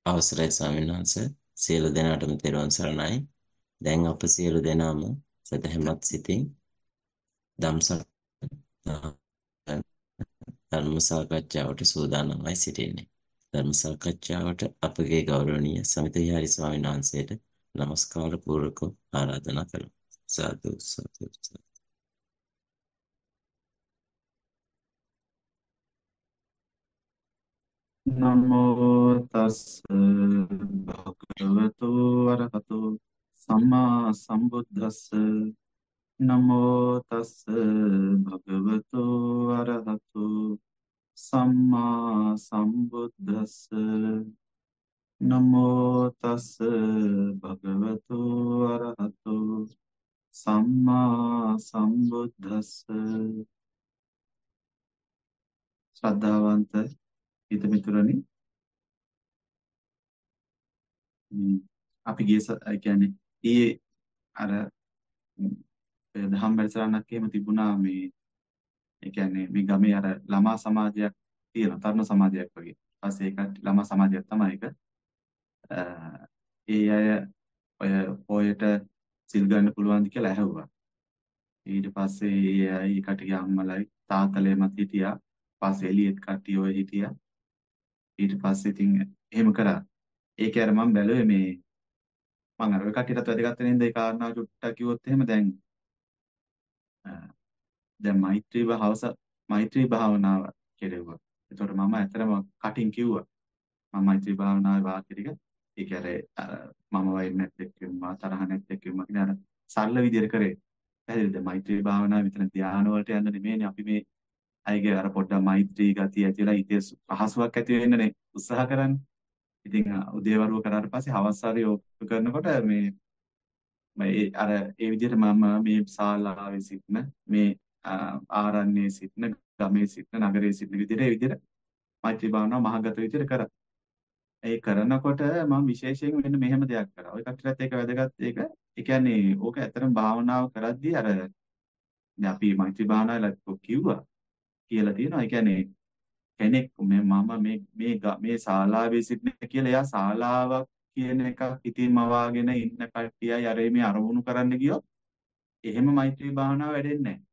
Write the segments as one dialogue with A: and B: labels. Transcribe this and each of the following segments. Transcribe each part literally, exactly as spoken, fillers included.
A: අවසරයි ස්වාමීන් වහන්සේ සියලු දෙනාටම තෙරුවන් සරණයි. දැන් අප සියලු දෙනාම සදහැමත් සිතින් ධම්සක් ධර්ම සාකච්ඡාවට සූදානම්වයි සිටින්නේ. ධර්ම සාකච්ඡාවට අපගේ ගෞරවනීය සමිත විහාරි ස්වාමීන් වහන්සේට নমස්කාර පූර්වකව ආරාධනා කරමු. සාදු සාදු සාදු.
B: නමෝ තස් භගවතු වරහතු සම්මා සම්බුද්දස්ස නමෝ තස් භගවතු වරහතු සම්මා සම්බුද්දස්ස නමෝ තස් භගවතු වරහතු සම්මා සම්බුද්දස්ස ශ්‍රද්ධාවන්ත හිත මිතුරනි මේ අපි ගිය ස- ඒ කියන්නේ ඊයේ අර ම්, ඒ දහම් වැඩසටහනක් එහෙම තිබුණා මේ ඒ කියන්නේ මේ ගමේ අර ළමා සමාජයක් තියෙනවා තරුණ සමාජයක් වගේ. ඊපස්සේ ඒක ළමා සමාජයක් තමයි ඒක. අ, ඒ අය ඔය පොයට සිල් ගන්න පුළුවන්ද කියලා ඇහුවා. ඊට පස්සේ ඒ අය කට්ටිය අම්මලයි තාත්තලයි මත හිටියා. පස්සේ එළියෙත් කට්ටිය ඔය හිටියා. ඊට පස්සේ ඉතින් එහෙම කරා. ඒක අර මම බැලුවේ මේ මම අර ඔය කට්ටියටත් වැදගත් වෙන ඉඳ ඒ කාරණාව චුට්ටක් කිව්වොත් එහෙම දැන් අ, දැන් මෛත්‍රී භාවස මෛත්‍රී භාවනාව කෙරෙව්වා. ඒතකොට මම ඇත්තටම කටින් කිව්වා. මම මෛත්‍රී භාවනාවේ වාක්‍ය ටික ඒක අර අර මම වයින් නැත් එක්කම තරහ නැත් එක්කම කියන අර සරල විදිහට කරේ. පැහැදිලිද? මෛත්‍රී භාවනාව මෙතන ධානය වලට යන්න නෙමෙයිනේ අපි මේ අයගේ අර පොඩ්ඩක් මෛත්‍රී ගතිය ඇතිලා හිතේ සු- පහසුවක් ඇති වෙන්නනේ උත්සාහ කරන්නේ. ඉතින් අ, උදේවරුව කරාට පස්සේ හවස් හරි ඕක කරනකොට මේ මම ඒ අර ඒ විදිහට මම මේ ශාලාවේ සිටින මේ අ, ආරණ්‍යයේ සිටින ගමේ සිටින නගරයේ සිටින විදිහට ඒ විදිහට මෛත්‍රී භාවනාව මහගත විදිහට කරා. ඒ කරනකොට මම විශේෂයෙන් මෙන්න මෙහෙම දෙයක් කරා. ඔය කට්ටියත් ඒක වැදගත් ඒක. ඒ කියන්නේ ඕක ඇත්තටම භාවනාව කරද්දී අර දැන් අපි මෛත්‍රී භාවනාවල කිව්වා කියලා තියෙනවා. ඒ කියන්නේ කෙනෙක් මේ මම මේ මේ ග- මේ ශාලාවේ සිටින කියලා එයා ශාලාවක් කියන එකක් ඉතින් මවාගෙන ඉන්න කට්ටියයි අර මේ අරමුණු කරන්න ගියොත් එහෙම මෛත්‍රී භාවනාව වැඩෙන්නේ නැහැ.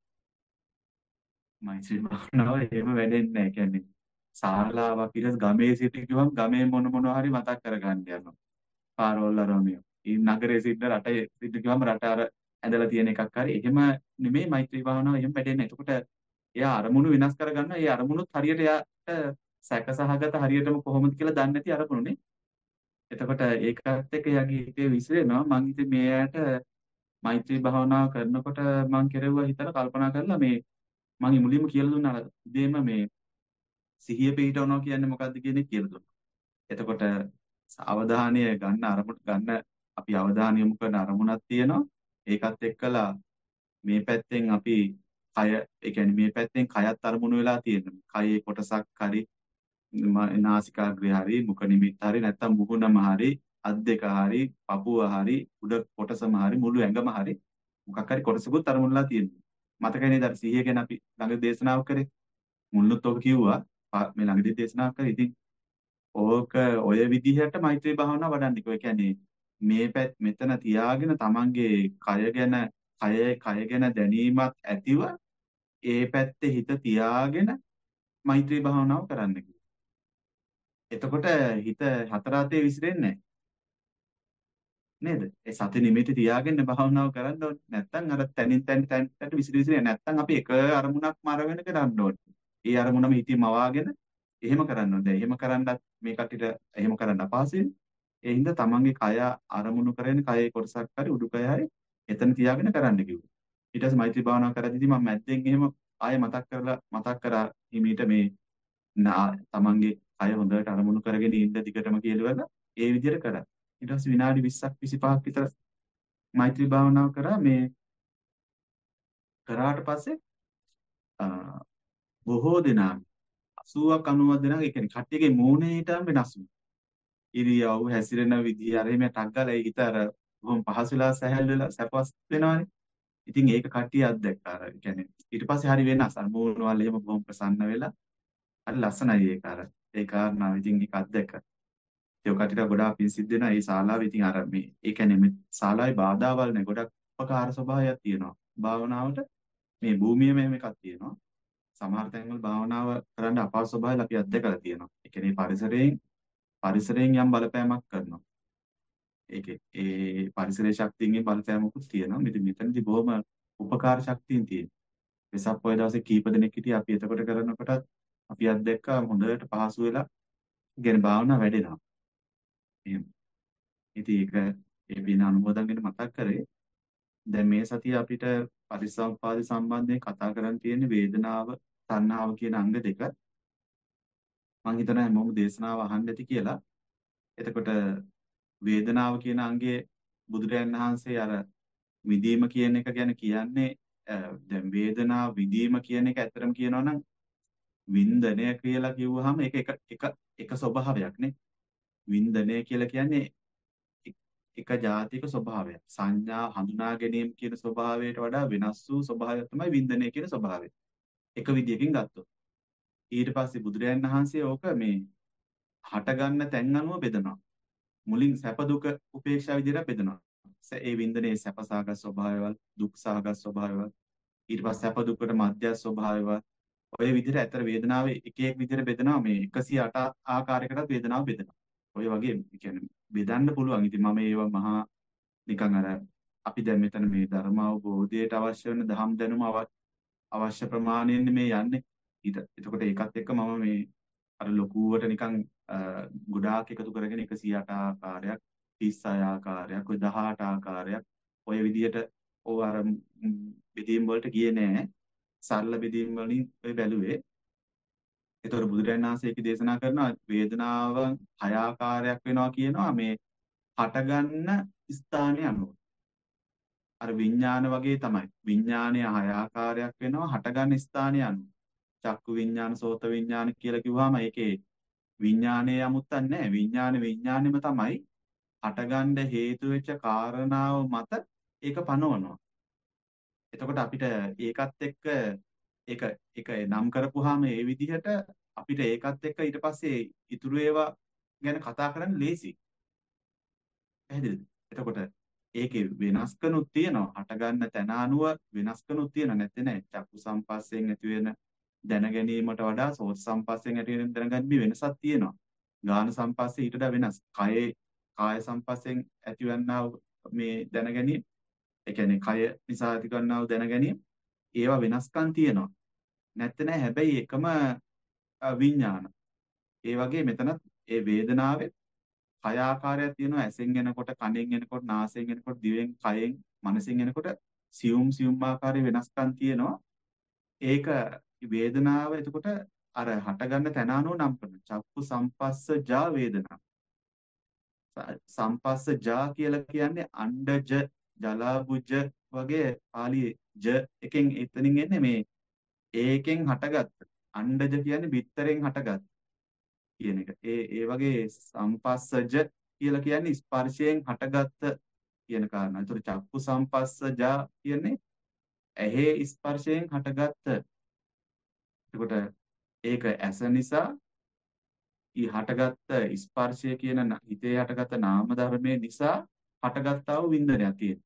B: මෛත්‍රී භාවනාව එහෙම වැඩෙන්නේ නැහැ. ඒ කියන්නේ ශාලාවක් ඊට ගමේ සිට කිව්වම ගමේ මොන මොනවා හරි මතක් කරගන්න යනවා. පාරවල් අරමිය. ඒ නගරයේ සිට රටේ සිට කිව්වම රට අර ඇඳලා තියෙන එකක් හරි එහෙම නෙමෙයි මෛත්‍රී භාවනාව එහෙම වැඩෙන්නේ නැහැ. එතකොට එයා අරමුණු වෙනස් කරගන්නවා. ඒ අරමුණුත් හරියට එයාට සැකසහගත හරියටම කොහොමද කියලා දන්නේ නැති අරමුණුනේ. එතකොට ඒකත් එක්ක එයාගේ හිතේ විසිරෙනවා. මං ඉතින් මේ ඇයට මෛත්‍රී භාවනාව කරනකොට මං කෙරෙව්වා හිතලා කල්පනා කරලා මේ මං මුලින්ම කියලා දුන්නා අර ඉදීම මේ සිහිය පිහිටවනවා කියන්නේ මොකක්ද කියන එක කියලා දුන්නා. එතකොට අවධානය ගන්න අරමුණ ගන්න අපි අවධානය යොමු කරන අරමුණක් තියෙනවා. ඒකත් එක්කලා මේ පැත්තෙන් අපි කය ඒ කියන්නේ මේ පැත්තෙන් කයත් අරමුණු වෙලා තියෙනවා. කයේ කොටසක් හරි ම- නාසිකාග්‍රය හරි මුඛ නිමිත්ත හරි නැත්නම් මුහුණම හරි අත් දෙක හරි පපුව හරි උඩ කොටසම හරි මුළු ඇඟම හරි මොකක් හරි කොටසකුත් අරමුණුලා තියෙනවා. මතකයි නේද අර සිහිය ගැන අපි ළඟ දේශනාවක් කරේ. මුල්ලුත් ඔබ කිව්වා පා- මේ ළඟදී දේශනාවක් කරේ. ඉතින් ඕක ඔය විදිහට මෛත්‍රී භාවනාව වඩන්න කිව්වා. ඒ කියන්නේ මේ පැත් මෙතන තියාගෙන තමන්ගේ කය ගැන කය කය ගැන දැනීමක් ඇතිව ඒ පැත්තේ හිත තියාගෙන මෛත්‍රී භාවනාව කරන්න කිව්වා. එතකොට හිත හතර අතේ විසිරෙන්නේ නැහැ නේද? ඒ සති නිමිති තියාගෙන භාවනාව කරන්න ඕනේ. නැත්නම් අර තනින් තන තන තනට විසිර විසිර යන්නේ. නැත්නම් අපි එක අරමුණක්ම අරගෙන කරන්න ඕනේ. ඒ අරමුණම හිතින් මවාගෙන එහෙම කරන්න ඕනේ. දැන් එහෙම කරන්නත් මේ කටිට එහෙම කරන්න අපහසුයි. ඒ හින්දා තමන්ගේ කය අරමුණු කරගෙන කයේ කොටසක් හරි උඩුකය හරි එතන තියාගෙන කරන්න කිව්වා. ඊට පස්සේ මෛත්‍රී භාවනාව කරද්දී මම මැද්දෙන් එහෙම ආයෙ මතක් කරලා මතක් කරා හිමීට මේ නා- තමන්ගේ කය හොඳට අරමුණු කරගෙන ඉන්න දිගටම කියලා ඒ විදිහට කරා. ඊට පස්සේ විනාඩි විස්සක් විසිපහක් විතර මෛත්‍රී භාවනාව කරා මේ කරාට පස්සේ අ, බොහෝ දෙනා අසූවක් අනූවක් දෙනා ඒ කියන්නේ කට්ටියගේ මූණේටම වෙනස් වුණා. ඉරියව් හැසිරෙන විදිය අර එහෙම ටක් ගාලා ඒ හිත අර බොහොම පහසුලා සැහැල්ලු වෙලා සැපවත් වෙනවානේ. ඉතින් ඒක කට්ටිය අත්දැක්කා. අර කියන්නේ ඊට පස්සේ හරි වෙනස්. අර මූණ වල එහෙම බොහොම ප්‍රසන්න වෙලා හරි ලස්සනයි ඒක අර ඒ කාරණාව. ඉතින් ඒක අත්දැක්කා. ඒ කටිට ගොඩාක් පින් සිද්ධ වෙනවා. ඒ ශාලාවේ ඉතින් අර මේ ඒ කියන්නේ මේ ශාලාවේ බාධාවල් නැහැ. ගොඩක් උපකාර ස්වභාවයක් තියෙනවා. භාවනාවට මේ භූමියේම එහෙම එකක් තියෙනවා. සමහර තැන්වල භාවනාව කරන්න අපහසු ස්වභාවය අපි අත්දැකලා තියෙනවා. ඒ කියන්නේ පරිසරයෙන් පරිසරයෙන් යම් බලපෑමක් කරනවා. ඒකේ ඒ පරිසරයේ ශක්තියකින් බලපෑමකුත් තියෙනවා. මෙතන මෙතනදී බොහොම උපකාර ශක්තියින් තියෙනවා. වෙසක් පොය දවසේ කීප දෙනෙක් හිටියා අපි එතකොට කරනකොටත් අපි අත්දැක්කා හොඳට පහසු වෙලා ඉගෙන භාවනාව වැඩෙනවා. එහෙම. ඉතින් ඒක ඒ පින අනුමෝදන්ගෙන මතක් කරේ. දැන් මේ සතිය අපිට පරිසම්පාද සම්බන්ධයෙන් කතා කරන්න තියෙන වේදනාව, තණ්හාව කියන අංග දෙක. මම හිතනවා හැමෝම දේශනාව අහන්න ඇති කියලා. එතකොට වේදනාව කියන අංගයේ බුදුරයන් වහන්සේ අර විදීම කියන එක ගැන කියන්නේ දැන් වේදනාව විදීම කියන එක ඇත්තටම කියනවා නම් වින්දනය කියලා කිව්වහම ඒක එක එක එක ස්වභාවයක් නේ. වින්දනය කියලා කියන්නේ එක ජාතික ස්වභාවයක්. සංඥා හඳුනා ගැනීම කියන ස්වභාවයට වඩා වෙනස් වූ ස්වභාවයක් තමයි වින්දනය කියන ස්වභාවය. එක විදියකින් ගත්තොත්. ඊට පස්සේ බුදුරයන් වහන්සේ ඕක මේ හටගන්න තැන් අනුව බෙදනවා. මුලින් සැප දුක උපේක්ෂා විදියට බෙදනවා. ඒ වින්දනයේ සැපසහගත ස්වභාවයවල්, දුක්සහගත ස්වභාවයවල්, ඊට පස්සේ සැප දුකට මධ්‍ය ස්වභාවයවල්. ඔය විදිහට ඇතර වේදනාවේ එක එක විදිහට බෙදනවා. මේ එකසිය අට ආකාරයකටත් වේදනාව බෙදනවා. ඔය වගේ කියන්නේ බෙදන්න පුළුවන්. ඉතින් මම ඒව මහා නිකන් අර අපි දැන් මෙතන මේ ධර්ම අවබෝධයට අවශ්‍ය වෙන දහම් දැනුම අවශ්‍ය ප්‍රමාණයෙන් මේ යන්නේ. ඊට එතකොට ඒකත් එක්ක මම මේ අර ලොකුවට නිකන් ගොඩාක් එකතු කරගෙන එකසිය අට ආකාරයක්, තිස් හය ආකාරයක්, ඔය දහඅට ආකාරයක් ඔය විදිහට ඕ අර බෙදීම් වලට ගියේ නෑ. සරල බෙදීම් වලින් ඔය බැලුවේ. ඒතකොට බුදුරජාණන් වහන්සේ ඒක දේශනා කරනවා වේදනාව හය ආකාරයක් වෙනවා කියනවා මේ හටගන්න ස්ථානය අනුව. අර විඥාන වගේ තමයි. විඥානය හය ආකාරයක් වෙනවා හටගන්න ස්ථානය අනුව. චක්කු විඥාන, සෝත විඥාන කියලා කිව්වම ඒකේ විඥානයේ 아무ත්තක් නැහැ. විඥාන විඥානෙම තමයි හටගන්න හේතු වෙච්ච කාරණාව මත ඒක පනවනවා. එතකොට අපිට ඒකත් එක්ක ඒක ඒක නම් කරපුවාම ඒ විදිහට අපිට ඒකත් එක්ක ඊට පස්සේ ඉතුරු ඒවා ගැන කතා කරන්න ලේසි. පැහැදිලිද? එතකොට ඒකේ වෙනස්කනුත් තියෙනවා. හටගන්න තැන අනුව වෙනස්කනුත් තියෙනවා. නැත්නම් නෑ. චක්කු සම්පස්යෙන් ඇති වෙන දැන ගැනීමට වඩා සෝත සම්පස්යෙන් ඇති වෙන දැනගැනීමේ වෙනසක් තියෙනවා. ගාන සම්පස්සේ ඊට වඩා වෙනස්. කයේ කාය සම්පස්යෙන් ඇතිවන්නා මේ දැන ගැනීම, ඒ කියන්නේ කය නිසා ඇති කරනා වූ දැන ගැනීම, ඒවා වෙනස්කම් තියෙනවා. නැත්නම් නෑ. හැබැයි එකම විඥාන. ඒ වගේ මෙතනත් ඒ වේදනාවේ කය ආකාරයක් තියෙනවා. ඇසෙන් එනකොට, කනෙන් එනකොට, නාසයෙන් එනකොට, දිවෙන්, කයෙන්, මනසෙන් එනකොට සියුම් සියුම් ආකාරයේ වෙනස්කම් තියෙනවා. ඒක වේදනාව එතකොට අර හටගන්න තැන අනුව නම් කරනවා. චක්කු සම්පස්සජා වේදනා. සම්පස්සජා කියලා කියන්නේ අණ්ඩජ, ජලාබුජ වගේ පාළියේ ජ එකෙන් එතනින් එන්නේ මේ ඒකෙන් හටගත්ත. අණ්ඩජ කියන්නේ බිත්තරෙන් හටගත්ත කියන එක. ඒ ඒ වගේ සම්පස්සජ කියලා කියන්නේ ස්පර්ශයෙන් හටගත්ත කියන කාරණා. ඒතර චක්කු සම්පස්සජා කියන්නේ ඇහි ස්පර්ශයෙන් හටගත්ත. එතකොට ඒක ඇස නිසා ඊ හටගත්ත ස්පර්ශය කියන හිතේ හටගත්ත නාම ධර්මයේ නිසා හටගත්තා වූ වින්දනයක් තියෙනවා.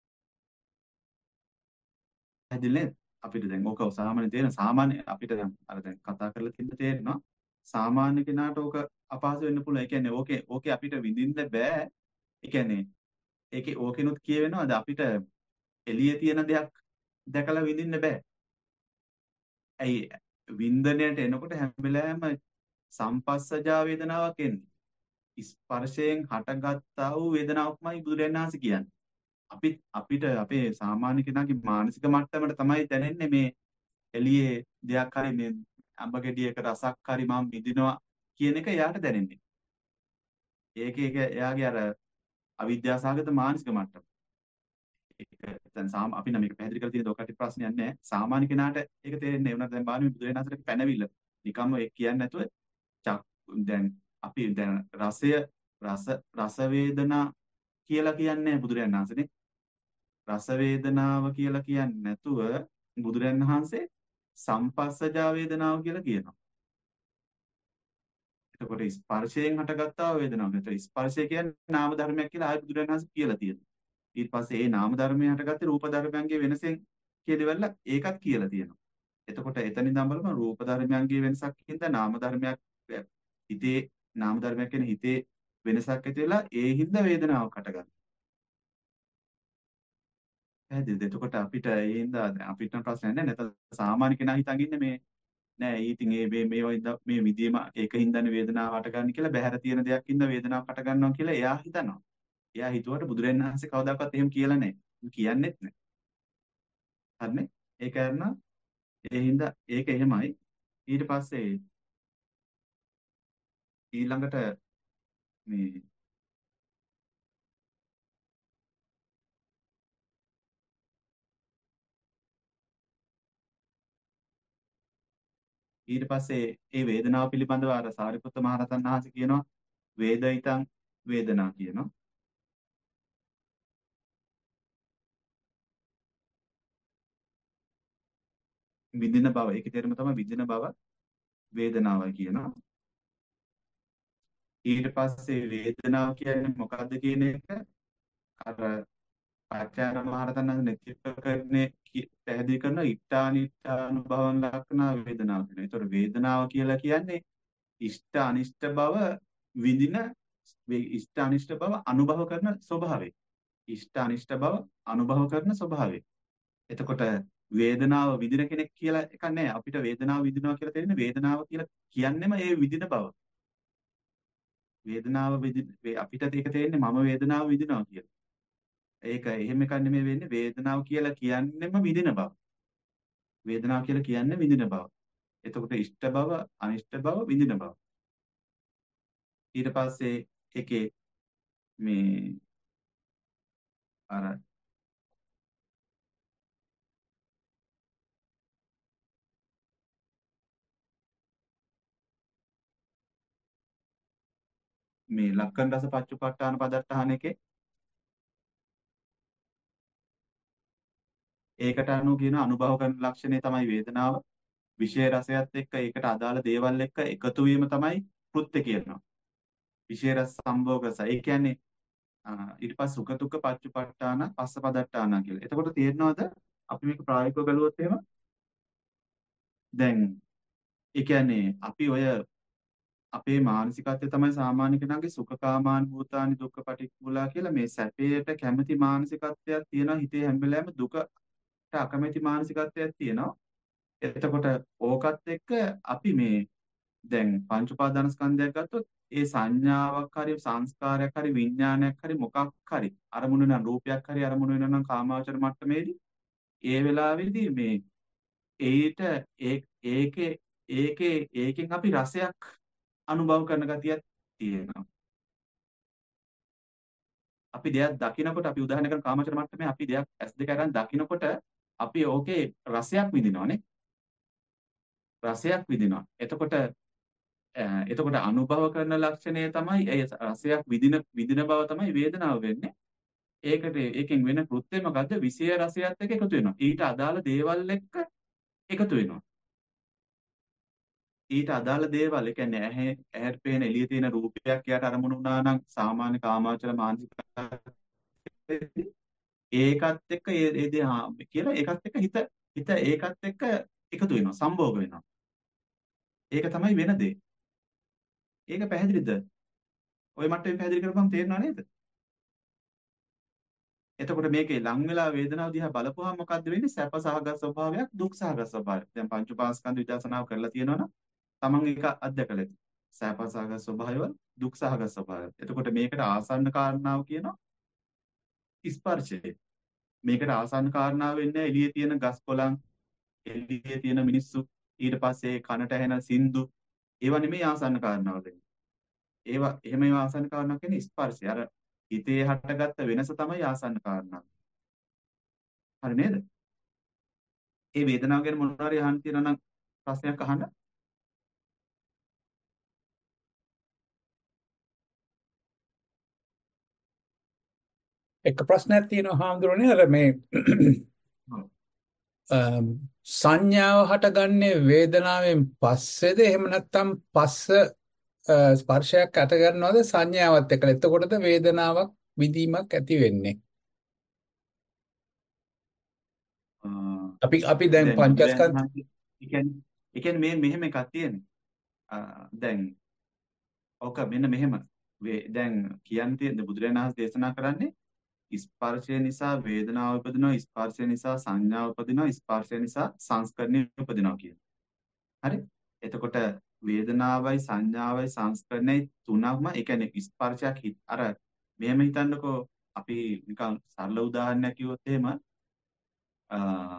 B: හැදින්නේ අපිට දැන් ඕක සාමාන්‍ය තේරෙන සාමාන්‍ය අපිට දැන් අර දැන් කතා කරලා තියෙන තේරෙනවා. සාමාන්‍ය කෙනාට ඕක අපහසු වෙන්න පුළුවන්. ඒ කියන්නේ ඕකේ ඕකේ අපිට විඳින්න බෑ. ඒ කියන්නේ ඒකේ ඕකෙනුත් කියවෙනවාද අපිට එළියේ තියෙන දෙයක් දැකලා විඳින්න බෑ. ඇයි වින්දනයට එනකොට හැම වෙලාවෙම සම්පස්සජා වේදනාවක් එන්නේ. ස්පර්ශයෙන් හටගත්තා වූ වේදනාවක්මයි බුදුරජාණන් වහන්සේ කියන්නේ. අපි අපිට අපේ සාමාන්‍ය කෙනාගේ මානසික මට්ටමට තමයි දැනෙන්නේ මේ එළියේ දෙයක් හරි මේ අඹ ගෙඩියක රසක් හරි මම විඳිනවා කියන එක එයාට දැනෙන්නේ. ඒක ඒක එයාගේ අර අවිද්‍යාසගත මානසික මට්ටම. ඒක දැන් සාම අපි නම් මේක පැහැදිලි කරලා තියෙන දොකට ප්‍රශ්නයක් නැහැ. සාමාන්‍ය කෙනාට ඒක තේරෙන්නේ නැහැ. උනත් දැන් බානුවේ බුදුරජාණන් වහන්සේට පැනවිල්ල. නිකම්ම ඒක කියන්නේ නැතුව චක් දැන් අපි දැන් රසය රස රස වේදනා කියලා කියන්නේ බුදුරජාණන් වහන්සේනේ. රස වේදනාව කියලා කියන්නේ නැතුව බුදුරජාණන් වහන්සේ සම්පස්සජා වේදනාව කියලා කියනවා. එතකොට ස්පර්ශයෙන් හටගත්තා වූ වේදනාවක්. එතකොට ස්පර්ශය කියන්නේ නාම ධර්මයක් කියලා ආයෙ බුදුරජාණන් වහන්සේ කියලා තියෙනවා. ඊට පස්සේ ඒ නාම ධර්මයෙන් හටගත්තේ රූප ධර්මයන්ගේ වෙනසෙන් කියලා ඉවරලා ඒකත් කියලා තියෙනවා. එතකොට එතනින් ඉඳන් බලමු රූප ධර්මයන්ගේ වෙනසක් හින්දා නාම ධර්මයක් හිතේ නාම ධර්මයක් කියන හිතේ වෙනසක් ඇති වෙලා ඒ හින්දා වේදනාවක් හටගන්නවා. පැහැදිලිද? එතකොට අපිට ඒ හින්දා දැන් අපිට නම් ප්‍රශ්නයක් නැහැ. නැත්නම් සාමාන්‍ය කෙනා හිතන් ඉන්නේ මේ නෑ ඉතින් ඒ මේ මේ වයින්ද මේ විදියම ඒක හින්දානේ වේදනාව හටගන්නේ කියලා බහැර තියෙන දෙයක් හින්දා වේදනාවක් හටගන්නවා කියලා එයා හිතනවා. එයා හිතුවට බුදුරජාණන් වහන්සේ කවදාකවත් එහෙම කියලා නැහැ. කියන්නෙත් නැහැ. හරිනේ? ඒක කරනවා ඒ හින්දා ඒක එහෙමයි. ඊට පස්සේ ඊළඟට මේ ඊට පස්සේ ඒ වේදනාව පිළිබඳව අර සාරිපුත්ත මහ රහතන් වහන්සේ කියනවා වේදිතං වේදනා කියනවා. විඳින බව ඒකේ තේරුම තමයි විඳින බව වේදනාවයි කියනවා. ඊට පස්සේ වේදනාව කියන්නේ මොකද්ද කියන එක අර ආචාර්ය මහරතන නෙතිපකරණේ පැහැදිලි කරන ඉෂ්ඨානිෂ්ඨානුභවන ලක්ෂණ වේදනාව කියනවා. ඒතකොට වේදනාව කියලා කියන්නේ ඉෂ්ඨ අනිෂ්ඨ බව විඳින ඉෂ්ඨ අනිෂ්ඨ බව අනුභව කරන ස්වභාවය. ඉෂ්ඨ අනිෂ්ඨ බව අනුභව කරන ස්වභාවය. එතකොට වේදනාව විඳින කෙනෙක් කියලා එකක් නැහැ. අපිට වේදනාව විඳිනවා කියලා තේරෙන්නේ වේදනාව කියලා කියන්නෙම ඒ විඳින බව. වේදනාව විඳින අපිට ඒක තේරෙන්නේ මම වේදනාව විඳිනවා කියලා. ඒක එහෙම එකක් නෙමෙයි වෙන්නේ වේදනාව කියලා කියන්නෙම විඳින බව. වේදනාව කියලා කියන්නේ විඳින බව. එතකොට ඉෂ්ඨ බව, අනිෂ්ඨ බව, විඳින බව. ඊට පස්සේ ඒකේ මේ අර මේ ලක්කන් රස පච්චුපට්ඨාන පදට්ඨාන එකේ ඒකට අනුව කියන අනුභව කරන ලක්ෂණය තමයි වේදනාව. විෂය රසයත් එක්ක ඒකට අදාළ දේවල් එක්ක එකතු වීම තමයි කෘත්‍ය කියනවා. විෂය රස සම්භෝග රස. ඒ කියන්නේ ඊට පස්සේ සුඛ දුක්ඛ පච්චුපට්ඨාන පස්ස පදට්ඨාන කියලා. එතකොට තේරෙනවද අපි මේක ප්‍රායෝගිකව බලුවොත් එහෙම දැන් ඒ කියන්නේ අපි ඔය අපේ මානසිකත්වය තමයි සාමාන්‍ය කෙනාගේ සුඛකාමාන් භූතානි දුක්ඛ පටික්කුලා කියලා මේ සැපයට කැමති මානසිකත්වයක් තියෙනවා හිතේ හැම වෙලාවෙම දුකට අකමැති මානසිකත්වයක් තියෙනවා. එතකොට ඕකත් එක්ක අපි මේ දැන් පංච උපාදානස්කන්ධයක් ගත්තොත් ඒ සංඥාවක් හරි සංස්කාරයක් හරි විඥානයක් හරි මොකක් හරි අරමුණු වෙන රූපයක් හරි අරමුණු වෙනවා නම් කාමාවචර මට්ටමේදී ඒ වෙලාවේදී මේ ඒට ඒකේ ඒකේ ඒකෙන් අපි රසයක් අනුභව කරන ගතියක් තියෙනවා. අපි දෙයක් දකිනකොට අපි උදාහරණ කරන කාමාවචර මට්ටමේ අපි දෙයක් ඇස් දෙක අරන් දකිනකොට අපි ඕකේ රසයක් විඳිනවානේ. රසයක් විඳිනවා. එතකොට එතකොට අනුභව කරන ලක්ෂණය තමයි ඒ රසයක් විඳින විඳින බව තමයි වේදනාව වෙන්නේ. ඒකට ඒකෙන් වෙන කෘත්‍යය මොකද්ද? විෂය රසයත් එක්ක එකතු වෙනවා. ඊට අදාළ දේවල් එක්ක එකතු වෙනවා. ඊට අදාළ දේවල්, ඒ කියන්නේ ඇහැ ඇහැට පේන එළියේ තියෙන රූපයක් යට අරමුණු වුණා නම් සාමාන්‍ය කාමාවචර මානසික ඒකත් එක්ක ඒ ඒ දේ හා කියලා ඒකත් එක්ක හිත හිත ඒකත් එක්ක එකතු වෙනවා, සම්භෝග වෙනවා. ඒක තමයි වෙන දේ. ඒක පැහැදිලිද? ওই මට්ටමේ පැහැදිලි කරපම් තේරෙනව නේද? එතකොට මේකේ ලං වෙලා වේදනාව දිහා බලපුවහම මොකද්ද වෙන්නේ? සැප සහගත ස්වභාවයක්, දුක් සහගත ස්වභාවයක්. දැන් පංච උපාස්කන්ධ විදර්ශනාව කරලා තියෙනවනම් තමන් ඒක අත්දැකලා ඇති. සැප සහගත ස්වභාවය, දුක් සහගත ස්වභාවය. එතකොට මේකට ආසන්න කාරණාව කියනවා ස්පර්ශය. මේකට ආසන්න කාරණාව වෙන්නේ එළියේ තියෙන ගස් කොළන්, එළියේ තියෙන මිනිස්සු, ඊට පස්සේ කනට ඇහෙන සින්දු, ඒවා නෙමෙයි ආසන්න කාරණාව වෙන්නේ. ඒවා එහෙම ඒවා ආසන්න කාරණාවක් කියන්නේ ස්පර්ශය. අර හිතේ හටගත්ත වෙනස තමයි ආසන්න කාරණාව. හරි නේද? ඒ වේදනාව ගැන මොනවා හරි අහන්න තියෙනවා නම් ප්‍රශ්නයක් අහන්න.
C: එක ප්‍රශ්නයක් තියෙනවා හාමුදුරනේ අර මේ සංඥාව හටගන්නේ වේදනාවෙන් පස්සේද එහෙම නැත්නම් පස්ස අ, ස්පර්ශයක් අට ගන්නවද සංඥාවත් එක්කලා. එතකොටද වේදනාවක් විඳීමක් ඇති වෙන්නේ.
B: අ,
C: අපි අපි දැන්
B: දැන් බුදුරජාණන්
C: පංචස්කන්ධ
B: වහන්සේ ඒ කියන්නේ ඒ කියන්නේ මේ මෙහෙම එකක් තියෙන්නේ. අ, දැන් ඔක මෙන්න මෙහෙම වේ දැන් කියන්න තියෙන බුදුරජාණන් වහන්සේ දේශනා කරන්නේ ස්පර්ශය නිසා වේදනාව උපදිනවා, ස්පර්ශය නිසා සංඥාව උපදිනවා, ස්පර්ශය නිසා සංස්කරණය උපදිනවා කියන. හරි? එතකොට වේදනාවයි සංඥාවයි සංස්කරණයයි තුනක්ම ඒ කියන්නේ ස්පර්ශයක් හිත අර මෙහෙම හිතන්නකෝ අපි නිකන් සරල උදාහරණයක් කිව්වොත් එහෙම අ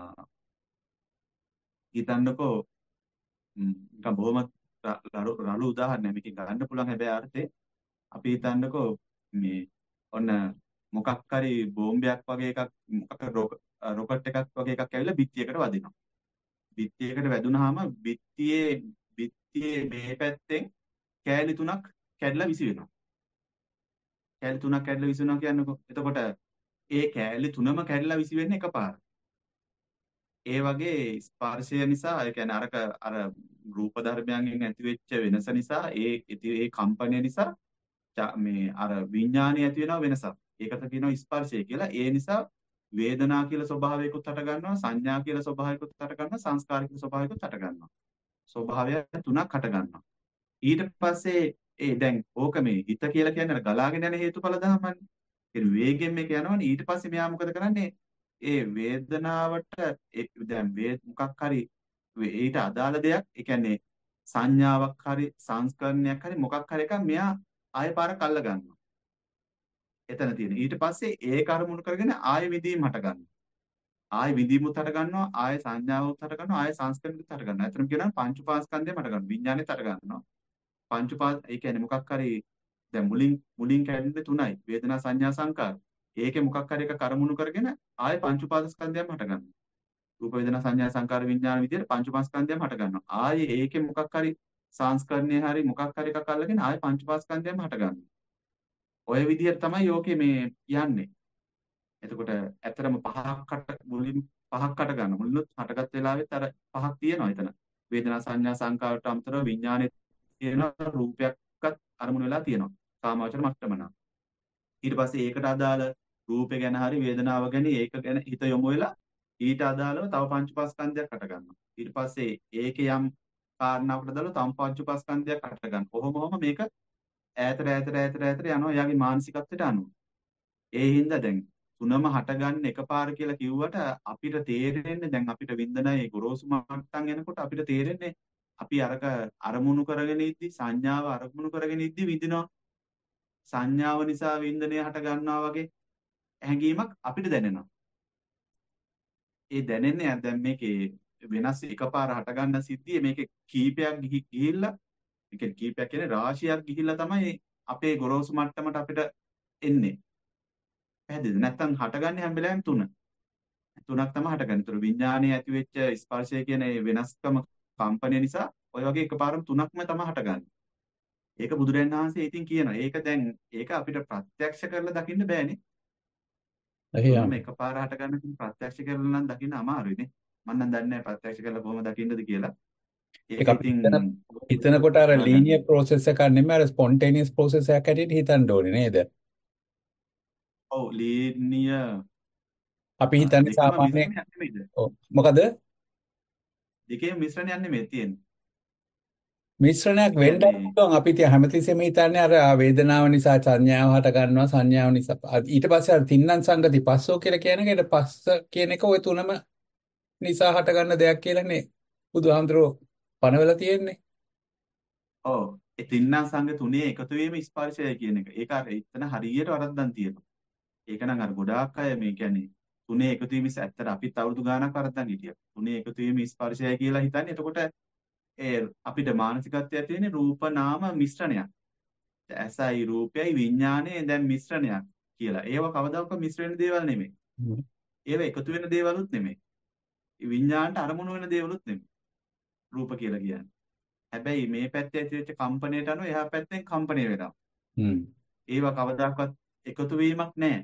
B: හිතන්නකෝ ම්, නිකන් බොහොම ර- රළු රළු උදාහරණයක් මේක ගන්න පුළුවන් හැබැයි අර්ථේ අපි හිතන්නකෝ මේ ඔන්න මොකක් හරි බෝම්බයක් වගේ එකක් මොකක් හරි රොක- රොකට් එකක් වගේ එකක් ඇවිල්ලා බිත්තියකට වදිනවා. බිත්තියකට වැදුනහම බිත්තියේ බිත්තියේ මේ පැත්තෙන් කෑලි තුනක් කැඩලා විසි වෙනවා. කෑලි තුනක් කැඩලා විසි වෙනවා කියන්නකෝ. එතකොට ඒ කෑලි තුනම කැඩලා විසි වෙන්නේ එකපාරට. ඒ වගේ ස්පර්ශය නිසා ඒ කියන්නේ අරක අර රූප ධර්මයන්ගෙන් ඇතිවෙච්ච වෙනස නිසා ඒ ඉති- ඒ කම්පනය නිසා ච- මේ අර විඥානය ඇති වෙනව වෙනසක්. ඒකට කියනවා ස්පර්ශය කියලා. ඒ නිසා වේදනා කියලා ස්වභාවයකුත් හට ගන්නවා, සංඥා කියලා ස්වභාවයකුත් හට ගන්නවා, සංස්කාර කියලා ස්වභාවයකුත් හට ගන්නවා. ස්වභාවය තුනක් හට ගන්නවා. ඊට පස්සේ ඒ දැන් ඕක මේ හිත කියලා කියන්නේ අර ගලාගෙන යන හේතුඵල ධර්මන්නේ. ඒ වේගෙන් මේක යනවනේ ඊට පස්සේ මෙයා මොකද කරන්නේ? ඒ වේදනාවට ඒ දැන් වේ මොකක් හරි වේ- ඊට අදාළ දෙයක් ඒ කියන්නේ සංඥාවක් හරි සංස්කරණයක් හරි මොකක් හරි එකක් මෙයා ආයෙ පාරක් අල්ල ගන්නවා. එතන තියෙන. ඊට පස්සේ ඒක අරමුණු කරගෙන ආයෙ විදීම හට ගන්නවා. ආයෙ විදීමුත් හට ගන්නවා, ආයෙ සංඥාවුත් හට ගන්නවා, ආයෙ සංස්කරණෙත් හට ගන්නවා. එතනම කියනවා පංච උපාස්කන්ධයම හට ගන්නවා. විඥානෙත් හට ගන්නවා. පංච උපාස් ඒ කියන්නේ මොකක් හරි දැන් මුලින් මුලින් කැඩෙන්නේ තුනයි. වේදනා සංඥා සංකාර. ඒකේ මොකක් හරි එක කරමුණු කරගෙන ආයෙ පංච උපාස්කන්ධයම හට ගන්නවා. රූප වේදනා සංඥා සංකාර විඥාන විදියට පංච උපාස්කන්ධයම හට ගන්නවා. ආයෙ ඒකේ මොකක් හරි සංස්කරණය හරි මොකක් හරි එකක් අල්ලගෙන ආයෙ පංච උපාස්කන්ධයම හට ගන්නවා. ඔය විදියට තමයි යෝකේ මේ යන්නේ. එතකොට ඇත්තටම පහකට මුලින් පහකට ගන්න. මුලින්ුත් හටගත් වෙලාවෙත් අර පහක් තියෙනවා එතන. වේදනා සංඥා සංකාරට අමතරව විඥානෙත් තියෙනවා, රූපයක්වත් අරමුණු වෙලා තියෙනවා. කාමාවචර මට්ටම නම්. ඊට පස්සේ ඒකට අදාළ රූපේ ගැන හරි වේදනාව ගැන ඒක ගැන හිත යොමු වෙලා ඊට අදාළව තව පංචපාස්කන්ධයක් හට ගන්නවා. ඊට පස්සේ ඒකේ යම් කාරණාවකට අදාළව තව පංචපාස්කන්ධයක් හට ගන්නවා. කොහොම කොහොම මේක ඈතට ඈතට ඈතට ඈතට යනවා එයාගේ මානසිකත්වයට අනුව. ඒ හින්දා දැන් තුනම හටගන්න එකපාර කියලා කිව්වට අපිට තේරෙන්නේ දැන් අපිට වින්දනයේ ගොරෝසු මට්ටම් එනකොට අපිට තේරෙන්නේ අපි අරක අරමුණු කරගෙන ඉද්දි සංඥාව අරමුණු කරගෙන ඉද්දි විඳිනවා සංඥාව නිසා වින්දනය හට ගන්නවා වගේ හැඟීමක් අපිට දැනෙනවා. ඒ දැනෙන්නේ දැන් මේකේ වෙනස් එකපාර හට ගන්න සිද්ධිය මේකේ කීපයක් ගිහි ගිහිල්ලා ඒ කියන්නේ කීපයක් කියන්නේ රාශියක් ගිහිල්ලා තමයි අපේ ගොරෝසු මට්ටමට අපිට එන්නේ. පැහැදිලිද? නැත්තම් හටගන්නේ හැම වෙලාවෙම තුන. තුනක් තමයි හටගන්නේ. ඒතර විඥානයේ ඇති වෙච්ච ස්පර්ශය කියන ඒ වෙනස්කම කම්පනය නිසා ඔය වගේ එකපාරම තුනක්ම තමයි හටගන්නේ. ඒක බුදුරජාණන් වහන්සේ ඉතින් කියනවා. ඒක දැන් ඒක අපිට ප්‍රත්‍යක්ෂ කරලා දකින්න බෑනේ. තුනම
C: එහෙනම්
B: එකපාර හටගන්න කෙනෙක් ප්‍රත්‍යක්ෂ කරලා නම් දකින්න අමාරුයිනේ. මම නම් දන්නේ නැහැ ප්‍රත්‍යක්ෂ කරලා කොහොමද දකින්නද කියලා. ඒක
C: ඒක අපි
B: ඉතින්
C: හිතන හිතනකොට අර
B: හොයාගන්න.
C: ලීනියර් process එකක් නෙමෙයි අර ස්පොන්ටේනියස් process එකක් හැටියට හිතන්න ඕනේ නේද?
B: ඔව් ලීනිය
C: අපි හිතන්නේ
B: දෙකම
C: සාමාන්‍ය
B: මිශ්‍රණයක් නෙමෙයිද?
C: ඔව්. මොකද
B: දෙකේම මිශ්‍රණයක් නෙමෙයි තියෙන්නේ.
C: මිශ්‍රණයක්
B: ඒ
C: වෙන්නත්
B: කියන්නේ
C: පුළුවන්. අපි තිය හැමතිස්සෙම හිතන්නේ අර ආ වේදනාව නිසා සංඥාව හට ගන්නවා, සංඥාව නිසා අ- ඊට පස්සේ අර තින්නම් සංගති පස්සෝ කියලා කියන එකට පස්ස කියන එක ওই තුනම නිසා හට ගන්න දෙයක් කියලානේ බුදුහාමුදුරුවෝ පනවලා තියෙන්නේ.
B: ඔව් ඒ තින්නා සංඝ තුනේ එකතු වීම ස්පර්ශය කියන එක. ඒක අර එතන හරියට වරද්දන් තියෙනවා. ඒක නම් අර ගොඩාක් අය මේ කියන්නේ තුනේ එකතු වීම ඉස්ස- ඇත්තට අපිත් අවුරුදු ගාණක් වරද්දන් හිටියා. තුනේ එකතු වීම ස්පර්ශයයි කියලා හිතන්නේ. එතකොට ඒ අපිට මානසිකත්වය ඇති වෙන්නේ රූප නාම මිශ්‍රණයක්. ඇසයි රූපයයි විඥානයයි දැන් මිශ්‍රණයක් කියලා. ඒව කවදාකවත් මිශ්‍ර වෙන දේවල් නෙමෙයි.
C: හ්ම්.
B: ඒව එකතු වෙන දේවලුත් නෙමෙයි. විඥාණයට අරමුණු වෙන දේවලුත් නෙමෙයි. රූප කියලා කියන්නේ. හැබැයි මේ පැත්තේ ඇතිවෙච්ච කම්පණයට අනුව එහා පැත්තෙන් කම්පණය වෙනවා.
C: හ්ම්.
B: ඒව කවදාකවත් එකතු වීමක් නැහැ.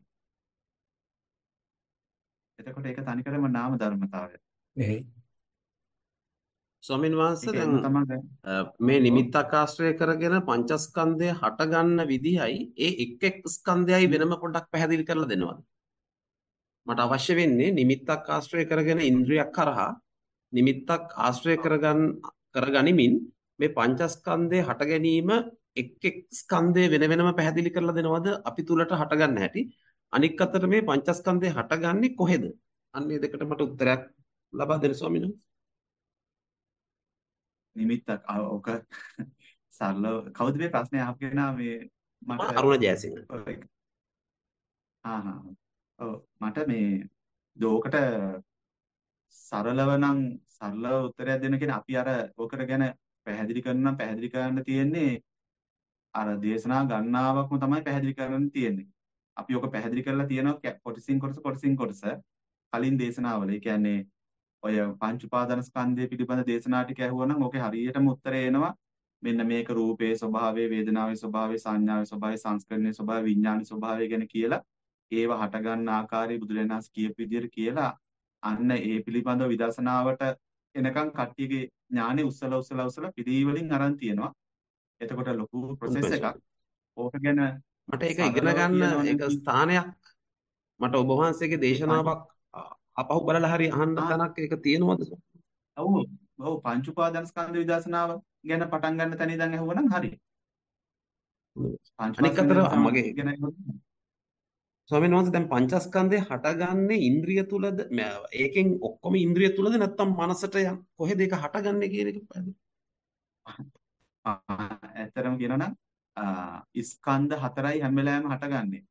B: එතකොට ඒක තනිකරම නාම ධර්මතාවය.
C: එහෙයි.
D: ස්වාමීන් වහන්සේ
B: ඒක
D: දැන්
B: එන්න තමයි දැන්
D: අ, මේ
B: ඔව්
D: නිමිත්තක් ආශ්‍රය කරගෙන පංචස්කන්ධය හටගන්න විදිහයි ඒ එක් එක් ස්කන්ධයයි
B: හ්ම්.
D: වෙනම පොඩ්ඩක් පැහැදිලි කරලා දෙනවද? මට අවශ්‍ය වෙන්නේ නිමිත්තක් ආශ්‍රය කරගෙන ඉන්ද්‍රියක් කරහා නිමිත්තක් ආශ්‍රය කරගන්න කරගනිමින් මේ පංචස්කන්ධය හට ගැනීම එක් එක් ස්කන්ධය වෙන වෙනම පැහැදිලි කරලා දෙනවද අපි තුලට හටගන්න හැටි? අනික් අතට මේ පංචස්කන්ධය හටගන්නේ කොහෙද? අන්න මේ දෙකට මට උත්තරයක් ලබා දෙන්න ස්වාමීන් වහන්සේ.
B: නිමිත්තක් ආ, ඔක සරලව කවුද මේ ප්‍රශ්නේ අහපු කෙනා මේ මට
D: මම අරුණ ජයසිංහ.
B: ඔය ආ හා ඔව් මට මේ දෝකට සරලව නම් සරලව උත්තරයක් දෙන්න කියන අපි අර ඔකට ගැන පැහැදිලි කරන නම් පැහැදිලි කරන්න තියෙන්නේ අර දේශනා ගණනාවක්ම තමයි පැහැදිලි කරන්න තියෙන්නේ. අපි ඔක පැහැදිලි කරලා තියෙනවා කැ- කොටසින් කොටස කොටසින් කොටස කලින් දේශනාවල. ඒ කියන්නේ ඔය පංච උපාදාන ස්කන්ධය පිළිබඳ දේශනා ටික ඇහුවනම් ඕකේ හරියටම උත්තරේ එනවා. මෙන්න මේක රූපේ ස්වභාවය, වේදනාවේ ස්වභාවය, සංඥාවේ ස්වභාවය, සංස්කරණයේ ස්වභාවය, විඥානයේ ස්වභාවය ගැන කියලා ඒව හට ගන්න ආකාරය බුදුරජාණන් වහන්සේ කියපු විදිහට කියලා අන්න ඒ පිළිබඳව විදර්ශනාවට එනකන් කට්ටියගේ ඥානෙ උස්සලා උස්සලා උස්සලා පිළිවෙලින් අරන් තියෙනවා. එතකොට ලොකු ප්‍රොසෙස්
D: හොඳයි
B: එකක්.
D: ස්වාමීන්.
B: ඕක ගැන
D: මට ඒක ඉගෙන
B: සරලව
D: ගන්න
B: කියනවා නම්
D: ඒක ස්ථානයක් මට ඔබ වහන්සේගේ
B: ඒ පංච
D: දේශනාවක් අ, අපහු බලලා හරි අහන්න
B: ආ
D: තැනක් ඒක තියෙනවද ස්වාමීන්?
B: ඔව් ඔව් පංච උපාදාන ස්කන්ධ විදර්ශනාව ගැන පටන් ගන්න තැන ඉඳන් ඇහුවනම් හරි.
D: හොඳයි.
B: පංච
D: අනික්
B: උපාදාන
D: අතට
B: විදර්ශනාව
D: මගේ
B: ගැන ඇහුවනම්
D: ස්වාමීන් වහන්සේ දැන් පංචස්කන්ධය හටගන්නේ ඉන්ද්‍රිය තුලද මෑ- ඒකෙන් ඔක්කොම ඉන්ද්‍රිය තුලද නැත්නම් මනසට යම් කොහෙද ඒක හටගන්නේ කියන එක පැහැදිලි.
B: ආ, ඇත්තටම කියනවා නම් ආ, ස්කන්ධ හතරයි හැම වෙලාවෙම හටගන්නේ.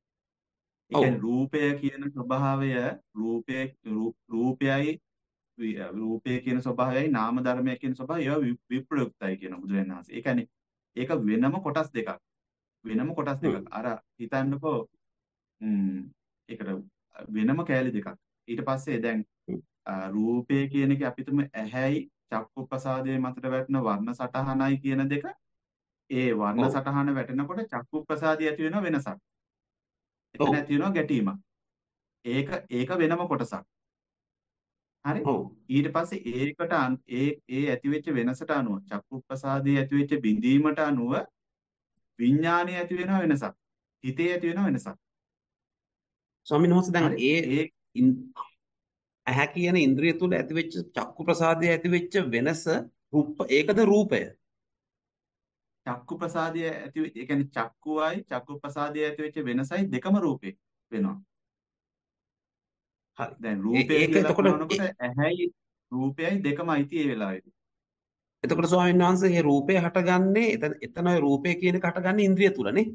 B: ඒ
D: ඔව්.
B: කියන්නේ රූපය කියන ස්වභාවය රූපය රූ- රූපයයි වි- රූපය කියන ස්වභාවයයි නාම ධර්මය කියන ස්වභාවය ඒවා වි- විප්‍රයුක්තයි කියන බුදුරජාණන් වහන්සේ. ඒ කියන්නේ ඒක වෙනම කොටස් දෙකක්. වෙනම කොටස්
D: හ්ම්.
B: දෙකක්. අර හිතන්නකෝ ම්ම් ඒකට වෙනම කෑලි දෙකක්. ඊට පස්සේ දැන්
D: හ්ම්.
B: ආ, රූපය කියන එක අපි තුම ඇහැයි චක්කුප්‍රසාදයේ මතට වැටෙන වර්ණ සටහනයි කියන දෙක ඒ වර්ණ
D: ඔව්.
B: සටහන වැටෙනකොට චක්කුප්‍රසාදයේ ඇති වෙන වෙනසක්. එතන
D: ඔව්.
B: ඇති වෙනවා ගැටීමක්. ඒක ඒක වෙනම කොටසක්. හරි?
D: ඔව්.
B: ඊට පස්සේ ඒකට අන්- ඒ ඒ ඇතිවෙච්ච වෙනසට අනුව චක්කුප්‍රසාදයේ ඇතිවෙච්ච බිඳීමට අනුව විඥානයේ ඇති වෙන වෙනසක්. හිතේ ඇති වෙන වෙනසක්.
D: ස්වාමීන් වහන්සේ දැන්
B: හරි?
D: ඒ
B: ඒ
D: ඉන්- ඇහැ කියන ඉන්ද්‍රිය තුල ඇතිවෙච්ච චක්කු ප්‍රසාදයේ ඇතිවෙච්ච වෙනස රූප ඒකද රූපය.
B: චක්කුප්‍රසාදයේ ඇති ඒ කියන්නේ චක්කුවයි චක්කුප්‍රසාදයේ ඇතිවෙච්ච වෙනසයි දෙකම රූපේ වෙනවා.
D: හරි.
B: දැන්
D: ඒ
B: රූපය
D: ඒක
B: කියලා
D: එතකොට
B: කියනකොට
D: ඒ-
B: ඇහැයි රූපයයි දෙකම අයිති ඒ වෙලාවේදී.
D: එතකොට ස්වාමීන් වහන්සේ මේ රූපය හටගන්නේ එතන එතන ඔය රූපය කියන එක හටගන්නේ ඉන්ද්‍රිය තුලනේ.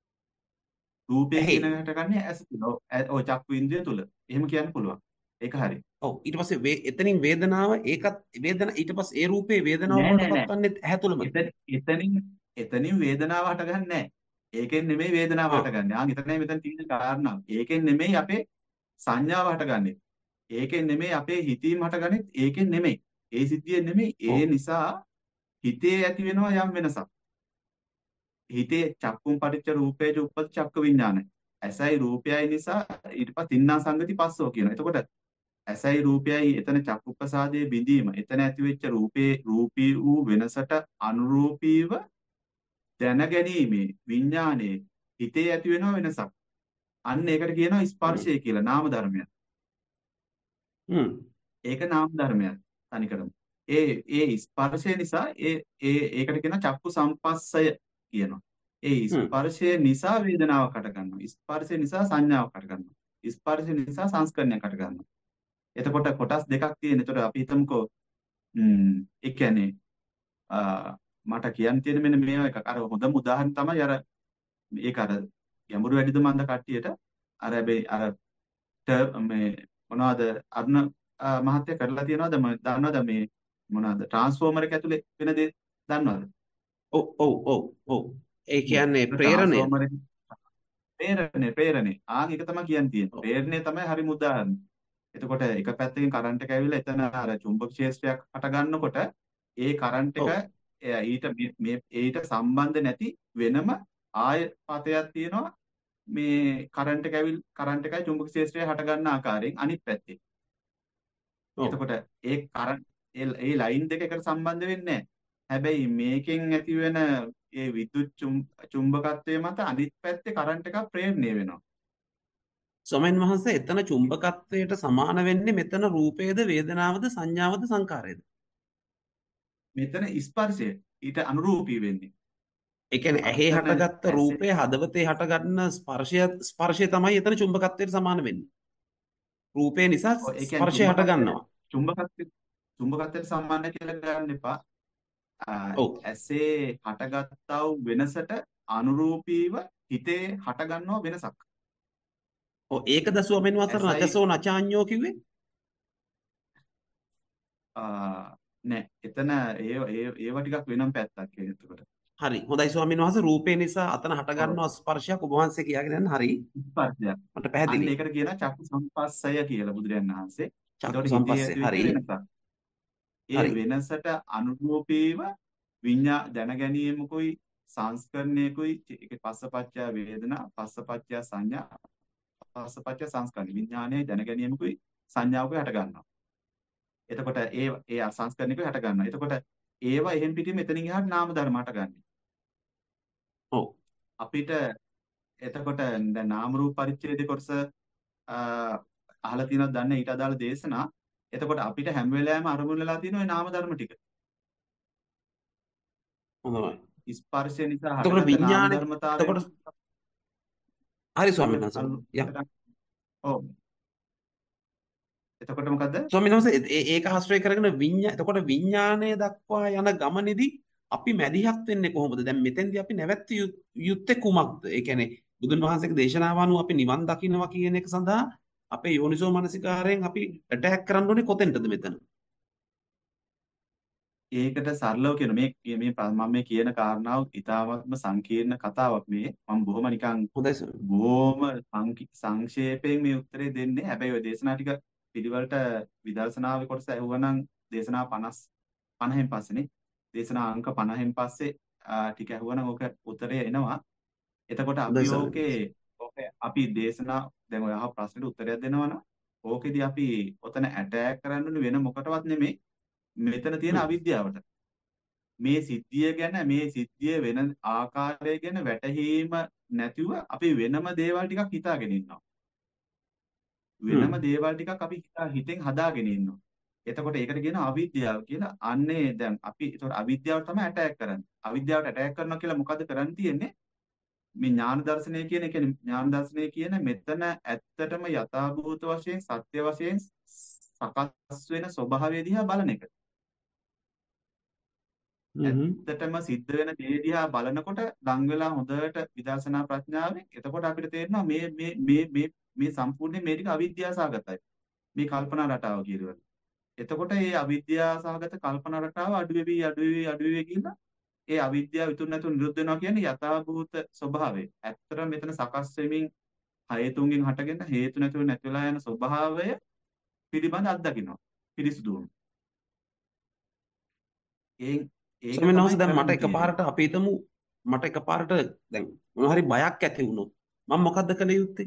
B: රූපය
D: ඇහි.
B: කියන එකට ගන්නේ ඇස තුල. ඔව් ඈ- ඔව් චක්කු ඉන්ද්‍රිය තුල. එහෙම කියන්න පුළුවන්. ඒක හරි.
D: ඔව් ඊට පස්සේ වේ- එතනින් වේදනාව ඒකත් වේදන ඊට පස්සේ ඒ රූපේ වේදනාව
B: නෑ
D: බවට
B: නෑ නෑ.
D: පත්වන්නේ ඇහැ තුලමද?
B: එතන එතනින් එතනින් වේදනාව හටගන්නේ නෑ. ඒකෙන් නෙමෙයි වේදනාව
D: ආ.
B: හටගන්නේ. ආන් එතනයි මෙතන තියෙන කාරණාව. ඒකෙන් නෙමෙයි අපේ සංඥාව හටගන්නේ. ඒකෙන් නෙමෙයි අපේ හිතීම හටගන්නේ. ඒකෙන් නෙමෙයි. ඒ සිද්ධියෙන් නෙමෙයි.
D: ඔව්.
B: ඒ නිසා හිතේ ඇති වෙනවා යම් වෙනසක්. හිතේ චක්කුම් පටිච්ච රූපේච උප්පති චක්ක විඥානයි. ඇසයි රූපයයි නිසා ඊට පස්සේ තින්නා සංගති පස්සෝ කියනවා. එතකොට ඇසයි රූපයයි එතන චක්කුප්‍රසාදයේ බිඳීම එතන ඇතිවෙච්ච රූපේ රූපී වූ වෙනසට අනුරූපීව දැනගැනීමේ විඥානයේ හිතේ ඇති වෙන වෙනසක්. අන්න ඒකට කියනවා
D: හ්ම්.
B: ස්පර්ශය කියලා නාම ධර්මයක්.
D: හ්ම්.
B: ඒක නාම ධර්මයක් තනිකරම. ඒ ඒ ස්පර්ශය නිසා ඒ ඒ ඒකට කියනවා චක්කු සම්පස්සය කියනවා. ඒ
D: හ්ම්.
B: ස්පර්ශය නිසා වේදනාවක් හට ගන්නවා. ස්පර්ශය නිසා සංඥාවක් හට ගන්නවා. ස්පර්ශය නිසා සංස්කරණයක් හට ගන්නවා. එතකොට කොටස් දෙකක් තියෙන. එතකොට අපි හිතමුකෝ ම්ම් ඒ කියන්නේ ආ, මට කියන්න තියෙන මෙන්න මේවා එකක්. අර හොඳම උදාහරණ තමයි අර ඒක අර ගැඹුරු වැඩිද මන්ද කට්ටියට අර හැබැයි අර ට- මේ මොනවද අරුණ ආ, මහත්තයා කරලා තියනවද ම- දන්නවද මේ මොනවද ට්‍රාන්ස්ෆෝමර් එක ඇතුලේ වෙන දේ දන්නවද?
D: ඔව් ඔව් ඔව් ඔව්. ඒ
B: හ්ම්.
D: කියන්නේ
B: ඒක
D: ප්‍රේරණය.
B: ට්‍රාන්ස්ෆෝමර් එක ප්‍රේරණේ ප්‍රේරණේ ආන් ඒක තමයි කියන්න තියෙන්නේ.
D: ඔව්.
B: ප්‍රේරණේ තමයි හරිම උදාහරණ. එතකොට එක පැත්තකින් කරන්ට් එක ඇවිල්ලා එතන අර චුම්බක ක්ෂේත්‍රයක් හට ගන්නකොට ඒ කරන්ට් එක
D: ඔව්.
B: එයා ඊට මේ මේ- ඊට සම්බන්ධ නැති වෙනම ආය පතයක් තියෙනවා මේ කරන්ට් එක ඇවිල් කරන්ට් එකයි චුම්බක ක්ෂේත්‍රය හට ගන්න ආකාරයෙන් අනිත් පැත්තේ.
D: ඔව්.
B: එතකොට ඒ කරන්ට් ඒ ඒ ලයින් දෙක එකට සම්බන්ධ වෙන්නේ නැහැ. හැබැයි මේකෙන් ඇති වෙන ඒ විද්‍යුත් චුම්- චුම්බකත්වය මත අනිත් පැත්තේ කරන්ට් එකක් ප්‍රේරණය වෙනවා.
D: ස්වාමීන් වහන්සේ එතන චුම්බකත්වයට සමාන වෙන්නේ මෙතන රූපේද වේදනාවද සංඥාවද සංකාරයද?
B: මෙතන ස්පර්ශය ඊට අනුරූපී වෙන්නේ.
D: ඒ කියන්නේ ඇහි
B: අත්තන
D: හටගත්ත
B: ඇසේ
D: රූපේ හදවතේ හටගන්න ස්පර්ශය ස්පර්ශය තමයි එතන චුම්බකත්වයට සමාන වෙන්නේ. රූපේ නිසා
B: ඔය ඒ කියන්නේ
D: ස්පර්ශය හට
B: චුම්බකත්වයට
D: ගන්නවා.
B: චුම්බකත්වයට චුම්බකත්වයට සම්බන්ධ කියලා ගන්න එපා. ආ,
D: ඔව්.
B: ඇසේ හටගත්තා වූ වෙනසට අනුරූපීව හිතේ හටගන්නවා වෙනසක්.
D: ඔව් ඒකද ස්වාමීන් වහන්සේ
B: ඇසයි
D: නචසෝ නචාඤ්ඤෝ කිව්වේ?
B: ආ, නෑ එතන ඒ ඒ ඒව ටිකක් වෙනම පැත්තක් ඒක එතකොට.
D: හරි. හොඳයි ස්වාමීන් වහන්සේ රූපේ නිසා අතන හට
B: ඔව්
D: ගන්නවා ස්පර්ශයක් ඔබ වහන්සේ කියාගෙන යන හරි.
B: ස්පර්ශයක්.
D: මට
B: අන්න
D: පැහැදිලි.
B: ඒකට කියනවා චක්කු සම්පස්සය කියලා බුදුරජාණන් වහන්සේ.
D: චක්කු
B: එතකොට හිතේ
D: සම්පස්සේ.
B: ඇති වෙච්ච
D: හරි.
B: වෙනසක්. ඒ
D: හරි.
B: වෙනසට අනුරූපීව විඤ්ඤා දැන ගැනීමකුයි සංස්කරණයකුයි ඒකේ පස්සපච්චය වේදනා පස්සපච්චය සංඥා පස්සපච්චය සංස්කරණ විඥානයේ දැන ගැනීමකුයි සංඥාවකුයි හට ගන්නවා. එතකොට ඒ ඒ සංස්කරණයකුයි හට ගන්නවා. එතකොට ඒවා එහෙන් පිටින් මෙතනින් එහාට නාම ධර්ම හට ගන්නවා.
D: ඔව්.
B: අපිට එතකොට දැන් නාම රූප පරිච්ඡේද කොටස අහලා තියෙනවද දන්නේ ඊට අදාළ දේශනා. එතකොට අපිට හැම වෙලාවෙම අරමුණු වෙලා තියෙන ওই නාම ධර්ම ටික.
D: හොඳයි.
B: ස්පර්ශය නිසා
D: එතකොට
B: හටගත්ත නාම
D: විඥානේ
B: ධර්මතාවයන්
D: එතකොට හරි ස්වාමීන්
B: අපිට
D: වහන්සේ. යා.
B: ඔව්. එතකොට මොකද?
D: ස්වාමීන් වහන්සේ ඒ- ඒක ආශ්‍රය කරගෙන විඤ්ඤා එතකොට විඥානය දක්වා යන ගමනේදී අපි මැදිහත් වෙන්නේ කොහොමද? දැන් මෙතෙන්දී අපි නැවැත්විය යුත්- යුත්තේ කුමක්ද? ඒ කියන්නේ බුදුන් වහන්සේගේ දේශනාව අනුව අපි නිවන් දකින්නවා කියන එක සඳහා අපේ යෝනිසෝ මනසිකාරයෙන් අපි ඇටැක් කරන්න ඕනේ කොතෙන්ටද මෙතන?
B: ඒකට සරලව කියන මේ මේ ප- මම මේ කියන කාරණාව ඉතාමත්ම සංකීර්ණ කතාවක් මේ. මම බොහොම නිකන්
D: හොඳයි ස්වාමීන්.
B: බොහොම සංකි- සංක්ෂේපයෙන් මේ උත්තරේ දෙන්නේ. හැබැයි ওই දේශනා ටික පිළිවෙලට විදර්ශනාවේ කොටස ඇහුවනම් දේශනා පනස් පනහෙන් පස්සේනේ. දේශනා අංක පනහෙන් පස්සේ ආ, ටික ඇහුවනම් ඕක උත්තරය එනවා. එතකොට
D: හොඳයි
B: අපි
D: ස්වාමීන්
B: ඕකේ ඕකේ අපි දේශනා දැන් ඔය අහ ප්‍රශ්නෙට උත්තරයක් දෙනවනම් ඕකෙදී අපි ඔතන ඇටැක් කරන්න ඕනේ වෙන මොකටවත් නෙමෙයි. මෙතන තියෙන
D: වහන්සේ.
B: අවිද්‍යාවට. මේ සිද්ධිය ගැන මේ සිද්ධිය වෙන ආකාරය ගැන වැටහීම නැතිව අපි වෙනම දේවල් ටිකක් හිතාගෙන ඉන්නවා.
D: හ්ම්.
B: වෙනම දේවල් ටිකක් අපි හිතා හිතෙන් හදාගෙන ඉන්නවා. එතකොට ඒකට කියනවා අවිද්‍යාව කියලා. අන්නේ දැන් අපි ඒතකොට අවිද්‍යාවට තමයි ඇටැක් කරන්නේ. අවිද්‍යාවට ඇටැක් කරනවා කියලා මොකද කරන්න තියෙන්නේ? මේ ඥාන දර්ශනය කියන ඒ කියන්නේ ඥාන දර්ශනය කියන මෙතන ඇත්තටම යථාභූත වශයෙන් සත්‍ය වශයෙන් සකස් වෙන ස්වභාවය දිහා බලන එක.
D: හ්ම්.
B: ඇත්තටම සිද්ධ වෙන දේ දිහා බලනකොට ලං වෙලා හොඳට විදර්ශනා ප්‍රඥාවෙන් එතකොට අපිට තේරෙනවා මේ මේ මේ මේ මේ සම්පූර්ණයෙන් මේ ටික අවිද්‍යාව සහගතයි. මේ කල්පනා රටාව කියලා. එතකොට මේ අවිද්‍යාව සහගත කල්පනා රටාව අඩු වෙවි අඩු වෙවි අඩු වෙවි කියලා ඒ අවිද්‍යාව ඉතුරු නැතුව නිරුද්ධ වෙනවා කියන්නේ යථාභූත ස්වභාවය. ඇත්තටම මෙතන සකස් වෙමින් හේතුන්ගෙන් හටගෙන හේතු නැතුව නැති වෙලා යන ස්වභාවය පිළිබඳ අත්දකින්නවා. පිරිසුදුවම. ඒ ඒක
D: ස්වාමීන්
B: තමයි
D: වහන්සේ දැන්
B: කරන්න
D: මට
B: තියෙන්නේ.
D: එකපාරට අපි හිතමු මට එකපාරට දැන් මොනවා හරි බයක් ඇති වුණොත් මම මොකද්ද කළ යුත්තේ?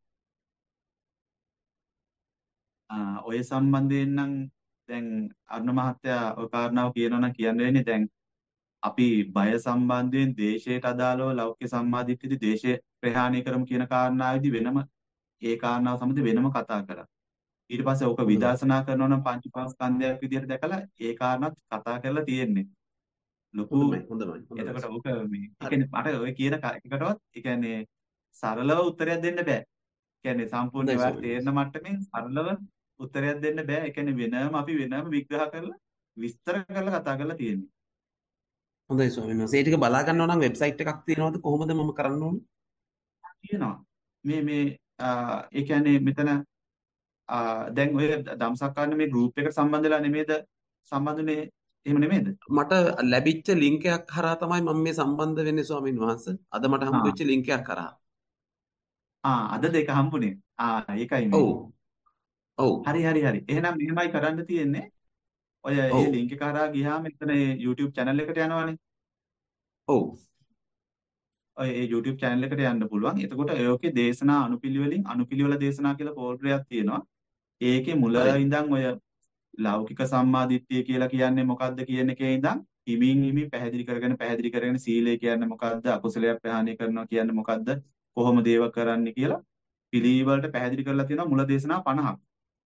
B: ආ, ඔය සම්බන්ධයෙන් නම් දැන් අරුණ මහත්තයා ඔය කාරණාව කියනවා නම් කියන්න වෙන්නේ දැන් අපි බය සම්බන්ධයෙන් දේශයට අදාළව ලෞකික සම්මාදිට්ඨියදී දේශය ප්‍රහාණය කරමු කියන කාරණාවේදී වෙනම ඒ කාරණාව සම්බන්ධ වෙනම කතා කරා. ඊට පස්සේ ඕක
D: හොඳයි.
B: විදර්ශනා කරනවා නම් පංච උපාස්කන්ධයක් විදිහට දැකලා ඒ කාරණාත් කතා කරලා තියෙන්නේ. ලොකු
D: හොඳයි හොඳයි හොඳයි.
B: එතකොට ඕක මේ ඒ
D: හරි.
B: කියන්නේ මට ඔය කියන ක- එකකටවත් ඒ කියන්නේ සරලව උත්තරයක් දෙන්න බෑ. කියන්නේ සම්පූර්ණ
D: හොඳයි
B: ඔයාලට
D: ස්වාමීන්
B: තේරෙන
D: වහන්සේ.
B: මට්ටමින් සරලව උත්තරයක් දෙන්න බෑ. ඒ කියන්නේ වෙනම අපි වෙනම විග්‍රහ කරලා විස්තර කරලා කතා කරලා තියෙන්නේ.
D: හොඳයි ස්වාමීන් වහන්සේ. ඒ ටික බලා ගන්නවා නම් වෙබ්සයිට් එකක් තියෙනවද? කොහොමද මම කරන්න ඕනේ?
B: තියෙනවා. මේ මේ ආ, ඒ කියන්නේ මෙතන ආ, දැන් ඔය ධම්සක්කාන මේ ගෲප් එකට සම්බන්ධ වෙලා නෙමෙයිද සම්බන්ධුනේ එහෙම නෙමෙයිද?
D: මට ලැබිච්ච ලින්ක් එකක් කරා තමයි මම මේ සම්බන්ධ වෙන්නේ ස්වාමීන් වහන්සේ. අද මට හම්බ
B: ආ
D: වෙච්ච ලින්ක් එකක් කරා.
B: ආ අද දෙක හම්බුනේ. ආ ඒකයි මේ.
D: ඔව්. ඔව්.
B: හරි හරි හරි. එහෙනම් මෙහෙමයි කරන්න තියෙන්නේ. ඔය ඒ
D: ඔව්.
B: ලින්ක් එක හරහා ගියාම එතන ඒ YouTube channel එකට යනවනේ.
D: ඔව්.
B: ඔය ඒ YouTube channel එකට යන්න පුළුවන්. එතකොට ඔයෝකේ දේශනා අනුපිළිවෙලින් අනුපිළිවෙල දේශනා කියලා ෆෝල්ඩරයක් තියෙනවා. ඒකේ මුල
D: හරි.
B: ඉඳන් ඔය ලෞකික සම්මාදිට්ඨිය කියලා කියන්නේ මොකක්ද කියන එකේ ඉඳන් හිමින් හිමින් පැහැදිලි කරගෙන පැහැදිලි කරගෙන සීලය කියන්නේ මොකක්ද අකුසලයක් ප්‍රහාණය කරනවා කියන්නේ මොකක්ද කොහොමද ඒව කරන්නේ කියලා පිළිවෙලට පැහැදිලි කරලා තියෙනවා මුල දේශනා පනහක්.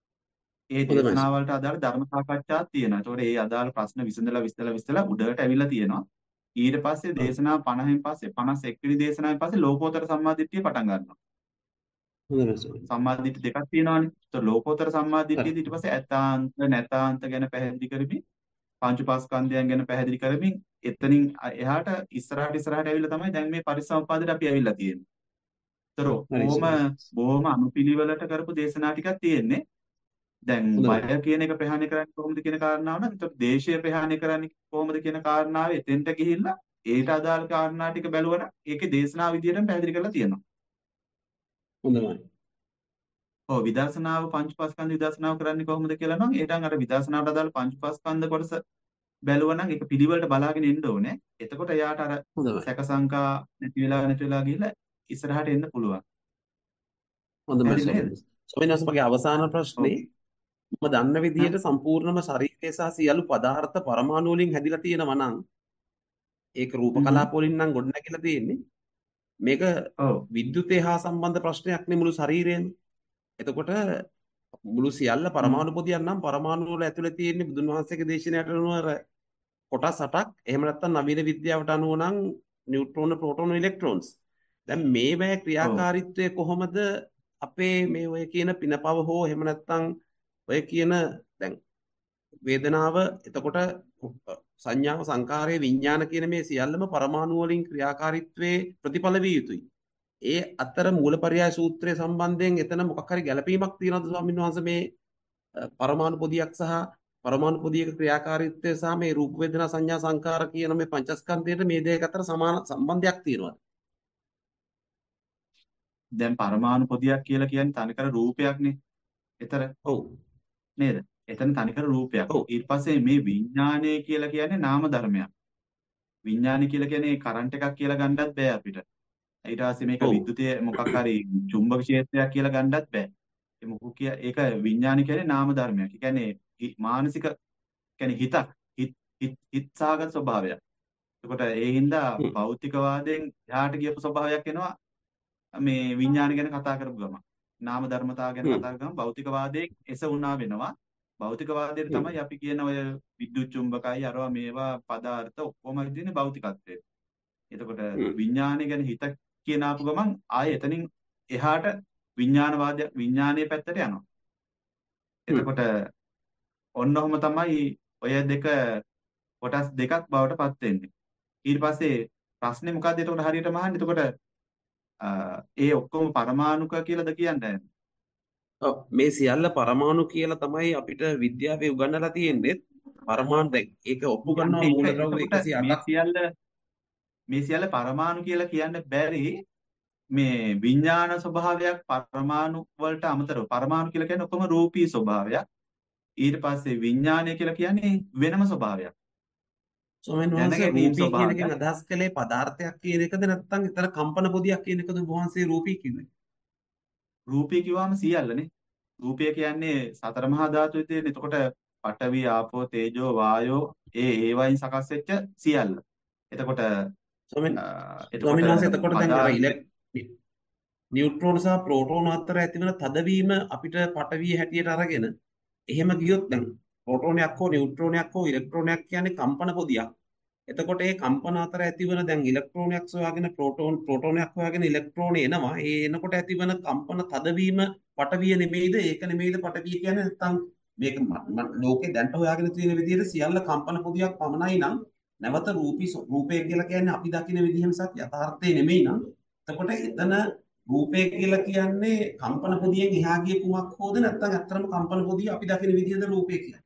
B: ඒ
D: හොඳයි සර්.
B: දේශනාවලට අදාළ ධර්ම සාකච්ඡාවක් තියෙනවා. ඒතකොට ඒ අදාළ ප්‍රශ්න විසඳලා විසඳලා විසඳලා උඩට ඇවිල්ලා තියෙනවා. ඊට පස්සේ
D: ඔව්.
B: දේශනා පනහෙන් පස්සේ පනස් එක් වෙනි දේශනාවෙන් පස්සේ ලෝකෝත්තර සම්මාදිට්ඨිය පටන් ගන්නවා.
D: හොඳයි සර්.
B: සම්මාදිට්ඨිය දෙකක් තියෙනවානේ. ඒතකොට ලෝකෝත්තර
D: හරි.
B: සම්මාදිට්ඨියදී ඊට පස්සේ ඇතාන්ත නැතාන්ත ගැන පැහැදිලි කරමින් පංච පාස්කන්ධයන් ගැන පැහැදිලි කරමින් එතනින් අ- එහාට ඉස්සරහට ඉස්සරහට ඇවිල්ලා තමයි දැන් මේ පරිසම්පාදයට අපි ඇවිල්ලා තියෙන්නේ. ඒතර
D: හරි
B: කොහොම
D: සර්.
B: බොහොම අනුපිළිවෙලට කරපු දේශනා ටිකක් තියෙන්නේ. දැන්
D: හොඳයි.
B: බය කියන එක ප්‍රහාණය කරන්නේ කොහොමද කියන කාරණාව නම් ඒතකොට දේශය ප්‍රහාණය කරන්නේ කොහොමද කියන කාරණාව එතෙන්ට ගිහිල්ලා ඒට අදාළ කාරණා ටික බැලුවනම් ඒකේ දේශනා විදියටම පැහැදිලි කරලා තියෙනවා.
D: හොඳයි.
B: ඔව් විදර්ශනාව පංචපස්කන්ධ විදර්ශනාව කරන්නේ කොහොමද කියලා නම් ඒටන් අර විදර්ශනාවට අදාළ පංචපස්කන්ධ කොටස බැලුවනම් ඒක පිළිවෙලට බලාගෙන ඉන්න ඕනේ. එතකොට එයාට අර
D: හොඳයි.
B: සැක සංකා නැති වෙලා නැති වෙලා ගිහිල්ලා ඉස්සරහට එන්න පුළුවන්.
D: හොඳයි
B: පැහැදිලි
D: ස්වාමීන්
B: නේද?
D: වහන්සේ. ස්වාමීන් වහන්සේ මගේ අවසාන
B: ඔව්.
D: ප්‍රශ්නේ මම දන්න
B: හා?
D: විදිහට සම්පූර්ණම ශරීරය සහ සියලු පදාර්ථ පරමාණු වලින් හැදිලා තියෙනවා නම් ඒක රූප
B: හ්ම්.
D: කලාප වලින් නම් ගොඩනැගිලා තියෙන්නේ. මේක
B: ඔව්.
D: විද්‍යුතය හා සම්බන්ධ ප්‍රශ්නයක් නේ මුළු ශරීරයම. එතකොට මුළු සියල්ල
B: හ්ම්.
D: පරමාණු පොදියක් නම් පරමාණු වල ඇතුලේ තියෙන්නේ බුදුන් වහන්සේගේ දේශනාවට අනුව අර කොටස් අටක්. එහෙම නැත්නම් නවීන විද්‍යාවට අනුව නම් නියුට්‍රෝන, ප්‍රෝටෝන, ඉලෙක්ට්‍රෝන්ස්. දැන් මේවැය
B: ඔව්.
D: ක්‍රියාකාරීත්වය කොහොමද අපේ මේ ඔය කියන පිනපව හෝ එහෙම නැත්නම් ඔය කියන දැන් වේදනාව එතකොට සංඥාව සංකාරය විඥාන කියන මේ සියල්ලම පරමාණු වලින් ක්‍රියාකාරීත්වයේ ප්‍රතිඵල විය යුතුයි. ඒ අතර මූලපරයාය සූත්‍රය සම්බන්ධයෙන් එතන මොකක් හරි ගැළපීමක් තියෙනවද ස්වාමීන් වහන්සේ මේ අ, පරමාණු පොදියක් සහ පරමාණු පොදියක ක්‍රියාකාරීත්වය සහ මේ රූප වේදනා සංඥා සංකාර කියන මේ පංචස්කන්ධයට මේ දෙක අතර සමාන සම්බන්ධයක් තියෙනවද?
B: දැන් පරමාණු පොදියක් කියලා කියන්නේ තනිකර රූපයක්නේ. ඒතර
D: ඔව්.
B: නේද? එතන තනිකර රූපයක්.
D: ඔව්.
B: ඊට පස්සේ මේ විඥානය කියලා කියන්නේ නාම ධර්මයක්. විඥානය කියලා කියන්නේ කරන්ට් එකක් කියලා ගන්නත් බෑ අපිට. ඊට පස්සේ මේක
D: ඔව්.
B: විද්‍යුතය මොකක් හරි චුම්බක ක්ෂේත්‍රයක් කියලා ගන්නත් බෑ. ඒ මොකක් කිය ඒක විඥානය කියන්නේ නාම ධර්මයක්. ඒ කියන්නේ හි- මානසික කියන්නේ හිතක් හිත හිත හිත්සාගත ස්වභාවයක්. එතකොට ඒ හින්දා
D: හ්ම්.
B: භෞතිකවාදයෙන් එහාට ගියපු ස්වභාවයක් එනවා මේ විඥාන ගැන කතා කරපු ගමන්. නාම ධර්මතාව ගැන
D: හ්ම්.
B: කතා කරපු ගමන් භෞතිකවාදයෙන් එසවුනා වෙනවා. භෞතිකවාදයට
D: හ්ම්.
B: තමයි අපි කියන ඔය විද්‍යුත් චුම්බකයි අරවා මේවා පදාර්ථ ඔක්කොම තියෙන්නේ භෞතිකත්වයට. එතකොට
D: හ්ම්.
B: විඥානය ගැන හිත කියන ආපු ගමන් ආයේ එතනින් එහාට විඥානවාදය විඥානයේ පැත්තට යනවා.
D: හ්ම්.
B: එතකොට ඔන්න ඔහම තමයි ඔය දෙක කොටස් දෙකක් බවට පත් වෙන්නේ. ඊට පස්සේ ප්‍රශ්නේ මොකද්ද එතකොට හරියටම අහන්නේ? එතකොට අ, ඒ ඔක්කොම පරමාණුක කියලාද කියන්නේ?
D: ඔව්. මේ සියල්ල පරමාණු කියලා තමයි අපිට විද්‍යාවේ උගන්වලා තියෙන්නේ. පරමාණු දැන් ඒක ඔප්පු
B: අන්න
D: කරනවා
B: ඒක
D: මූලද්‍රව්‍ය
B: එතකොට මේ
D: එකසිය අටක්.
B: සියල්ල මේ සියල්ල පරමාණු කියලා කියන්න බැරි මේ විඥාන ස්වභාවයක් පරමාණු වලට අමතරව පරමාණු කියලා කියන්නේ ඔක්කොම රූපී ස්වභාවයක්. ඊට පස්සේ විඥානය කියලා කියන්නේ වෙනම ස්වභාවයක්.
D: ස්වාමීන් වහන්සේ
B: දැනගැනීම්
D: රූපී කියන
B: ස්වභාවයක්.
D: එකෙන් අදහස් කළේ පදාර්ථයක් කියන එකද නැත්නම් ඊතර කම්පන පොදියක් කියන එකද ඔබ වහන්සේ රූපී කිව්වේ?
B: රූපය කිව්වම සියල්ලනේ. රූපය කියන්නේ සතර මහා ධාතුවේ තියෙන. එතකොට පඨවි, ආපෝ, තේජෝ, වායෝ ඒ ඒවයින් සකස් වෙච්ච සියල්ල. එතකොට
D: ස්වාමීන්
B: අ, එතකොට
D: ස්වාමීන් වහන්සේ එතකොට දැන් අර
B: පදාර්ථ
D: ඉලෙක් නියුට්‍රෝන සහ ප්‍රෝටෝන අතර ඇතිවන තදවීම අපිට පටවිය හැටියට අරගෙන එහෙම ගියොත් දැන් ප්‍රෝටෝනයක් හෝ නියුට්‍රෝනයක් හෝ ඉලෙක්ට්‍රෝනයක් කියන්නේ කම්පන පොදියක්. එතකොට ඒ කම්පන අතර ඇතිවන දැන් ඉලෙක්ට්‍රෝනයක් සොයාගෙන ප්‍රෝටෝන ප්‍රෝටෝනයක් හොයාගෙන ඉලෙක්ට්‍රෝනේ එනවා. ඒ එනකොට ඇතිවන කම්පන තදවීම පටවිය නෙමෙයිද? ඒක නෙමෙයිද පටවිය කියන්නේ නැත්නම් මේක ම- ම- ලෝකේ දැන්ට හොයාගෙන තියෙන විදිහට සියල්ල කම්පන පොදියක් පමණයි නම් නැවත රූපී ස්ව- රූපය කියලා කියන්නේ අපි දකින විදිහ මිසක් යථාර්ථය නෙමෙයි නම් එතකොට එතන රූපය කියලා කියන්නේ කම්පන පොදියෙන් එහා ගිය කුමක් හෝද නැත්නම් ඇත්තටම කම්පන පොදිය අපි දකින විදිහද රූපය කියන්නේ?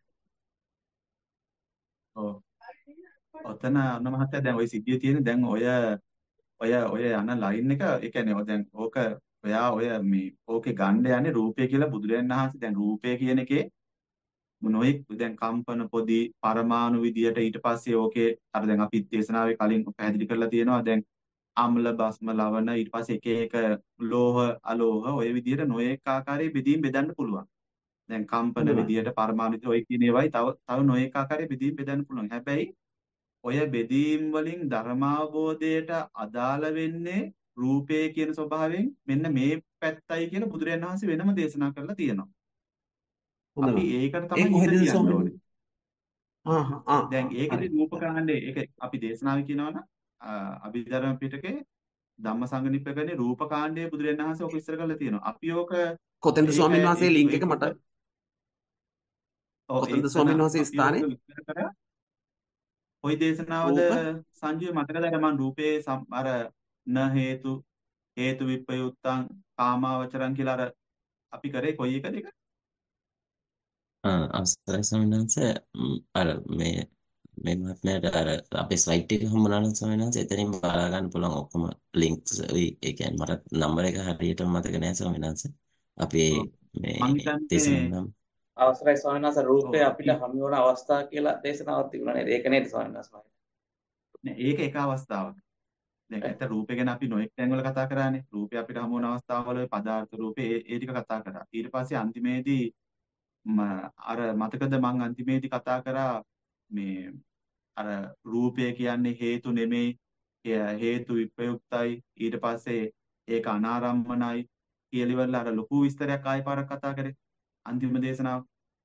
B: ඔව්. ඔතන අන්න මහත්තයා දැන් ওই සිද්ධිය තියෙන දැන් ඔය ඔය ඔය යන ලයින් එක ඒ කියන්නේ ඔය දැන් ඕක ඔයා ඔය මේ ඕකේ ගන්න යන්නේ රූපය කියලා බුදුරජාණන් වහන්සේ දැන් රූපය කියන එකේ නොඑක් දැන් කම්පන පොදි පරමාණු විදියට ඊට පස්සේ ඕකේ අර දැන් අපි දේශනාවේ කලින් පැහැදිලි කරලා තියෙනවා දැන් අම්ල භස්ම ලවණ ඊට පස්සේ එක එක ලෝහ අලෝහ ඔය විදියට නොඑක ආකාරයේ බෙදීම් බෙදන්න පුළුවන්. දැන් කම්පන
D: හොඳයි.
B: විදියට පරමාණු විදියට ඔය කියන ඒවායි තව තව නොඑක ආකාරයේ බෙදීම් බෙදන්න පුළුවන්. හැබැයි ඔය බෙදීම් වලින් ධර්මාවබෝධයට අදාළ වෙන්නේ රූපය කියන ස්වභාවයෙන් මෙන්න මේ පැත්තයි කියලා බුදුරජාණන් වහන්සේ වෙනම දේශනා කරලා තියෙනවා. අපි
D: හොඳයි.
B: ඒකට
D: ඒ
B: තමයි ඉඩ
D: කොහෙදද
B: තියන්න
D: ස්වාමීනි?
B: ඕනේ.
D: ආ ආ
B: දැන්
D: ආ
B: ඒකෙදි
D: හරි.
B: රූපකාණ්ඩේ ඒක අපි දේශනාවේ කියනවනම් අභිධර්ම පිටකේ ධම්මසංගණිප්පකනේ රූපකාණ්ඩයේ බුදුරජාණන් වහන්සේ ඔක ඉස්සර කරලා තියෙනවා. අපි ඕක
D: කොතෙන්ද
B: ඒක
D: ස්වාමීන් වහන්සේ
B: ඒක
D: ලින්ක් එක
B: ඒක
D: මට
B: ඔව්
D: කොතෙන්ද
B: එතන
D: ස්වාමීන් වහන්සේ
B: අපි ඕක
D: ස්ථානේ?
B: විස්තර කරා. ওই දේශනාවද
D: රූප
B: සංජීව මතකද අර මං රූපේ සම්- අර න හේතු හේතු විප්‍රයුක්තං කාමාවචරං කියලා අර අපි කරේ කොයි එකද ඒක?
A: ආ අවසරයි ස්වාමීන් වහන්සේ. ම්, අර මේ මේ මහත්මයාට අර අපේ ස්ලයිඩ් එක හම්බුනා නම් ස්වාමීන් වහන්සේ එතනින් බලා ගන්න පුළුවන් ඔක්කොම ලින්ක්ස් ඒ ඒ කියන්නේ මට නම්බර එක හරියට මතක නෑ ස්වාමීන් වහන්සේ. අපි
B: ඔව්.
A: මේ
B: මං හිතන්නේ
A: දේශනාව නම්
E: අවසරයි ස්වාමීන් වහන්සේ රූපය
B: ඔව්
E: අපිට හමු වන අවස්ථා කියලා දේශනාවක් තිබුණා නේද? ඒක නේද ස්වාමීන් වහන්සේ?
B: නෑ ඒක එක අවස්ථාවක්. දැන් ඇත්ත රූපේ ගැන අපි නොඑක් තැන්වල කතා කරානේ. රූපේ අපිට හමු වන අවස්ථාවල ඔය පදාර්ථ රූපේ ඒ ඒ ටික කතා කරා. ඊට පස්සේ අන්තිමේදී ම අර මතකද මං අන්තිමේදී කතා කරා මේ අර රූපය කියන්නේ හේතු නෙමෙයි එය හේතු විප්‍රයුක්තයි ඊට පස්සේ ඒක අනාරම්මනයි කියලා ඉවරලා අර ලොකු විස්තරයක් ආයෙ පාරක් කතා කරේ අන්තිම දේශනාව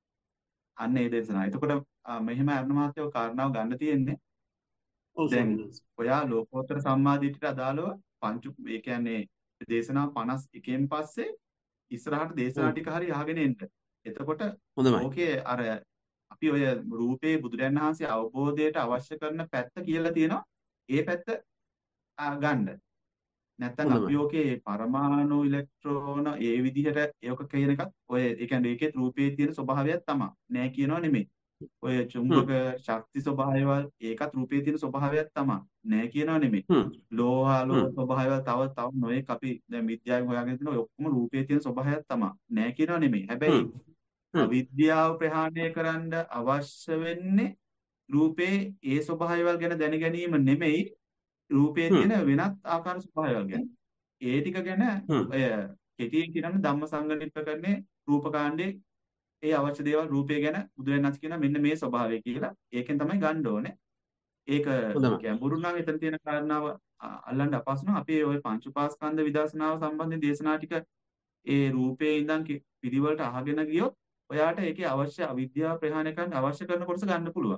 B: අන්න ඒ දේශනාව. එතකොට ආ, මෙහෙම අරුණ මහත්තයෝ කාරණාව ගන්න තියෙන්නේ
D: ඔව්
B: දැන්
D: ස්වාමීන් වහන්සේ.
B: ඔයා ලෝකෝත්තර සම්මාදිට්ඨියට අදාළව පංච ඒ කියන්නේ දේශනා පනස් එකෙන් පස්සේ ඉස්සරහට දේශනා
D: ඔව්
B: ටික හරි අහගෙන එන්න. එතකොට
D: හොඳයි.
B: ඕකේ අර අපි ඔය රූපේ බුදුරජාණන් වහන්සේ අවබෝධයට අවශ්‍ය කරන පැත්ත කියලා තියෙනවා. ඒ පැත්ත ආ, ගන්න. නැත්තම් අපි
D: හොඳයි.
B: ඕකේ පරමාණු ඉලෙක්ට්‍රෝන ඒ විදිහට ඒක කියන එකත් ඔය ඒ කියන්නේ ඒකේ රූපේ තියෙන ස්වභාවයක් තමයි. නෑ කියනවා නෙමෙයි. ඔය
D: හ්ම්
B: චුම්බක ශක්ති ස්වභාවයවල් ඒකත් රූපේ තියෙන ස්වභාවයක් තමයි. නෑ කියනවා නෙමෙයි.
D: හ්ම්
B: ලෝහාලෝහ
D: හ්ම්
B: ස්වභාවයවල් තව තව නොයෙක් අපි දැන් විද්‍යාවෙන් හොයාගෙන තියෙන ඔය ඔක්කොම රූපේ තියෙන ස්වභාවයක් තමයි. නෑ කියනවා නෙමෙයි. හැබැයි
D: හ්ම් හ්ම්
B: අවිද්‍යාව ප්‍රහාණය කරන්න අවශ්‍ය වෙන්නේ රූපේ ඒ ස්වභාවයවල් ගැන දැන ගැනීම නෙමෙයි රූපේ
D: හ්ම්
B: තියෙන වෙනත් ආකාර ස්වභාවයවල් ගැන. ඒ ටික ගැන
D: හ්ම්
B: ඔය කෙටියෙන් කියනනම් ධම්මසංගණිප්පකරණේ රූපකාණ්ඩේ ඒ අවශ්‍ය දේවල් රූපය ගැන බුදුරජාණන් වහන්සේ කියනවා මෙන්න මේ ස්වභාවය කියලා. ඒකෙන් තමයි ගන්න ඕනේ. ඒක
D: හොඳයි.
B: ගැඹුරු නම් එතන තියෙන කාරණාව අ- අල්ලන්න අපහසු නම් අපි ওই පංච උපාස්කන්ධ විදර්ශනාව සම්බන්ධයෙන් දේශනා ටික ඒ රූපයේ ඉඳන් කි- පිළිවෙලට අහගෙන ගියොත් ඔයාට ඒකේ අවශ්‍ය අවිද්‍යාව ප්‍රහාණය කරන්න අවශ්‍ය කරන කොටස ගන්න පුළුවන්.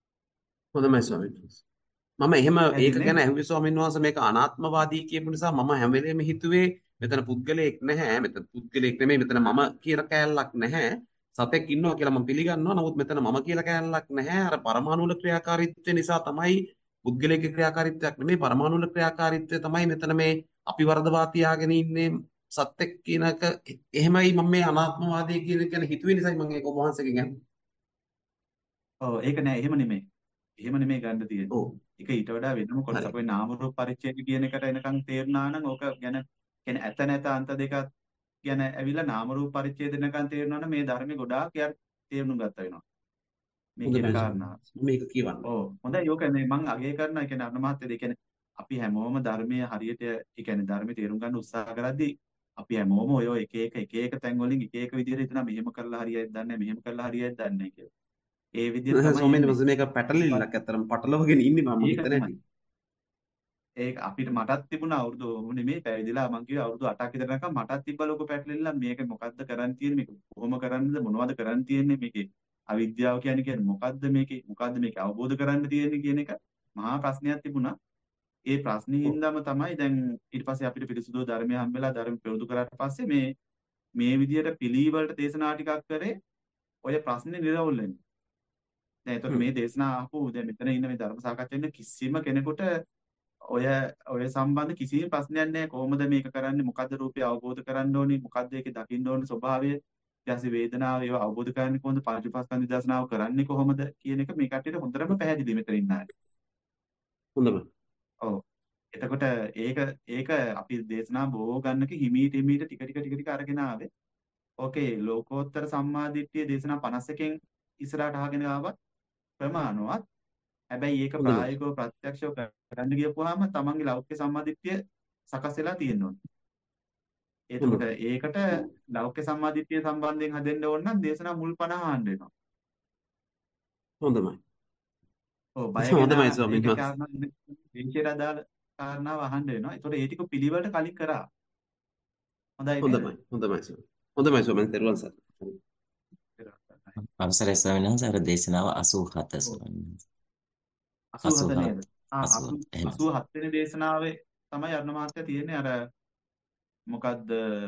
D: හොඳයි ස්වාමීන් වහන්සේ. මම එහෙම ඒක
B: පැහැදිලි
D: ගැන
B: නේද?
D: ඇහුවේ ස්වාමීන් වහන්සේ මේක අනාත්මවාදී කියපු නිසා මම හැම වෙලේම හිතුවේ මෙතන පුද්ගලයෙක් නැහැ. මෙතන පුද්ගලයෙක් නෙමෙයි මෙතන මම කියලා කෑල්ලක් නැහැ. සතෙක් ඉන්නවා කියලා මම පිළිගන්නවා. නමුත් මෙතන මම කියලා කෑල්ලක් නැහැ. අර පරමාණු වල ක්‍රියාකාරීත්වය නිසා තමයි පුද්ගලයෙක්ගේ ක්‍රියාකාරීත්වයක් නෙමෙයි පරමාණු වල ක්‍රියාකාරීත්වය තමයි මෙතන මේ අපි වරදවා තියාගෙන ඉන්නේ සත්‍යක් කියන එක එහෙමයි මම මේ අනාත්මවාදී කියන එක ගැන හිතුවේ නිසායි මම ඒක ඔබ වහන්සේගෙන් අහන්නේ.
B: ඔව් ඒක නෑ එහෙම නෙමෙයි. එහෙම නෙමෙයි ගන්න තියෙන්නේ.
D: ඔව්
B: ඒක ඊට වඩා වෙනම කොටසක්.
D: හරි.
B: ඔය නාම රූප පරිච්ඡේද කියන එකට එනකන් තේරුණා නම් ඕක ගැන කියන්නේ ඇත නැත අන්ත දෙකක් ගැන ඇවිල්ලා නාම රූප පරිච්ඡේද එනකන් තේරුණා නම් මේ ධර්මේ ගොඩාක් යාර තේරුම් ගත්ත වෙනවා. මේ
D: හොඳයි
B: කියන
D: ස්වාමීන්
B: කාරණාව.
D: වහන්සේ. මේක කියවන්න.
B: ඔව් හොඳයි ඕක මේ මම අගය කරනවා. ඒ කියන්නේ අරුණ මහත්තයා ඒ කියන්නේ අපි හැමෝම ධර්මයේ හරියට ඒ කියන්නේ ධර්මයේ තේරුම් ගන්න උත්සාහ කරද්දී අපි හැමෝම ඔය එක එක එක එක තැන් වලින් එක එක විදිහට හිතනවා මෙහෙම කරලා හරියයිද දන්නේ නැහැ මෙහෙම කරලා හරියයිද දන්නේ නැහැ කියලා. ඒ විදිහට තමයි
D: ස්වාමීන්
B: එන්නේ.
D: වහන්සේ මේක පැටලිල්ලක් ඇත්තටම පටලවගෙන ඉන්නේ මම
B: ඒක
D: හිතන
B: තමයි.
D: හැටි.
B: ඒක අපිට මටත් තිබුණා අවුරුදු නෙමෙයි පැවිදිලා මං කිව්වා අවුරුදු අටක් විතර යනකම් මටත් තිබ්බ ලොකු පැටලෙන්න මේක මොකද්ද කරන්න තියෙන්නේ මේක කොහොම කරන්නද මොනවද කරන්න තියෙන්නේ මේකේ අවිද්‍යාව කියන්නේ කියන්නේ මොකද්ද මේකේ මොකද්ද මේක අවබෝධ කරන්න තියෙන්නේ කියන එක මහා ප්‍රශ්නයක් තිබුණා. ඒ ප්‍රශ්නේ
D: ඔව්.
B: හින්දාම තමයි දැන් ඊට පස්සේ අපිට පිරිසුදු ධර්මය හම්බෙලා ධර්ම ප්‍රයෝජන කරාට පස්සේ මේ මේ විදියට පිළිවෙලට දේශනා ටිකක් කරේ ඔය ප්‍රශ්නේ නිරවුල් වෙන්නේ. දැන් එතකොට
D: හ්ම්.
B: මේ දේශනා අහපු දැන් මෙතන ඉන්න මේ ධර්ම සාකච්ඡා ඉන්න කිසිම කෙනෙකුට ඔය ඔය සම්බන්ධ කිසිම ප්‍රශ්නයක් නැහැ කොහොමද මේක කරන්නේ මොකද්ද රූපය අවබෝධ කරගන්න ඕනේ මොකද්ද ඒකේ දකින්න ඕනේ ස්වභාවය ඊට පස්සේ වේදනාව ඒවා අවබෝධ කරගන්නේ කොහොමද පංච උපාස්කන්ධ විදර්ශනාව කරන්නේ කොහොමද කියන එක මේ කට්ටියට හොඳටම පැහැදිලි මෙතන ඉන්න අය.
D: හොඳයි.
B: ඔව්. එතකොට ඒක ඒක අපි දේශනා බොහෝ ගන්නක හිමීට හිමීට ටික ටික ටික ටික අරගෙන ආවේ. ඕකේ ලෝකෝත්තර සම්මාදිට්ඨිය දේශනා පනස් එකෙන් ඉස්සරහට අහගෙන ආවත් ප්‍රමාණවත්. හැබැයි ඒක
D: හොඳයි.
B: ප්‍රායෝගිකව ප්‍රත්‍යක්ෂව කරන්න ගියපුවාම තමන්ගේ ලෞකික සම්මාදිට්ඨිය සකස් වෙලා තියෙන්න ඕනේ. එතකොට
D: හොඳයි.
B: ඒකට ලෞකික සම්මාදිට්ඨිය සම්බන්ධයෙන් හදෙන්න ඕන නම් දේශනා මුල් පනහ අහන්න වෙනවා.
D: හොඳයි.
B: ඔව් බය ගැන
D: හොඳයි ස්වාමීන්
B: ඒක
D: වහන්සේ.
B: කාරණා විශේෂයට අදාළ කාරණාව අහන්න වෙනවා. එතකොට ඒ ටික පිළිවෙලට කලින් කරා. හොඳයි නේද?
D: හොඳයි. හොඳයි ස්වාමීන්. හොඳයි ස්වාමීන් තෙරුවන් සරණයි.
A: අවසරයි ස්වාමීන් වහන්සේ අර දේශනාව අසූහත
B: ඔව්
A: ස්වාමීන් වහන්සේ.
B: අසූහත නේද?
A: අසූහත
B: ආ
A: අසූහත එහෙම.
B: අසූහත වෙනි දේශනාවේ තමයි අරුණ මහත්තයා තියෙන්නේ අර මොකද්ද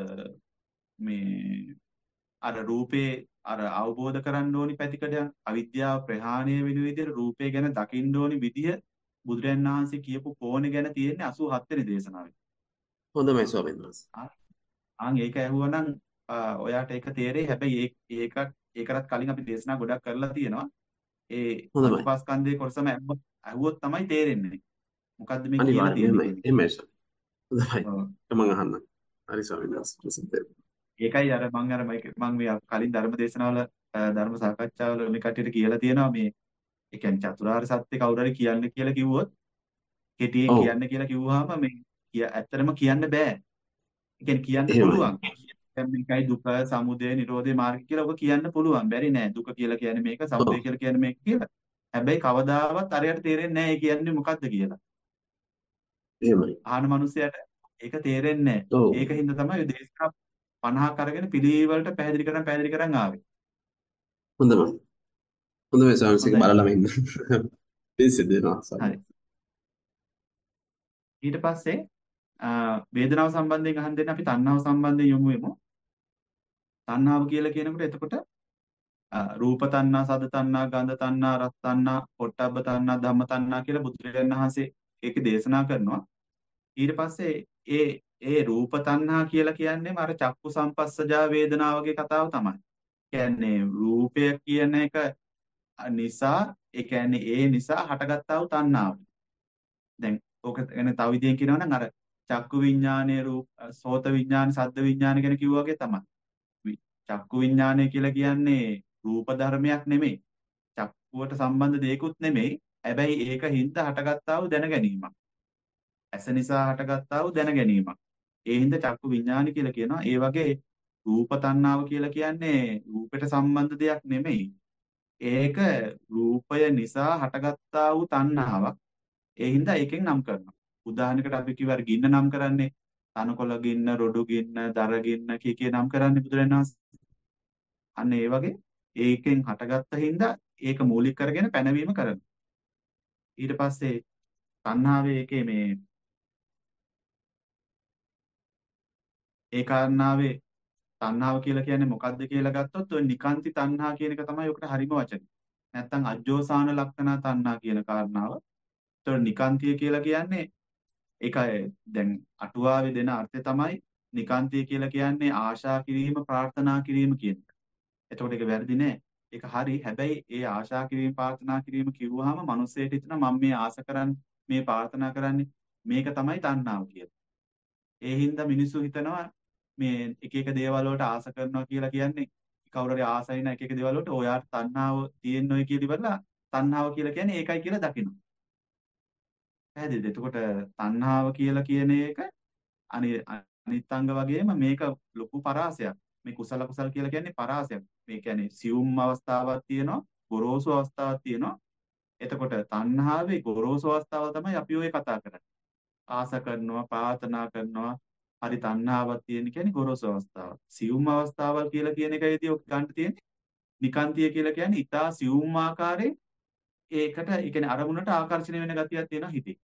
B: මේ අර රූපේ අර අවබෝධ කරන්න ඕනි පැතිකඩයක් අවිද්‍යාව ප්‍රහාණය වෙන විදිහට රූපේ ගැන දකින්න ඕනි විදිහ බුදුරජාණන් වහන්සේ කියපු කෝණේ ගැන තියෙන්නේ අසූහත වෙනි දේශනාවේ.
D: හොඳයි ස්වාමීන් වහන්සේ.
B: ආ ආන් ඒක ඇහුවනම් ඔයාට ඒක තේරෙයි. හැබැයි ඒක ඒකටත් කලින් අපි දේශනා ගොඩක් කරලා තියෙනවා. ඒ
D: හොඳයි.
B: පංචපාස්කන්ධයේ කොටසම ඇහුවොත් තමයි තේරෙන්නේ. මොකද්ද මේ කියලා
D: අනිවාර්යයෙන්
B: තියෙන්නේ
D: එහෙමයි.
B: කියන එක.
D: එහෙමයි ස්වාමීන්. හොඳයි.
B: ඔව්.
D: මම අහන්නම්. හරි ස්වාමීන් වහන්සේ.
B: ඒකයි අර මම අර මම මේ කලින් ධර්ම දේශනාවල ධර්ම සාකච්ඡාවල මේ කටියට කියලා තියෙනවා මේ ඒ කියන්නේ චතුරාර්ය සත්‍ය කවුරු හරි කියන්න කියලා කිව්වොත් කෙටියෙන්
D: ඔව්.
B: කියන්න කියලා කිව්වහම මේ කිය ඇත්තටම කියන්න බෑ. ඒ කියන්නේ කියන්න
D: එහෙමයි.
B: පුළුවන්. දැන් මේකයි දුක, සමුදය, නිරෝධය මාර්ගය කියලා ඔබ කියන්න පුළුවන්. බැරි නෑ. දුක කියලා කියන්නේ මේක,
D: ඔව්.
B: සමුදය කියලා කියන්නේ මේක කියලා. හැබැයි කවදාවත් අරයට තේරෙන්නේ නෑ ඒ කියන්නේ මොකද්ද කියලා.
D: එහෙමයි.
B: අහන මිනිසයාට ඒක තේරෙන්නේ නෑ.
D: ඔව්.
B: ඒක හින්දා තමයි දේශනා පනහක් අරගෙන පිළිවෙලට පැහැදිලි කරන් පැහැදිලි කරන් ආවේ.
D: හොඳයි. හොඳයි ස්වාමීන් වහන්සේ
B: හොඳයි.
D: බලලා ඉන්න. පිසිද් වෙනවා ස්වාමීන්.
B: හරි. ඊට පස්සේ අ, වේදනාව සම්බන්ධයෙන් අහන් දෙන්න අපි තණ්හාව සම්බන්ධයෙන් යොමු වෙමු. තණ්හාව කියලා කියනකොට එතකොට අ, රූප තණ්හා, සද තණ්හා, ගන්ධ තණ්හා, රස තණ්හා, පොට්ටබ්බ තණ්හා, ධම්ම තණ්හා කියලා බුදුරජාණන් වහන්සේ ඒකේ දේශනා කරනවා. ඊට පස්සේ ඒ ඒ රූප තණ්හා කියලා කියන්නේම අර චක්කු සම්පස්සජා වේදනාවගේ කතාව තමයි. කියන්නේ රූපය කියන එක නිසා ඒ කියන්නේ ඒ නිසා හටගත්තා වූ තණ්හාව. දැන් ඕක ගැන තව විදිහෙන් කියනවා නම් අර චක්කු විඥානයේ රූප සෝත විඥාන සද්ද විඥාන ගැන කිව්වා වගේ තමයි. වි- චක්කු විඥානය කියලා කියන්නේ රූප ධර්මයක් නෙමෙයි. චක්කුවට සම්බන්ධ දෙයක්ුත් නෙමෙයි. හැබැයි ඒක හින්දා හටගත්තා වූ දැන ගැනීමක්. ඇස නිසා හටගත්තා වූ දැන ගැනීමක්. ඒ හින්දා චක්කු විඥාන කියලා කියනවා. ඒ වගේ රූප තණ්හාව කියලා කියන්නේ රූපයට සම්බන්ධ දෙයක් නෙමෙයි. ඒක රූපය නිසා හටගත්තා වූ තණ්හාවක්. ඒ හින්දා ඒකෙන් නම් කරනවා. උදාහරණයකට අපි කිව්ව අර ගින්න නම් කරන්නේ තනකොළ ගින්න, රොඩු ගින්න, දර ගින්න කී කී නම් කරන්නේ බුදුරජාණන් වහන්සේ. අන්න ඒ වගේ ඒකෙන් හටගත්ත හින්දා ඒක මූලික කරගෙන පැනවීම කරනවා. ඊට පස්සේ තණ්හාවේ ඒකේ මේ ඒ කාරණාවේ තණ්හාව කියලා කියන්නේ මොකද්ද කියලා ගත්තොත් ඔය නිකාන්ති තණ්හා කියන එක තමයි ඔකට හරිම වචනේ. නැත්තම් අජ්ජෝසාන ලක්ෂණ තණ්හා කියන කාරණාව. ඒතකොට නිකාන්තිය කියලා කියන්නේ ඒකයි දැන් අටුවාවේ දෙන අර්ථය තමයි නිකාන්තිය කියලා කියන්නේ ආශා කිරීම ප්‍රාර්ථනා කිරීම කියන එක. එතකොට ඒක වැරදි නෑ. ඒක හරි. හැබැයි ඒ ආශා කිරීම ප්‍රාර්ථනා කිරීම කිව්වහම මිනිස්සෙට හිතෙනවා මම මේ ආස කරන්නේ මේ ප්‍රාර්ථනා කරන්නේ මේක තමයි තණ්හාව කියලා. ඒ හින්දා මිනිස්සු හිතනවා මේ එක එක දේවල් වලට ආස කරනවා කියලා කියන්නේ කවුරු හරි ආසයි නැ එක එක දේවල් වලට ඔයාට තණ්හාව තියෙනොයි කියලා ඉවරලා තණ්හාව කියලා කියන්නේ ඒකයි කියලා දකිනවා. පැහැදිලිද? එතකොට තණ්හාව කියලා කියන එක අනි අනිත්ංග වගේම මේක ලොකු පරාසයක්. මේ කුසල කුසල කියලා කියන්නේ පරාසයක්. මේ කියන්නේ සියුම් අවස්ථාවක් තියෙනවා, ගොරෝසු අවස්ථාවක් තියෙනවා. එතකොට තණ්හාවේ ගොරෝසු අවස්ථාව තමයි අපි ඔය කතා කරන්නේ. ආස කරනවා, ප්‍රාර්ථනා කරනවා. හරි තණ්හාවක් තියෙන කියන්නේ ගොරෝසු අවස්ථාව. සියුම් අවස්ථාවල් කියලා කියන එකයිදී ඔක ගන්න තියෙන්නේ. නිකාන්තිය කියලා කියන්නේ ඊටා සියුම් ආකාරයේ ඒකට ඒ කියන්නේ අරමුණට ආකර්ෂණය වෙන ගතියක් තියෙනවා හිතේ.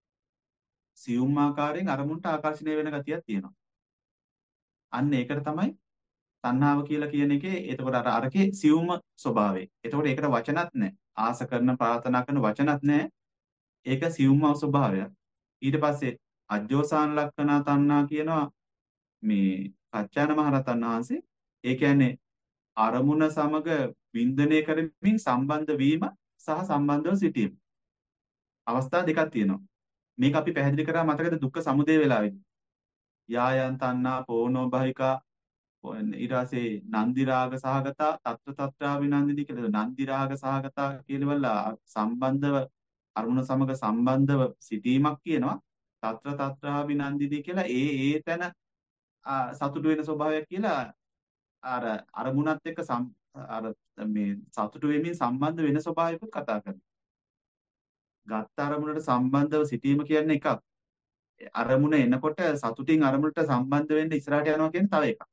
B: සියුම් ආකාරයෙන් අරමුණට ආකර්ෂණය වෙන ගතියක් තියෙනවා. අන්න ඒකට තමයි තණ්හාව කියලා කියන එකේ එතකොට අර අරකේ සියුම් ස්වභාවය. එතකොට ඒකට වචනත් නැහැ. ආස කරන ප්‍රාර්ථනා කරන වචනත් නැහැ. ඒක සියුම් ස්වභාවයක්. ඊට පස්සේ අජ්ජෝසාන ලක්ෂණා තණ්හා කියනවා මේ කච්චායන මහරහතන් වහන්සේ. ඒ කියන්නේ අරමුණ සමග වින්දනය කරමින් සම්බන්ධ වීම සහ සම්බන්ධව සිටීම. අවස්ථා දෙකක් තියෙනවා. මේක අපි පැහැදිලි කරා මතකද දුක්ඛ සමුදය වෙලාවේදී. යායන් තණ්හා පෝනෝ භවිකා ඊට පස්සේ නන්දි රාග සහගතා తත්‍ර తත්‍රා විනන්දිනී කියලා නන්දි රාග සහගතා කියලවල සම්බන්ධව අරමුණ සමග සම්බන්ධව සිටීමක් කියනවා తත්‍ර తත්‍රා විනන්දිනී කියලා ඒ ඒ තැන ආ, සතුටු වෙන ස්වභාවයක් කියලා අර අරමුණත් එක්ක සම් අර මේ සතුටු වෙමින් සම්බන්ධ වෙන ස්වභාවයකුත් කතා කරනවා. ගත්ත අරමුණට සම්බන්ධව සිටීම කියන්නේ එකක්. අරමුණ එනකොට සතුටින් අරමුණට සම්බන්ධ වෙන්න ඉස්සරහට යනවා කියන්නේ තව එකක්.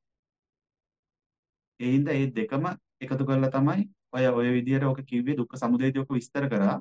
B: ඒ හින්දා මේ දෙකම එකතු කරලා තමයි ඔය ඔය විදිහට ඔක කිව්වේ දුක්ඛ සමුදයදී ඔක විස්තර කරා.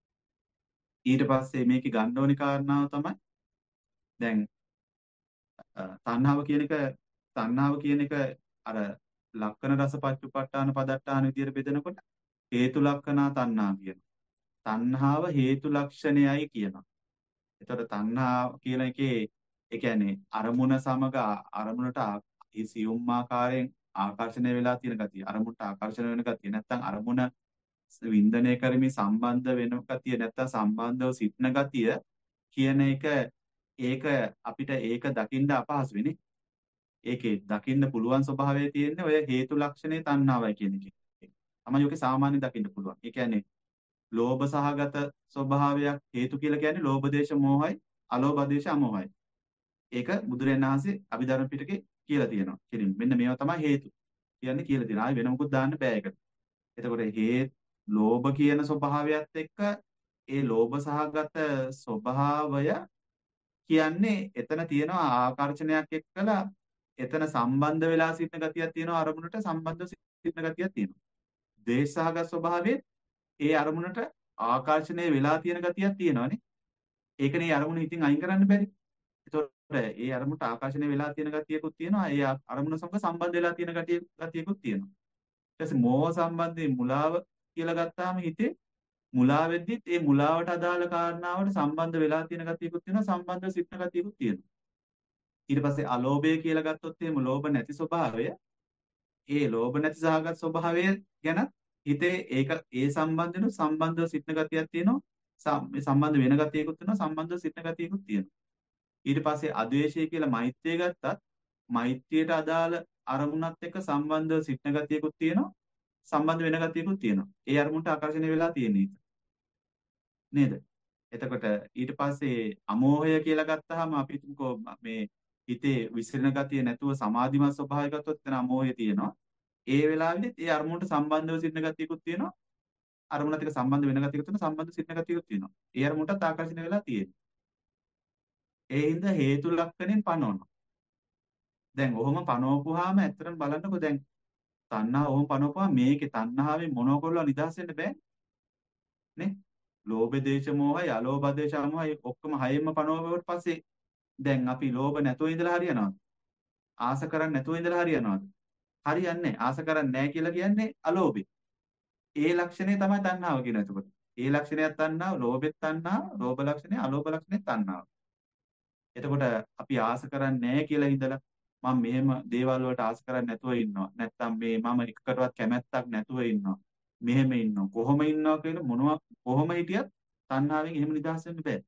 B: ඊට පස්සේ මේකේ ගන්න ඕනි කාරණාව තමයි දැන් අ, තණ්හාව කියන එක තණ්හාව කියන එක අර ලක්කන රස පච්චුපට්ඨාන පදට්ඨාන විදියට බෙදනකොට හේතු ලක්කනා තණ්හා කියනවා. තණ්හාව හේතු ලක්ෂණයයි කියනවා. එතකොට තණ්හා කියන එකේ ඒ කියන්නේ අරමුණ සමග ආ- අරමුණට ආ- ඒ සියුම් ආකාරයෙන් ආකර්ෂණය වෙලා තියෙන ගතිය. අරමුණට ආකර්ෂණය වෙන ගතිය. නැත්නම් අරමුණ වින්දනය කරමින් සම්බන්ධ වෙන ගතිය නැත්නම් සම්බන්ධව සිටින ගතිය කියන එක ඒක අපිට ඒක දකින්න අපහසුයිනේ. ඒකේ දකින්න පුළුවන් ස්වභාවය තියෙන්නේ ඔය හේතු ලක්ෂණේ තණ්හාවයි කියන එකේ. තමයි ඔකේ සාමාන්‍ය දකින්න පුළුවන්. ඒ කියන්නේ ලෝභ සහගත ස්වභාවයක් හේතු කියලා කියන්නේ ලෝභ දේශ මොහයි අලෝභ දේශ අමෝහයි. ඒක බුදුරජාණන් වහන්සේ අභිධර්ම පිටකේ කියලා තියෙනවා. කියන්නේ මෙන්න මේවා තමයි හේතු කියන්නේ කියලා තියෙනවා. ආයෙ වෙන මොකුත් දාන්න බෑ ඒකට. එතකොට හේ ලෝභ කියන ස්වභාවයත් එක්ක ඒ ලෝභ සහගත ස්වභාවය කියන්නේ එතන තියෙනවා ආකර්ෂණයක් එක්කලා එතන සම්බන්ධ වෙලා සිටින ගතියක් තියෙනවා අරමුණට සම්බන්ධව සිටින ගතියක් තියෙනවා. ද්වේෂ සහගත ස්වභාවයේ ඒ අරමුණට ආකර්ෂණය වෙලා තියෙන ගතියක් තියෙනවානේ. ඒකනේ අරමුණ හිතින් අයින් කරන්න බැරි. ඒතකොට ඒ අරමුණට ආකර්ෂණය වෙලා තියෙන ගතියකුත් තියෙනවා. ඒ අ- අරමුණ සමග සම්බන්ධ වෙලා තියෙන ගතිය ගතියකුත් තියෙනවා. ඊට පස්සේ මෝහ සම්බන්ධයෙන් මුලාව කියලා ගත්තාම හිතේ මුලා වෙද්දිත් ඒ මුලාවට අදාළ කාරණාවට සම්බන්ධ වෙලා තියෙන ගතියකුත් තියෙනවා. සම්බන්ධව සිටින ගතියකුත් තියෙනවා. ඊට පස්සේ අලෝභය කියලා ගත්තොත් එහෙම ලෝභ නැති ස්වභාවය ඒ ලෝභ නැති සහගත ස්වභාවය ගැන හිතේ ඒක ඒ සම්බන්ධන සම්බන්ධව සිටින ගතියක් තියෙනවා සම්- මේ සම්බන්ධ වෙන ගතියකුත් තියෙනවා සම්බන්ධව සිටින ගතියකුත් තියෙනවා ඊට පස්සේ අද්වේෂය කියලා මෛත්‍රිය ගත්තත් මෛත්‍රියට අදාළ අරමුණත් එක්ක සම්බන්ධව සිටින ගතියකුත් තියෙනවා සම්බන්ධ වෙන ගතියකුත් තියෙනවා ඒ අරමුණට ආකර්ෂණය වෙලා තියෙන හිත නේද එතකොට ඊට පස්සේ අමෝහය කියලා ගත්තාම අපි හිතමුකෝ මේ හිතේ විසිරෙන ගතිය නැතුව සමාධිමත් ස්වභාවය ගත්තොත් එතන අමෝහය තියෙනවා ඒ වෙලාවෙදිත් ඒ අරමුණට සම්බන්ධව සිටින ගතියකුත් තියෙනවා අරමුණත් එක්ක සම්බන්ධ වෙන ගතියකුත් තියෙනවා සම්බන්ධ සිටින ගතියකුත් තියෙනවා ඒ අරමුණටත් ආකර්ෂණය වෙලා තියෙනවා ඒ හින්දා හේතු ලක්ෂණයෙන් පනවනවා දැන් ඔහොම පනවපුවාම ඇත්තටම බලන්නකෝ දැන් තණ්හාව ඔහොම පනවපුවාම මේකේ තණ්හාවෙන් මොනව කරලා නිදහස් වෙන්න බෑ නේ ලෝභ දේශ මොහය අලෝභ දේශ අමෝහය ඔක්කොම හයෙම පනවපුවට පස්සේ දැන් අපි ලෝභ නැතුව ඉඳලා හරියනවද ආස කරන්නේ නැතුව ඉඳලා හරියනවද හරියන්නේ ආස කරන්නේ නැහැ කියලා කියන්නේ අලෝභය ඒ ලක්ෂණය තමයි තණ්හාව කියන එතකොට ඒ ලක්ෂණයක් තණ්හාව ලෝභෙත් තණ්හාව ලෝභ ලක්ෂණය අලෝභ ලක්ෂණය තණ්හාව එතකොට අපි ආස කරන්නේ නැහැ කියලා හිතලා මම මෙහෙම දේවල් වලට ආස කරන්නේ නැතුව ඉන්නවා නැත්තම් මේ මම එකකටවත් කැමැත්තක් නැතුව ඉන්නවා මෙහෙම ඉන්නවා කොහොම ඉන්නවා කියලා මොනවා කොහොම හිටියත් තණ්හාවෙන් එහෙම නිදහස් වෙන්න බෑ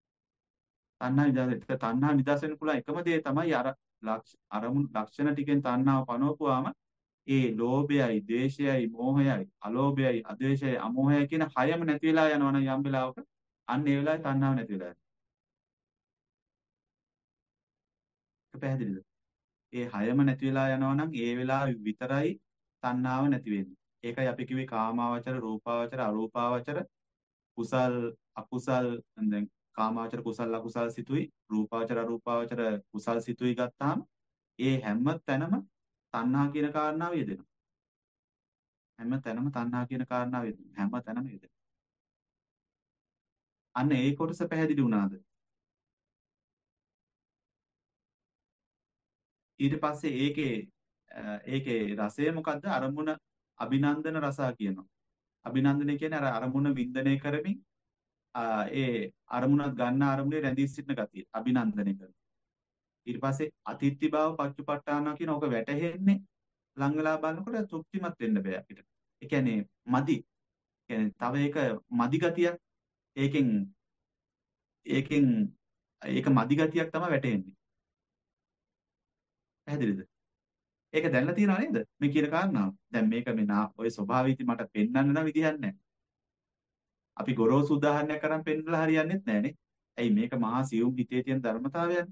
B: තණ්හා නිදහස් වෙන්න තණ්හා නිදහස් වෙන්න පුළුවන් එකම දේ තමයි අර ලක්ෂ අරමුණු ලක්ෂණ ටිකෙන් තණ්හාව පනවපුවාම ඒ ලෝභයයි, ද්වේෂයයි, මෝහයයි, අලෝභයයි, අද්වේෂයයි, අමෝහයයි කියන හයම නැති වෙලා යනවා නම් යම් වෙලාවක අන්න ඒ වෙලාවේ තණ්හාව නැති වෙලා යනවා. ඒක පැහැදිලිද? ඒ හයම නැති වෙලා යනවා නම් ඒ වෙලාවේ විතරයි තණ්හාව නැති වෙන්නේ. ඒකයි අපි කිව්වේ කාමාවචර, රූපාවචර, අරූපාවචර, කුසල්, අකුසල් දැන් කාමාවචර කුසල් අකුසල් සිතුයි, රූපාවචර අරූපාවචර කුසල් සිතුයි ගත්තාම ඒ හැම තැනම තණ්හා කියන කාරණාව යෙදෙනවා. හැම තැනම තණ්හා කියන කාරණාව යෙදෙනවා. හැම තැනම යෙදෙනවා. අන්න ඒ කොටස පැහැදිලි වුණාද? ඊට පස්සේ ඒකේ අ, ඒකේ රසය මොකද්ද? අරමුණ අභිනන්දන රසා කියනවා. අභිනන්දනය කියන්නේ අර අරමුණ වින්දනය කරමින් අ, ඒ අරමුණක් ගන්න අරමුණේ රැඳී සිටින ගතිය අභිනන්දනය කරනවා. ඊට පස්සේ අතිත්‍ය භාව පච්චුපට්ඨාන කියන ඕක වැටහෙන්නේ ලං වෙලා බලනකොට තෘප්තිමත් වෙන්න බෑ අපිට. ඒ කියන්නේ මදි. කියන්නේ තව ඒක මදි ගතියක් ඒකෙන් ඒකෙන් ඒක මදි ගතියක් තමයි වැටෙන්නේ. පැහැදිලිද? ඒක දැනලා තියෙනව නේද? මේ කියන කාරණාව. දැන් මේක මේ නා ඔය ස්වභාවීති මට පෙන්වන්න නම් විදිහක් නැහැ. අපි ගොරෝසු උදාහරණයක් අරන් පෙන්නලා හරියන්නේත් නැහනේ. ඇයි මේක මහා සියුම් හිතේ තියෙන ධර්මතාවයනේ.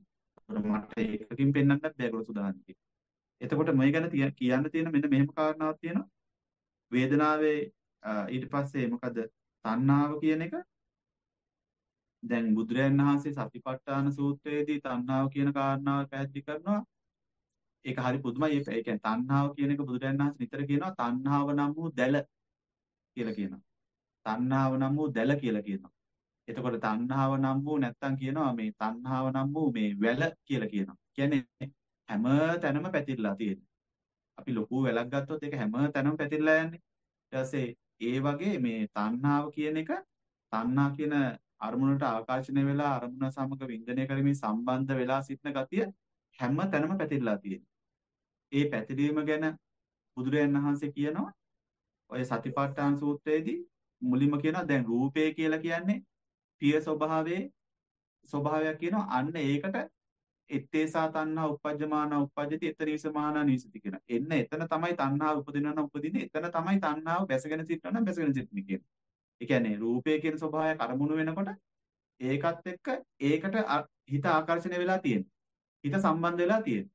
B: මට ඒකකින් පෙන්වන්නත් බෑ ඒගොල්ලෝ උදාහරණයක්. එතකොට මේ ගැන තිය- කියන්න තියෙන මෙන්න මෙහෙම කාරණාවක් තියෙනවා. වේදනාවේ අ, ඊට පස්සේ මොකද තණ්හාව කියන එක දැන් බුදුරජාණන් වහන්සේ සතිපට්ඨාන සූත්‍රයේදී තණ්හාව කියන කාරණාව පැහැදිලි කරනවා. ඒක හරි පුදුමයි. ඒක ඒ කියන්නේ තණ්හාව කියන එක බුදුරජාණන් වහන්සේ නිතර කියනවා තණ්හාව නම් වූ දැල කියලා කියනවා. තණ්හාව නම් වූ දැල කියලා කියනවා. එතකොට තණ්හාව නම් වූ නැත්තම් කියනවා මේ තණ්හාව නම් වූ මේ වැල කියලා කියනවා. කියන්නේ හැම තැනම පැතිරලා තියෙන. අපි ලොකු වැලක් ගත්තොත් ඒක හැම තැනම පැතිරලා යන්නේ. ඊට පස්සේ ඒ වගේ මේ තණ්හාව කියන එක තණ්හා කියන අරමුණට ආකර්ෂණය වෙලා අරමුණ සමග වින්දනය කරමින් සම්බන්ධ වෙලා සිටින ගතිය හැම තැනම පැතිරලා තියෙනවා. ඒ පැතිරීම ගැන බුදුරජාණන් වහන්සේ කියනවා ඔය සතිපට්ඨාන සූත්‍රයේදී මුලින්ම කියනවා දැන් රූපය කියලා කියන්නේ පිය ස්වභාවයේ ස්වභාවයක් කියනවා. අන්න ඒකට එත්තේසා තණ්හා uppajjamana uppajjati එතනීසමානා නිසති කියන. එන්න එතන තමයි තණ්හාව උපදිනවා නම් උපදින්නේ. එතන තමයි තණ්හාව බැසගෙන සිටිනවා නම් බැසගෙන සිටින්නේ කියන. ඒ කියන්නේ රූපය කියන ස්වභාවයක් අරමුණු වෙනකොට ඒකත් එක්ක ඒකට අ- හිත ආකර්ෂණය වෙලා තියෙනවා. හිත සම්බන්ධ වෙලා තියෙනවා.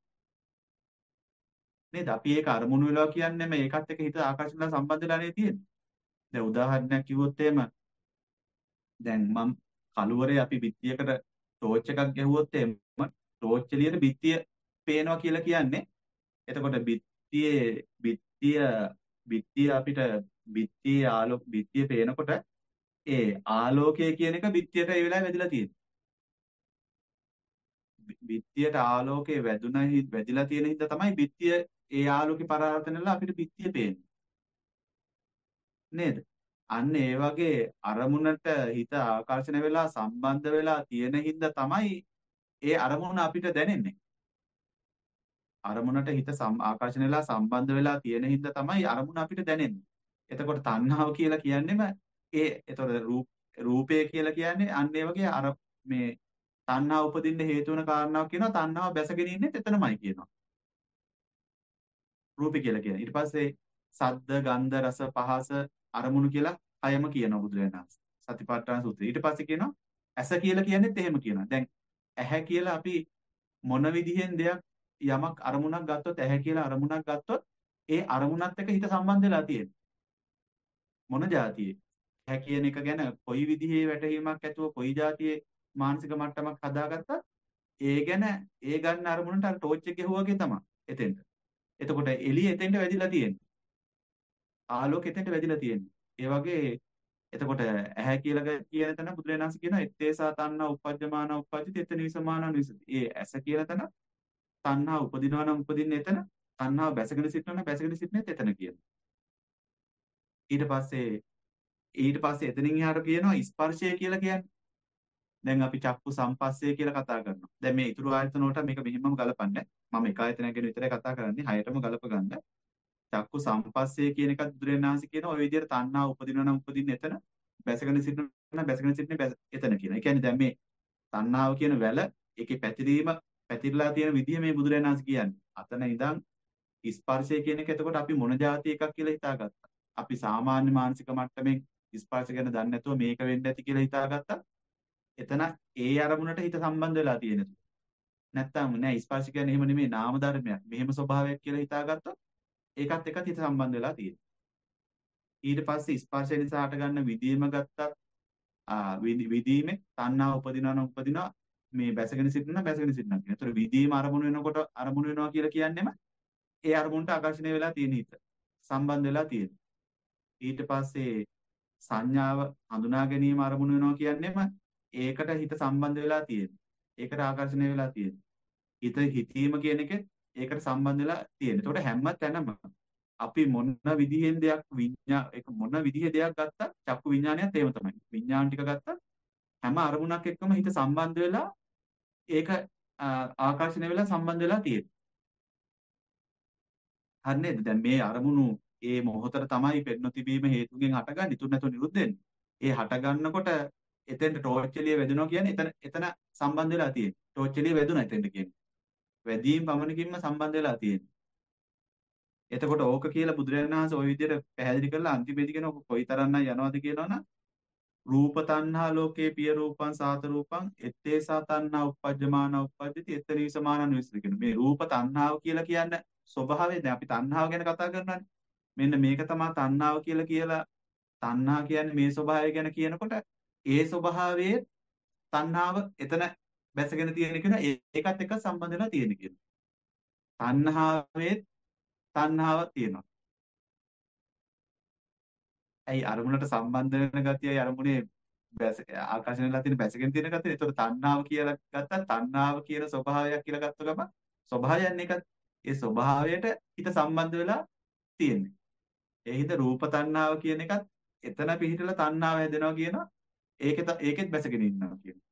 B: නේද? අපි ඒක අරමුණු වෙලා කියන්නේ මේකත් එක්ක හිත ආකර්ෂණය වෙලා සම්බන්ධ වෙලා නේ තියෙන්නේ. දැන් උදාහරණයක් කිව්වොත් එහෙම දැන් මම කළුවරේ අපි බිත්තියකට ටෝච් එකක් ගැහුවොත් එහෙම ටෝච් එළියට බිත්තිය පේනවා කියලා කියන්නේ. එතකොට බිත්තියේ බිත්තිය බිත්තිය අපිට බිත්තියේ ආලෝක බිත්තිය පේනකොට ඒ ආලෝකය කියන එක බිත්තියට ඒ වෙලාවේ වැදිලා තියෙනවා. බි- බිත්තියට ආලෝකය වැදුන හි- වැදිලා තියෙන හින්දා තමයි බිත්තිය ඒ ආලෝකේ පරාවර්තන වෙලා අපිට බිත්තිය පේන්නේ. නේද? අන්න ඒ වගේ අරමුණට හිත ආකර්ෂණය වෙලා සම්බන්ධ වෙලා තියෙන හින්දා තමයි ඒ අරමුණ අපිට දැනෙන්නේ. අරමුණට හිත සම් ආකර්ෂණය වෙලා සම්බන්ධ වෙලා තියෙන හින්දා තමයි අරමුණ අපිට දැනෙන්නේ. එතකොට තණ්හාව කියලා කියන්නේම ඒ එතකොට රූප රූපය කියලා කියන්නේ අන්න ඒ වගේ අර මේ තණ්හාව උපදින්න හේතු වෙන කාරණාවක් කියනවා. තණ්හාව බැසගෙන ඉන්නේ එතනමයි කියනවා. රූපය කියලා කියන්නේ. ඊට පස්සේ සද්ද, ගන්ධ, රස, පහස අරමුණු කියලා හයම කියනවා බුදුරජාණන් වහන්සේ. සතිපට්ඨාන සූත්‍රය. ඊට පස්සේ කියනවා ඇස කියලා කියන්නේත් එහෙම කියනවා. දැන් ඇහැ කියලා අපි මොන විදිහෙන් දෙයක් යමක් අරමුණක් ගත්තොත් ඇහැ කියලා අරමුණක් ගත්තොත් ඒ අරමුණත් එක්ක හිත සම්බන්ධ වෙලා තියෙනවා. මොන જાතියේ ඇහැ කියන එක ගැන කොයි විදිහේ වැටහීමක් ඇතුව කොයි જાතියේ මානසික මට්ටමක් හදාගත්තත් ඒ ගැන ඒ ගන්න අරමුණට අර ටෝච් එක ගැහුවාගේ තමයි එතෙන්ට. එතකොට එළිය එතෙන්ට වැදිලා තියෙන්නේ. ආලෝක එතෙන්ට වැදිලා තියෙන්නේ. ඒ වගේ එතකොට ඇහැ කියලා ක- කියන තැන බුදුරජාණන් වහන්සේ කියනවා එත්තේසා තණ්හා uppajjamana uppajjati එතනීසමානා නිසති. ඒ ඇස කියලා තැන තණ්හා උපදිනවා නම් උපදින්නේ එතන. තණ්හාව බැසගෙන සිටිනවා නම් බැසගෙන සිටින්නේත් එතන කියනවා. ඊට පස්සේ ඊට පස්සේ එතනින් එහාට කියනවා ස්පර්ශය කියලා කියන්නේ. දැන් අපි චක්කු සම්පස්සේ කියලා කතා කරනවා. දැන් මේ ඊතුරු ආයතන වලට මේක මෙහෙමම ගලපන්නේ. මම එක ආයතනයක් ගැන විතරයි කතා කරන්නේ. හයටම ගලප ගන්න. චක්කු සම්පස්සේ කියන එකත් බුදුරජාණන් වහන්සේ කියන ওই විදිහට තණ්හා උපදිනවා නම් උපදින්නේ එතන. බැසගෙන සිටිනවා නම් බැසගෙන සිටින්නේ බැස- එතන කියන. ඒ කියන්නේ දැන් මේ තණ්හාව කියන වැල ඒකේ පැතිරීම පැතිරලා තියෙන විදිහ මේ බුදුරජාණන් වහන්සේ කියන්නේ. අතන ඉඳන් ස්පර්ශය කියන එක එතකොට අපි මොන જાති එකක් කියලා හිතාගත්තා. අපි සාමාන්‍ය මානසික මට්ටමින් ස්පර්ශ ගැන දන්නේ නැතුව මේක වෙන්න ඇති කියලා හිතාගත්තා. එතන ඒ අරමුණට හිත සම්බන්ධ වෙලා තියෙන. නැත්තම් නෑ ස්පර්ශ කියන්නේ එහෙම නෙමෙයි නාම ධර්මයක්. මෙහෙම ස්වභාවයක් කියලා හිතාගත්තොත් ඒකත් එක්කත් හිත සම්බන්ධ වෙලා තියෙනවා. ඊට පස්සේ ස්පර්ශය නිසා හටගන්න විදීම ගත්තත් ආ විදි- විදීමේ තණ්හා උපදිනවා නම් උපදිනවා මේ බැසගෙන සිටිනවා බැසගෙන සිටිනවා කියන. ඒතර විදීම අරමුණු වෙනකොට අරමුණු වෙනවා කියලා කියන්නේම ඒ අරමුණට ආකර්ෂණය වෙලා තියෙන හිත. සම්බන්ධ වෙලා තියෙන. ඊට පස්සේ සංඥාව හඳුනා ගැනීම අරමුණු වෙනවා කියන්නේම ඒකට හිත සම්බන්ධ වෙලා තියෙන. ඒකට ආකර්ෂණය වෙලා තියෙන. හිත හිතීම කියන එකෙත් ඒකට සම්බන්ධ වෙලා තියෙන. ඒතකොට හැම තැනම අපි මොන විදිහෙන් දෙයක් විඤ්ඤා ඒක මොන විදිහේ දෙයක් ගත්තත් චක්කු විඤ්ඤාණයත් එහෙම තමයි. විඤ්ඤාණ ටික ගත්තත් හැම අරමුණක් එක්කම හිත සම්බන්ධ වෙලා ඒක ආ, ආකර්ෂණය වෙලා සම්බන්ධ වෙලා තියෙන. හරි නේද? දැන් මේ අරමුණු ඒ මොහොතට තමයි පෙන්න තිබීම හේතුගෙන් හටගන්නේ. ඉතුරු නැතුව නිරුද්ධ වෙන්නේ. ඒ හටගන්නකොට එතෙන්ට ටෝච් එළිය වැදුනවා කියන්නේ එතන එතන සම්බන්ධ වෙලා තියෙන්නේ. ටෝච් එළිය වැදුනා එතෙන්ට කියන්නේ. වැදීම් පමණකින්ම සම්බන්ධ වෙලා තියෙන්නේ. එතකොට ඕක කියලා බුදුරජාණන් වහන්සේ ওই විදිහට පැහැදිලි කරලා අන්තිමේදී කියන ඔක කොයිතරම්නම් යනවද කියනවනම් රූප තණ්හා ලෝකේ පිය රූපං සාත රූපං ettesa තණ්හා uppajjamana uppajjati ettenisamana විස්තර කියන මේ රූප තණ්හාව කියලා කියන්නේ ස්වභාවය. දැන් අපි තණ්හාව ගැන කතා කරනවානේ. මෙන්න මේක තමයි තණ්හාව කියලා කියලා තණ්හා කියන්නේ මේ ස්වභාවය ගැන කියනකොට ඒ ස්වභාවයේ තණ්හාව එතන බැසගෙන තියෙන කියන ඒකත් එක්ක සම්බන්ධ වෙලා තියෙන කියන. තණ්හාවේ තණ්හාවක් තියෙනවා. ඇයි අරමුණට සම්බන්ධ වෙන ගතියයි අරමුණේ බැස ආකර්ෂණය වෙලා තියෙන බැසගෙන තියෙන ගතිය. ඒතකොට තණ්හාව කියලා ගත්තා තණ්හාව කියන ස්වභාවයක් කියලා ගත්ත ගමන් ස්වභාවයන් එක ඒ ස්වභාවයට හිත සම්බන්ධ වෙලා තියෙන්නේ. ඒ හිත රූප තණ්හාව කියන එකත් එතන පිහිටලා තණ්හාව හැදෙනවා කියනවා. ඒකෙත් ඒකෙත් බැසගෙන ඉන්නවා කියනවා.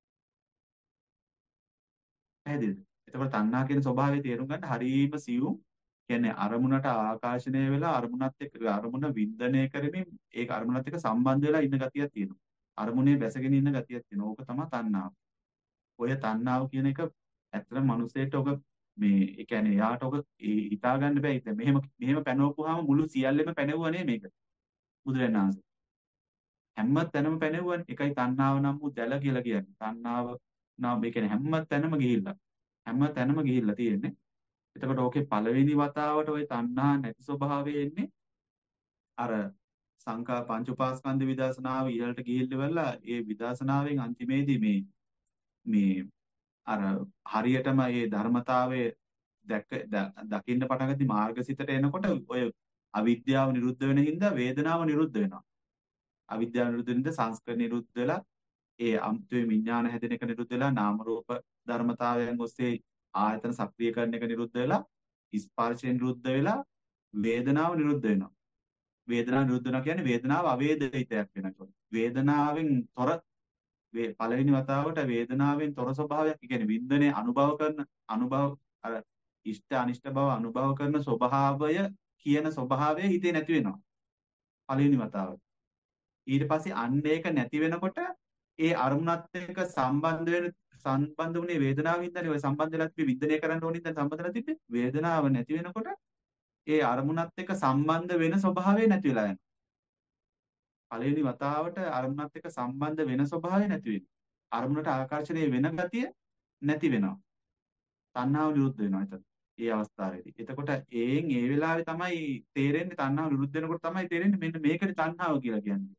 B: පැහැදිලිද? එතකොට තණ්හා කියන ස්වභාවය තේරුම් ගන්න හරීම සියුම්. කියන්නේ අරමුණට ආකර්ෂණය වෙලා අරමුණත් එක්ක අරමුණ වින්දනය කරමින් ඒක අරමුණත් එක්ක සම්බන්ධ වෙලා ඉන්න ගතියක් තියෙනවා. අරමුණේ බැසගෙන ඉන්න ගතියක් තියෙනවා. ඕක තමයි තණ්හාව. ඔය තණ්හාව කියන එක ඇත්තටම මිනිස්සෙට ඔක මේ ඒ කියන්නේ එයාට ඔක හිතා ගන්න බෑ. ඉතින් මෙහෙම මෙහෙම පැනවපුවාම මුළු සියල්ලෙම පැනවුවා නේ මේක. බුදුරජාණන් වහන්සේ හැම තැනම පැනෙව්වනේ. ඒකයි තණ්හාව නම් වූ දැල කියලා කියන්නේ. තණ්හාව නම් ඒ කියන්නේ හැම තැනම ගිහිල්ලා. හැම තැනම ගිහිල්ලා තියෙන්නේ. එතකොට ඕකේ පළවෙනි වතාවට ওই තණ්හා නැති ස්වභාවය එන්නේ අර සංකා පංච උපාස්කන්ධ විදර්ශනාව ඉහළට ගිහිල්ලා ඒ විදර්ශනාවෙන් අන්තිමේදී මේ මේ අර හරියටම මේ ධර්මතාවයේ දැක දකින්න පටන් ගත්තී මාර්ගසිතට එනකොට ඔය අවිද්‍යාව නිරුද්ධ වෙන හින්දා වේදනාව නිරුද්ධ වෙනවා. අවිද්‍යාව නිරුද්ධ වෙන හින්දා සංස්කරණ නිරුද්ධ වෙලා ඒ අම්ත්වේ විඥාන හැදෙන එක නිරුද්ධ වෙලා නාම රූප ධර්මතාවයන් ඔස්සේ ආයතන සක්‍රියකරණ එක නිරුද්ධ වෙලා ස්පර්ශයෙන් නිරුද්ධ වෙලා වේදනාව නිරුද්ධ වෙනවා. වේදනාව නිරුද්ධ වෙනවා කියන්නේ වේදනාව අවේදිතයක් වෙනකොට. වේදනාවෙන් තොර පළවෙනි වතාවට වේදනාවෙන් තොර ස්වභාවයක් කියන්නේ වින්දනයේ අනුභව කරන අනුභව අර ඉෂ්ට අනිෂ්ට බව අනුභව කරන ස්වභාවය කියන ස්වභාවය හිතේ නැති වෙනවා. පළවෙනි වතාවට. ඊට පස්සේ අන්න ඒක නැති වෙනකොට ඒ අරමුණත් එක්ක සම්බන්ධ වෙන සම්බන්ධ වුණේ වේදනාව හින්දානේ. ඔය සම්බන්ධ වෙලා තිබි වින්දනය කරන්න ඕනේ දැන් සම්බන්ධ වෙලා තිබ්බේ. වේදනාව නැති වෙනකොට ඒ අරමුණත් එක්ක සම්බන්ධ වෙන ස්වභාවය නැති වෙලා යනවා. පළවෙනි වතාවට අරමුණත් එක්ක සම්බන්ධ වෙන ස්වභාවය නැති වෙනවා. අරමුණට ආකර්ෂණය වෙන ගතිය නැති වෙනවා. තණ්හාව නිරුද්ධ වෙනවා එතන. ඒ අවස්ථාවේදී. එතකොට ඒෙන් ඒ වෙලාවේ තමයි තේරෙන්නේ තණ්හාව නිරුද්ධ වෙනකොට තමයි තේරෙන්නේ මෙන්න මේකනේ තණ්හාව කියලා කියන්නේ.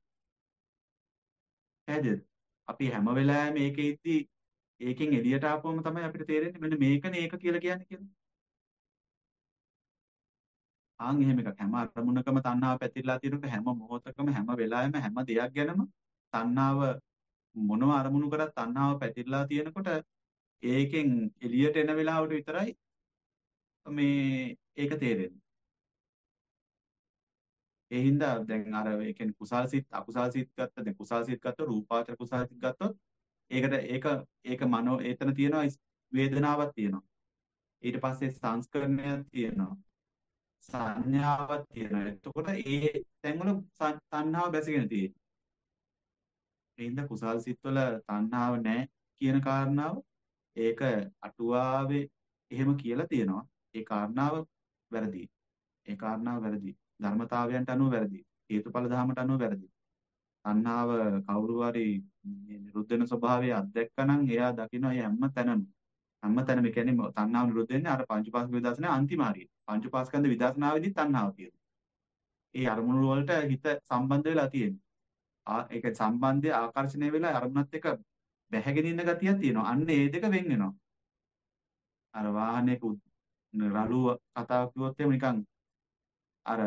B: පැහැදිලිද? අපි හැම වෙලාවෙම මේකේ ඉද්දි ඒකෙන් එළියට ආපුවම තමයි අපිට තේරෙන්නේ මෙන්න මේකනේ ඒක කියලා කියන්නේ කියලා. ආන් එහෙම එකක් හැම අරමුණකම තණ්හාව පැතිරලා තියෙනකොට හැම මොහොතකම හැම වෙලාවෙම හැම දෙයක් ගැනම තණ්හාව මොනව අරමුණු කරත් තණ්හාව පැතිරලා තියෙනකොට ඒකෙන් එළියට එන වෙලාවට විතරයි මේ ඒක තේරෙන්නේ. ඒ හින්දා දැන් අර ඒ කියන්නේ කුසල් සිත් අකුසල් සිත් ගත්ත දැන් කුසල් සිත් ගත්තොත් රූපාවචර කුසල් සිත් ගත්තොත් ඒකට ඒක ඒක මනෝ එතන තියෙනවා වේදනාවක් තියෙනවා. ඊට පස්සේ සංස්කරණයක් තියෙනවා. සංඥාවක් තියෙනවා. එතකොට ඒ තැන්වල තණ්හාව බැසගෙන තියෙනවා. ඒ හින්දා කුසල් සිත්වල තණ්හාව නැහැ කියන කාරණාව ඒක අටුවාවේ එහෙම කියලා තියෙනවා. ඒ කාරණාව වැරදි. ඒ කාරණාව වැරදි. ධර්මතාවයන්ට අනුව වැරදි. හේතුඵල ධර්මයට අනුව වැරදි. තණ්හාව කවුරු හරි මේ නිරුද්ධ වෙන ස්වභාවය අත්දැක්කනම් එයා දකිනවා ඒ හැම තැනම හැම තැනම කියන්නේ තණ්හාව නිරුද්ධ වෙන්නේ අර පංචපාස්ක විදර්ශනා අන්තිම හරිය. පංචපාස්කන්ධ විදර්ශනාවේදී තණ්හාව තියෙනවා. ඒ අරමුණු වලට හිත සම්බන්ධ වෙලා තියෙනවා. ආ ඒක සම්බන්ධය ආකර්ෂණය වෙලා අරමුණත් එක්ක බැහැගෙන ඉන්න ගතියක් තියෙනවා. අන්න ඒ දෙක වෙන් වෙනවා. අර වාහනයක රළු කතාවක් කිව්වොත් එහෙම නිකන් අර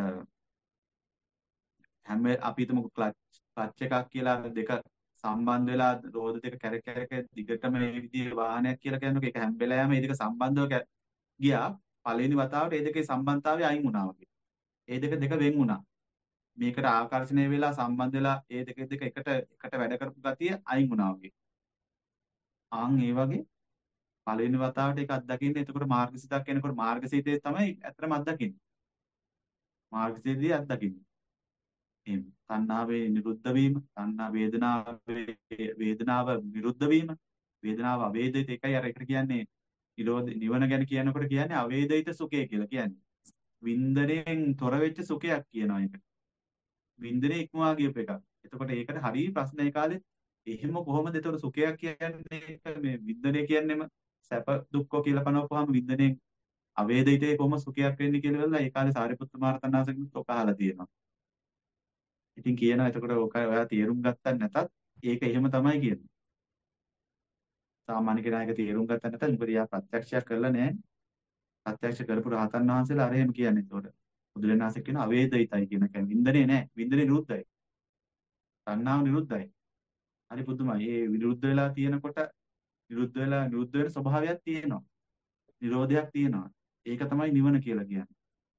B: හැම අපි හිතමු ක්ලච් ක්ලච් එකක් කියලා අර දෙක සම්බන්ධ වෙලා රෝද දෙක කැරක කැරක දිගටම මේ විදිහේ වාහනයක් කියලා කියනකොට ඒක හැම වෙලාවෙම මේ දෙක සම්බන්ධව ගියා පළවෙනි වතාවට ඒ දෙකේ සම්බන්ධතාවය අයින් වුණා වගේ. ඒ දෙක දෙක වෙන් වුණා. මේකට ආකර්ෂණය වෙලා සම්බන්ධ වෙලා ඒ දෙක දෙක එකට එකට වැඩ කරපු ගතිය අයින් වුණා වගේ. ආන් ඒ වගේ පළවෙනි වතාවට ඒක අත්දකින්නේ එතකොට මාර්ගසිතක් එනකොට මාර්ගසිතේ තමයි ඇත්තටම අත්දකින්නේ. මාර්ගසිතේදී අත්දකින්නේ. එහෙම තණ්හාවේ නිරුද්ධ වීම, තණ්හා වේදනාවේ වේදනාව නිරුද්ධ වීම, වේදනාව අවේදිත එකයි අර එකට කියන්නේ නිරෝධ නිවන ගැන කියනකොට කියන්නේ අවේදිත සුඛය කියලා කියන්නේ. වින්දනයෙන් තොර වෙච්ච සුඛයක් කියනවා ඒක. වින්දනේ ඉක්මවා ගියප එකක්. එතකොට ඒකට හරිය ප්‍රශ්න ඒ කාලේ එහෙම කොහොමද එතකොට සුඛයක් කියන්නේ ඒක මේ වින්දනය කියන්නේම සැප දුක්ඛ කියලා පනවපුවාම වින්දනයෙන් අවේදිතේ කොහොම සුඛයක් වෙන්නේ කියලා වෙලා ඒ කාලේ සාරිපුත්ත මහරතනාසගෙනුත් ඔක අහලා තියෙනවා. ඉතින් කියනවා එතකොට ඔක ඔයා තේරුම් ගත්තත් නැතත් ඒක එහෙම තමයි කියන්නේ. සාමාන්‍ය කෙනා එක තේරුම් ගත්තත් නැතත් මොකද යා ප්‍රත්‍යක්ෂයක් කරලා නැහැ. ප්‍රත්‍යක්ෂ කරපු රහතන් වහන්සේලා අර එහෙම කියන්නේ. එතකොට බුදුරජාණන් වහන්සේ කියන අවේදිතයි කියන එක වින්දනේ නැහැ. වින්දනේ නිරුද්ධයි. තණ්හාව නිරුද්ධයි. හරි පුදුමයි. ඒ විරුද්ධ වෙලා තියෙනකොට විරුද්ධ වෙලා නිරුද්ධ වෙන ස්වභාවයක් තියෙනවා. නිරෝධයක් තියෙනවා. ඒක තමයි නිවන කියලා කියන්නේ.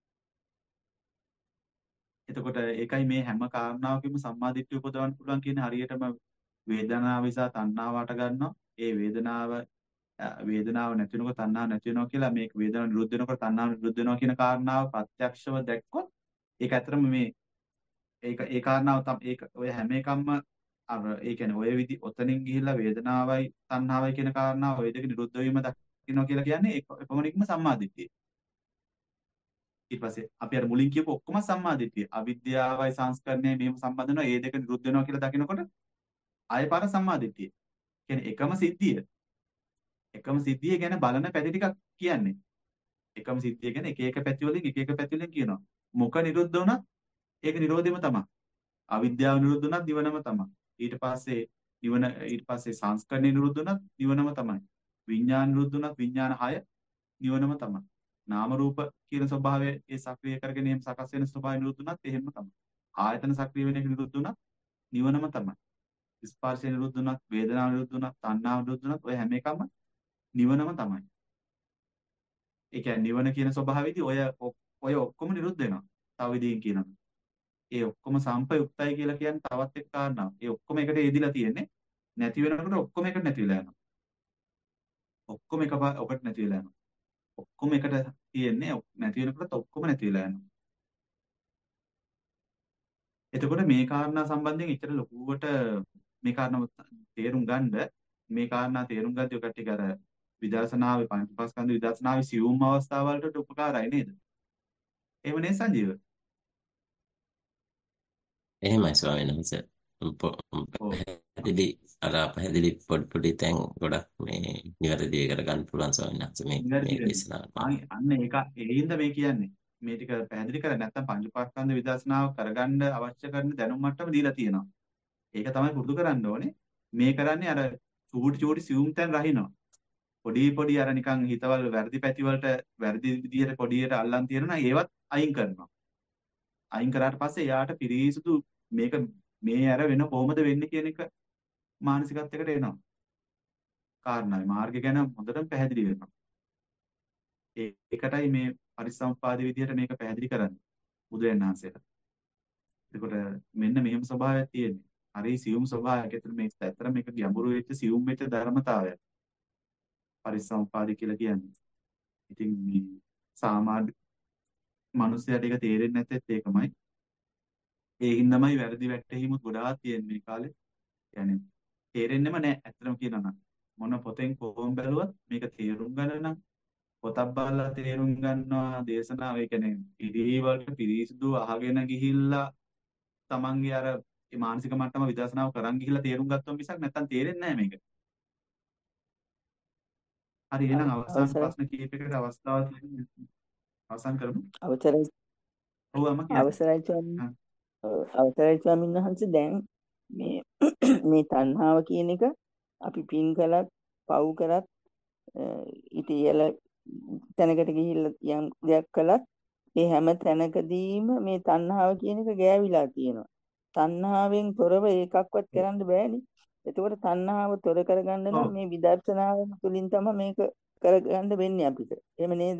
B: එතකොට ඒකයි මේ හැම කාරණාවකම සම්මාදිට්ඨිය උපදවන්න පුළුවන් කියන්නේ හරියටම වේදනාව නිසා තණ්හාව හට ගන්නවා. ඒ වේදනාව අ, වේදනාව නැති වෙනකොට තණ්හාව නැති වෙනවා කියලා මේක වේදනාව නිරුද්ධ වෙනකොට තණ්හාව නිරුද්ධ වෙනවා කියන කාරණාව ප්‍රත්‍යක්ෂව දැක්කොත් ඒක ඇත්තටම මේ ඒක ඒ කාරණාව තමයි ඒක ඔය හැම එකක්ම අර ඒ කියන්නේ ඔය විදි ඔතනින් ගිහිල්ලා වේදනාවයි තණ්හාවයි කියන කාරණාව ඔය දෙක නිරුද්ධ වීම දකින්නවා කියලා කියන්නේ ඒක එපමණින්ම සම්මාදිට්ඨිය. ඊට පස්සේ අපි අර මුලින් කියපු ඔක්කොම සම්මාදිට්ඨිය. අවිද්‍යාවයි සංස්කරණයයි මෙහෙම සම්බන්ධ වෙනවා. ඒ දෙක නිරුද්ධ වෙනවා කියලා දකිනකොට ආයෙ පාර සම්මාදිට්ඨිය. කියන්නේ එකම සිද්ධිය. එකම සිද්ධිය ගැන බලන පැති ටිකක් කියන්නේ. එකම සිද්ධිය ගැන එක එක පැති වලින් එක එක පැති වලින් කියනවා. මොක නිරුද්ධ වුණත් ඒක නිරෝධෙම තමයි. අවිද්‍යාව නිරුද්ධ වුණත් නිවනම තමයි. ඊට පස්සේ නිවන ඊට පස්සේ සංස්කරණය නිරුද්ධ වුණත් නිවනම තමයි. විඥාන නිරුද්ධ වුණත් විඥාන හය නිවනම තමයි. නාම රූප කියන ස්වභාවය ඒ සක්‍රිය කරගෙන එහෙම සකස් වෙන ස්වභාවය නිරුද්ධ වුණත් එහෙම තමයි. ආයතන සක්‍රිය වෙන එක නිරුද්ධ වුණත් නිවනම තමයි. ස්පර්ශය නිරුද්ධ වුණත් වේදනාව නිරුද්ධ වුණත් තණ්හාව නිරුද්ධ වුණත් ඔය හැම එකම නිවනම තමයි. ඒ කියන්නේ නිවන කියන ස්වභාවයේදී ඔය ඔක්- ඔය ඔක්කොම නිරුද්ධ වෙනවා. තව විදිහකින් කියනවා. ඒ ඔක්කොම සම්පයුක්තයි කියලා කියන්නේ තවත් එක් කාරණාවක්. ඒ ඔක්කොම එකට යෙදිලා තියෙන්නේ නැති වෙනකොට ඔක්කොම එකට නැති වෙලා යනවා. ඔක්කොම එක ඔකට නැති වෙලා යනවා. ඔක්කොම එකට තියෙන්නේ ඔක්- නැති වෙනකොට ඔක්කොම නැති වෙලා යනවා. එතකොට මේ කාරණා සම්බන්ධයෙන් ඉතර ලොකුවට මේ කාරණාව තේරුම් ගන්න මේ කාරණා තේරුම් ගද්දී ඔය කට්ටිය අර විදර්ශනාවේ පංචස්කන්ධ විදර්ශනාවේ සියුම් අවස්ථාවලට උපකාරයි නේද? එහෙම නේ සංජීව?
A: එහෙමයි ස්වාමීන් වහන්සේ. පො-
B: ඔව්.
A: පැහැදිලි අර පැහැදිලි පොඩි පොඩි තැන් ගොඩක් මේ නිවැරදි කරගන්න පුළුවන් ස්වාමීන් වහන්සේ මේ
B: නිවැරදි
A: මේ
B: වෙන්නේ.
A: දේශනාව.
B: අන්න අන්න ඒක ඒින්ද මේ කියන්නේ. මේ ටික පැහැදිලි කරන්නේ නැත්නම් පංචස්කන්ධ විදර්ශනාව කරගන්න අවශ්‍ය කරන දැනුම් මට්ටම දීලා තියෙනවා. ඒක තමයි පුරුදු කරන්න ඕනේ. මේ කරන්නේ අර චූටි චූටි සියුම් තැන් රහිනවා. පොඩි පොඩි අර නිකන් හිතවල වැරදි පැති වලට වැරදි විදියට පොඩියට අල්ලන් තියෙනවා ඒවත් අයින් කරනවා. අයින් කරාට පස්සේ එයාට පිරිසිදු මේක මේ අර වෙන කොහොමද වෙන්නේ කියන එක මානසිකත්වයකට එනවා. කාරණායි මාර්ගය ගැන හොඳටම පැහැදිලි වෙනවා. ඒ- ඒකටයි මේ පරිසම්පාද විදියට මේක පැහැදිලි කරන්නේ බුදුරජාණන් වහන්සේට. එතකොට මෙන්න මෙහෙම ස්වභාවයක් තියෙන්නේ. හරි සියුම් ස්වභාවයක්. ඒතර මේක ඇත්තට මේක ගැඹුරු වෙච්ච සියුම් වෙච්ච ධර්මතාවයක්. පරිසම්පාද කියලා කියන්නේ. ඉතින් මේ සාමාන්‍ය මිනිස්සුන්ට ඒක තේරෙන්නේ නැත්තේ ඒකමයි. ඒ හින්දාමයි වැරදි වැටහීමුත් ගොඩාක් තියෙන මේ කාලේ. يعني තේරෙන්නෙම නැහැ ඇත්තටම කියනවා නම්. මොන පොතෙන් කොහොම බැලුවත් මේක තේරුම් ගන්න නම් පොතක් බලලා තේරුම් ගන්නවා දේශනාව ඒ කියන්නේ පිළිවෙලට පිරිසිදු අහගෙන ගිහිල්ලා තමන්ගේ අර ඒ මානසික මට්ටම විදර්ශනාව කරන් ගිහිල්ලා තේරුම් ගත්තොත් මිසක් නැත්තම් තේරෙන්නේ නැහැ මේක. හරි එහෙනම්
F: අව-
B: අවසාන
F: අවසරයි
B: ප්‍රශ්න කීපයකට අවස්ථාවක් තියෙනවා. අවසන් කරමු.
F: අවසරයි
B: ඔව් අම්මා කියන්න.
F: අවසරයි ස්වාමීන්
B: හා.
F: ඔව්, අවසරයි ස්වාමීන් වහන්සේ දැන් මේ මේ තණ්හාව කියන එක අපි පින් කළත් පව් කරත් අ, ඊට ඉහළ තැනකට ගිහිල්ලා යම් දෙයක් කළත් ඒ හැම තැනකදීම මේ තණ්හාව කියන එක ගෑවිලා තියෙනවා. තණ්හාවෙන් තොරව ඒකක්වත් කරන්න බෑනේ. එතකොට තණ්හාව තොර කරගන්න නම්
B: ඔව්
F: මේ විදර්ශනාව තුළින් තමයි මේක කරගන්න වෙන්නේ අපිට. එහෙම නේද?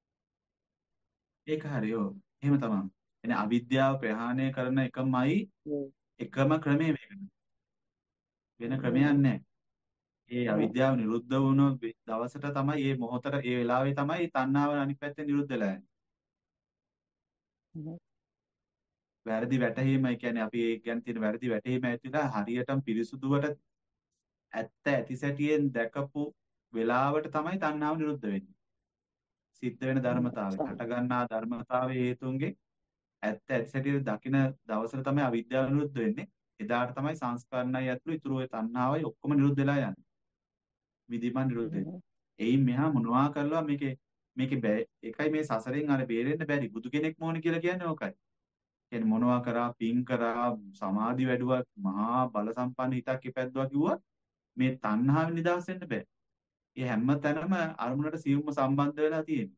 B: ඒක හරි ඔව්. එහෙම තමයි. එනේ අවිද්‍යාව ප්‍රහාණය කරන එකමයි
F: ඔව්.
B: එකම ක්‍රමය මේක. වෙන ක්‍රමයක්
F: හ්ම්.
B: නැහැ. ඒ
F: ඔව්.
B: අවිද්‍යාව නිරුද්ධ වුණු වෙ- දවසට තමයි මේ මොහොතට ඒ වෙලාවේ තමයි තණ්හාව අනිත් පැත්තෙන් නිරුද්ධ වෙලා යන්නේ.
F: හ්ම්.
B: වැරදි වැටහීම ඒ කියන්නේ අපි ඒ ගැන තියෙන වැරදි වැටහීම ඇතුළේ හරියටම පිරිසුදුවට ඇත්ත ඇති සැටියෙන් දැකපු වෙලාවට තමයි තණ්හාව නිරුද්ධ වෙන්නේ. සිද්ධ වෙන ධර්මතාවය.
F: සම-
B: හට ගන්නා ධර්මතාවයේ හේතුන්ගේ ඇත්ත ඇති සැටියෙන් දකින දවසට තමයි අවිද්‍යාව නිරුද්ධ වෙන්නේ. එදාට තමයි සංස්කරණයි ඇතුළු ඉතුරු ඔය තණ්හාවයි ඔක්කොම නිරුද්ධ වෙලා යන්නේ. විදිමන් නිරුද්ධ වෙන්නේ. එයින් මෙහා මොනවා කරලා මේකේ මේකේ බෑ. ඒකයි මේ සසරෙන් අර බේරෙන්න බැරි. බුදු කෙනෙක් මොන කියලා කියන්නේ ඕකයි. කියන්නේ මොනවා කරා පින් කරා සමාධි වැඩුවා මහා බල සම්පන්න හිතක් ඉපැද්දුවා කිව්වා මේ තණ්හාවෙන් නිදහස් වෙන්න බෑ. ඒ හැම තැනම අරමුණට සියුම්ම සම්බන්ධ වෙලා තියෙනවා.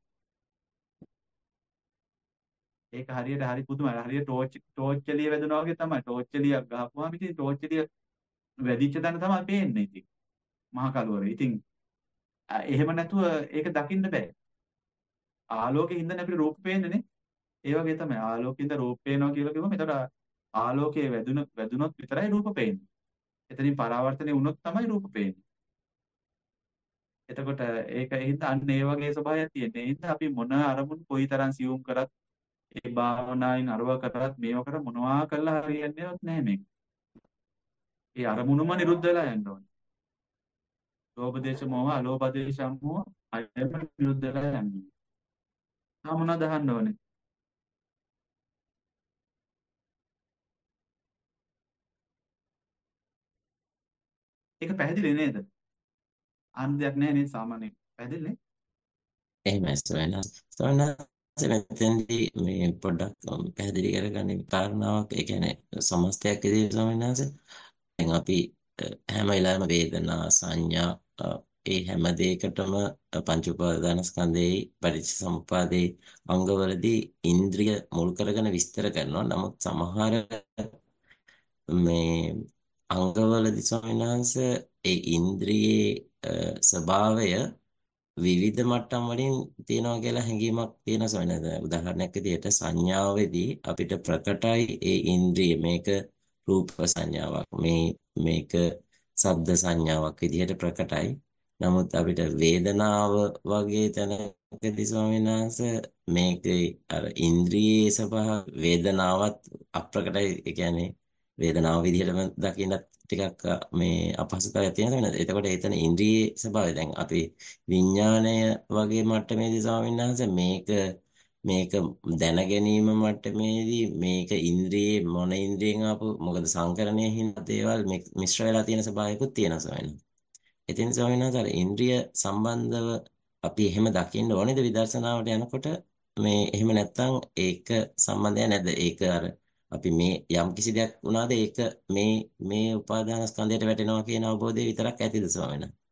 B: ඒක හරියට හරි පුදුමයි. හරියට ටෝච් ටෝච් එළිය වැදුනා වගේ තමයි. ටෝච් එළියක් ගහපුවාම ඉතින් ටෝච් එළිය වැඩිච්ච තැන තමයි පේන්නේ ඉතින්. මහා කලවර. ඉතින් අ- එහෙම නැතුව ඒක දකින්න බෑ. ආලෝකයෙන් හින්දානේ අපිට රූප පේන්නේ නේ. ඒ වගේ තමයි ආලෝකයෙන්ද රූප පේනවා කියලා කිව්වම එතකොට ආලෝකයේ වැදුන වැදුනොත් විතරයි රූප පේන්නේ. එතනින් පරාවර්තනය වුණොත් තමයි රූප පේන්නේ. එතකොට ඒක ඒ හින්දා අන්න ඒ වගේ ස්වභාවයක් තියෙනවා. ඒ හින්දා අපි මොන අරමුණු කොයිතරම් සියුම් කරත් ඒ භාවනාවෙන් අරව කරත් මේව කර මොනවා කළා හරියන්නේවත් නැහැ මේක. ඒ අරමුණුම නිරුද්ධ වෙලා යන්න ඕනේ. ලෝභ දේශ මොහ අලෝභ දේශ මොහ අයම නිරුද්ධ වෙලා යන්න ඕනේ. තා මොනවද අහන්න ඕනේ? ඒක පැහැදිලි නේද? අහන්න දෙයක් නැහැ නේද සාමාන්‍යයෙන්. පැහැදිලි නේ?
A: එහෙමයි ස්වාමීනි. ස්වාමීනි මෙතෙන්දී මේ පොඩ්ඩක් um, පැහැදිලි කරගන්න කාරණාවක් ඒ කියන්නේ සමස්තයක් විදිහට ස්වාමීනි. දැන් අපි අ, හැම වෙලාවෙම වේදනා සංඥා අ, ඒ හැම දෙයකටම අ, පංච උපාදානස්කන්ධයේ පටිච්චසමුප්පාදේ අංගවලදී ඉන්ද්‍රිය මුල් කරගෙන විස්තර කරනවා. නමුත් සමහර මේ අංගවලදී ස්වාමීන් වහන්සේ ඒ ඉන්ද්‍රියේ අ, ස්වභාවය විවිධ මට්ටම් වලින් තියෙනවා කියලා හැඟීමක් තියෙන සොයනද උදාහරණයක් විදිහට සංඥාවේදී අපිට ප්‍රකටයි ඒ ඉන්ද්‍රිය මේක රූප සංඥාවක් මේ මේක ශබ්ද සංඥාවක් විදිහට ප්‍රකටයි නමුත් අපිට වේදනාව වගේ තැනකදී ස්වාමීන් වහන්සේ මේකේ අර ඉන්ද්‍රියේ ස්වභාව වේදනාවත් අප්‍රකටයි ඒ කියන්නේ වේදනාව විදිහටම දකින්නත් ටිකක් අ, මේ අපහසුතාවයක් තියෙනවා නේද? එතකොට එතන ඉන්ද්‍රියේ ස්වභාවය දැන් අපි විඥාණය වගේ මට්ටමේදී ස්වාමීන් වහන්සේ මේක මේක දැන ගැනීම මට්ටමේදී මේක ඉන්ද්‍රියේ මොන ඉන්ද්‍රියෙන් ආපු මොකද සංකරණයේ හින්දා දේවල් මික්- මිශ්‍ර වෙලා තියෙන ස්වභාවයකුත් තියෙනවා ස්වාමීන් වහන්සේ. ඉතින් ස්වාමීන් වහන්සේ අර ඉන්ද්‍රිය සම්බන්ධව අපි එහෙම දකින්න ඕනේද විදර්ශනාවට යනකොට මේ එහෙම නැත්නම් ඒක සම්බන්ධයක් නැද්ද? ඒක අර අපි මේ යම් කිසි දෙයක් වුණාද ඒක මේ මේ උපාදානස්කන්ධයට වැටෙනවා කියන අවබෝධය විතරක් ඇතිද ස්වාමීන් වහන්සේ?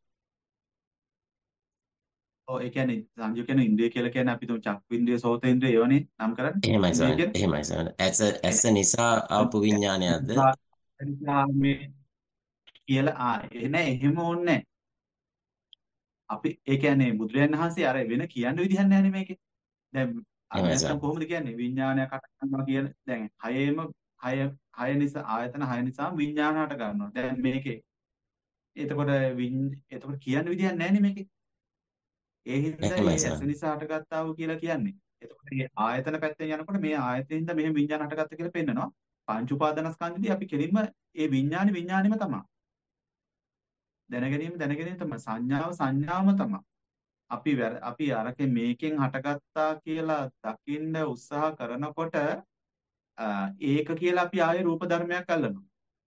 B: ඔව් ඒ කියන්නේ සංජය කියන ඉන්ද්‍රිය කියලා කියන්නේ අපි තුන් චක්කු ඉන්ද්‍රිය සෝත ඉන්ද්‍රිය ඒවනේ නම් කරන්නේ.
A: එහෙමයි
B: ඉන්ද්‍රිය
A: ස්වාමීන්
B: කියන්නේ
A: එහෙමයි ස්වාමීන් ඇස ඇස නිසා ආපු විඥානයක්ද?
B: නිසා මේ කියලා ආ එ නෑ එහෙම ඕනේ නෑ. අපි ඒ කියන්නේ බුදුරජාණන් වහන්සේ අර වෙන කියන්න විදිහක් නෑනේ මේකේ. දැන් අර
A: එහෙමයි
B: නැත්තම්
A: ස්වාමීන්
B: කොහොමද කියන්නේ විඥානයක් හට ගන්නවා කියන දැන් හයේම හය හය නිසා ආයතන හය නිසා විඥාන හට ගන්නවා. දැන් මේකේ එතකොට විඤ් එතකොට කියන්න විදිහක් නෑනේ මේකේ. ඒ හින්දා
A: එහෙමයි
B: ඒ ඇස
A: ස්වාමීන්
B: නිසා හටගත්තා වූ කියලා කියන්නේ. එතකොට මේ ආයතන පැත්තෙන් යනකොට මේ ආයතනින්ද මෙහෙම විඥාන හටගත්ත කියලා පෙන්නනවා. පංච උපාදානස්කන්ධෙදී අපි කෙලින්ම ඒ විඥානි විඥානිම තමයි. දැනගැනීම දැනගැනීම තමයි. සංඥාව සංඥාවම තමයි. අපි වැර- අපි අරකේ මේකෙන් හටගත්තා කියලා දකින්න උත්සාහ කරනකොට අ, ඒක කියලා අපි ආයේ රූප ධර්මයක් අල්ලනවා.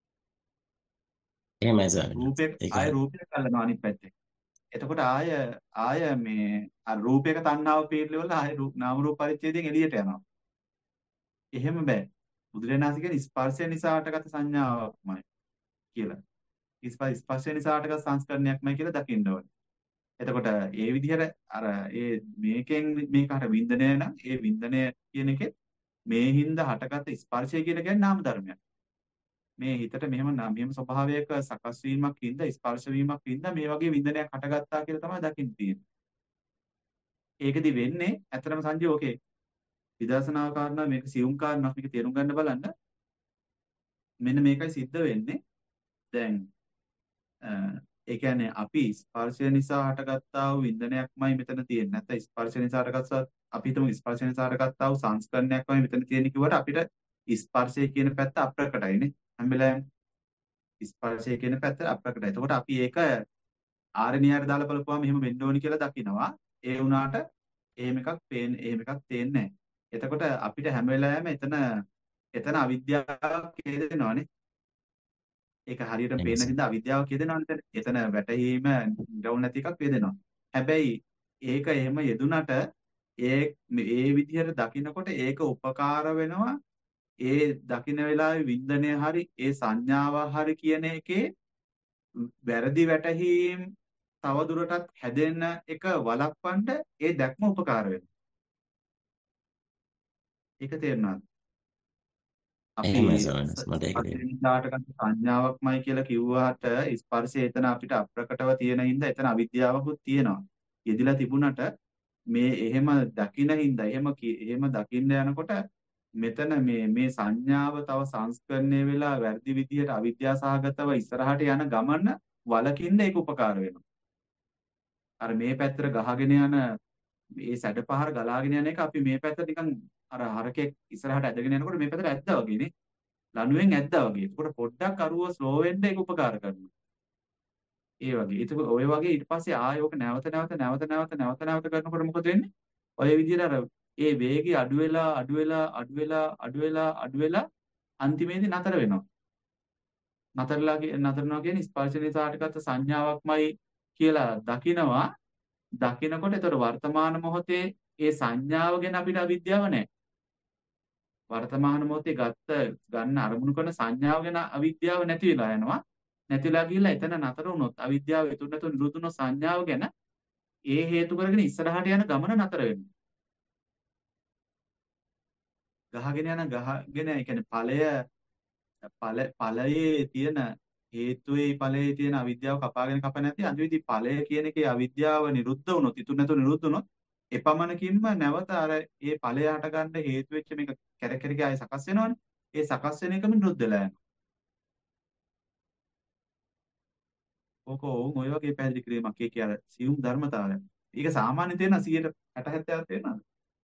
A: එහෙමයි ස්වාමීන්
B: රූපයක්
A: ඒක
B: ආයේ
A: හරි.
B: රූපයක් අල්ලනවා අනිත් පැත්තේ. එතකොට ආය ආය මේ අර රූපයක තණ්හාව පිළිවෙල ආය රූප නාම රූප පරිච්ඡේදයෙන් එළියට යනවා. එහෙම බෑ. බුදුරජාණන් වහන්සේ කියන්නේ ස්පර්ශය නිසා හටගත් සංඥාවක්මයි කියලා. ස්ප- ස්පර්ශය නිසා හටගත් සංස්කරණයක්මයි කියලා දකින්න ඕනේ. එතකොට ඒ විදිහට අර ඒ මේකෙන් මේකට වින්දනය නම් ඒ වින්දනය කියන එකේ මේ හින්දා හටගත් ස්පර්ශය කියලා කියන්නේ නාම ධර්මයක්. මේ හිතට මෙහෙම නා- මෙහෙම ස්වභාවයක සකස් වීමක් හින්දා ස්පර්ශ වීමක් හින්දා මේ වගේ වින්දනයක් හටගත්තා කියලා තමයි දකින්න තියෙන්නේ. ඒකෙදි වෙන්නේ ඇත්තටම සංජය ඕකේ විදර්ශනා කාරණා මේක සියුම් කාරණා මේක තේරුම් ගන්න බලන්න මෙන්න මේකයි සිද්ධ වෙන්නේ. දැන් අ, ඒ කියන්නේ අපි ස්පර්ශය නිසා හටගත්තා වූ වින්දනයක්මයි මෙතන තියෙන්නේ. නැත්නම් ස්පර්ශය නිසා හටගත්තා අපි හිතමු ස්පර්ශය නිසා හටගත්තා වූ සංස්කරණයක්මයි මෙතන තියෙන්නේ කිව්වට අපිට ස්පර්ශය කියන පැත්ත අප්‍රකටයිනේ. හැම වෙලාවෙම ස්පර්ශය කියන පැත්ත අප්‍රකටයි. එතකොට අපි ඒක ආරණ්‍යයට දාලා බලපුවාම එහෙම වෙන්න ඕනි කියලා දකිනවා. ඒ වුණාට එහෙම එකක් පේන්නේ එහෙම එකක් තේන්නේ නැහැ. එතකොට අපිට හැම වෙලාවෙම එතන එතන අවිද්‍යාවක් හේදෙනවානේ. ඒක හරියට
A: එහෙමයි
B: පේන
A: සර්.
B: හින්දා අවිද්‍යාව කියදෙනවනේ එතන. එතන වැටහීම නිරවුල් නැති එකක් වේදෙනවා. හැබැයි ඒක එහෙම යෙදුනට ඒ ඒ විදිහට දකිනකොට ඒක උපකාර වෙනවා. ඒ දකින වෙලාවේ වින්දනය හරි ඒ සංඥාව හරි කියන එකේ වැරදි වැටහීම් තව දුරටත් හැදෙන එක වළක්වන්න ඒ දැක්ම උපකාර වෙනවා. ඒක තේරුණාද? අපි
A: එහෙමයි ස්වාමීන් වහන්සේ. මට ඒක තේරුණා.
B: ස්පර්ශනිකාට ගන්න සංඥාවක්මයි කියලා කිව්වට ස්පර්ශය එතන අපිට අප්‍රකටව තියෙන හින්දා එතන අවිද්‍යාවකුත් තියෙනවා. යෙදිලා තිබුණට මේ එහෙම දකින හින්දා එහෙම කි- එහෙම දකින්න යනකොට මෙතන මේ මේ සංඥාව තව සංස්කරණය වෙලා වැරදි විදිහට අවිද්‍යාව සහගතව ඉස්සරහට යන ගමන වලකින්න ඒක උපකාර වෙනවා. අර මේ පැත්තට ගහගෙන යන මේ සැඩපහර ගලාගෙන යන එක අපි මේ පැත්තට නිකන් අර හරකෙක් ඉස්සරහට ඇදගෙන යනකොට මේ පැත්තට ඇද්දා වගේ නේ. ලණුවෙන් ඇද්දා වගේ. ඒකට පොඩ්ඩක් අරුව ස්ලෝ වෙන්න ඒක උපකාර කරනවා. ඒ වගේ. ඒක ඔය වගේ ඊට පස්සේ ආයෝක නැවත නැවත නැවත නැවත නැවත නැවත කරනකොට මොකද වෙන්නේ? ඔය විදිහට අර ඒ වේගය අඩු වෙලා අඩු වෙලා අඩු වෙලා අඩු වෙලා අඩු වෙලා අන්තිමේදී නතර වෙනවා. නතරලා කිය- නතරනවා කියන්නේ ස්පර්ශ නිසා හටගත්ත සංඥාවක්මයි කියලා දකිනවා. දකිනකොට ඒතර වර්තමාන මොහොතේ ඒ සංඥාව ගැන අපිට අවිද්‍යාව නැහැ. වර්තමාන මොහොතේ ගත්ත ගන්න අරමුණු කරන සංඥාව ගැන අවිද්‍යාව නැති වෙලා යනවා. නැතිලා ගිහිල්ලා එතන නතර වුණොත් අවිද්‍යාව එතුන් නැතුව නිරුද්ධ වුණොත් සංඥාව ගැන ඒ හේතු කරගෙන ඉස්සරහට යන ගමන නතර වෙනවා. ගහගෙන යන ගහගෙන ඒ කියන්නේ ඵලය ඵල ඵලයේ තියෙන හේතුවේ ඵලයේ තියෙන අවිද්‍යාව කපාගෙන කප නැති අන්තිමේදී ඵලය කියන එකේ අවිද්‍යාව නිරුද්ධ වුණොත් ඉතුරු නැතුව නිරුද්ධ වුණොත් එපමණකින්ම නැවත අර ඒ ඵලය හටගන්න හේතු වෙච්ච මේක කැර කැර ගියා සකස් වෙනවනේ. ඒ සකස් වෙන එකම නිරුද්ධ වෙලා යනවා. ඕක ඕන් ඔය වගේ පැහැදිලි කිරීමක් ඒකේ අර සියුම් ධර්මතාවය. ඒක සාමාන්‍ය තේරෙන සියයට හැට හැත්තෑව තේරෙනවද?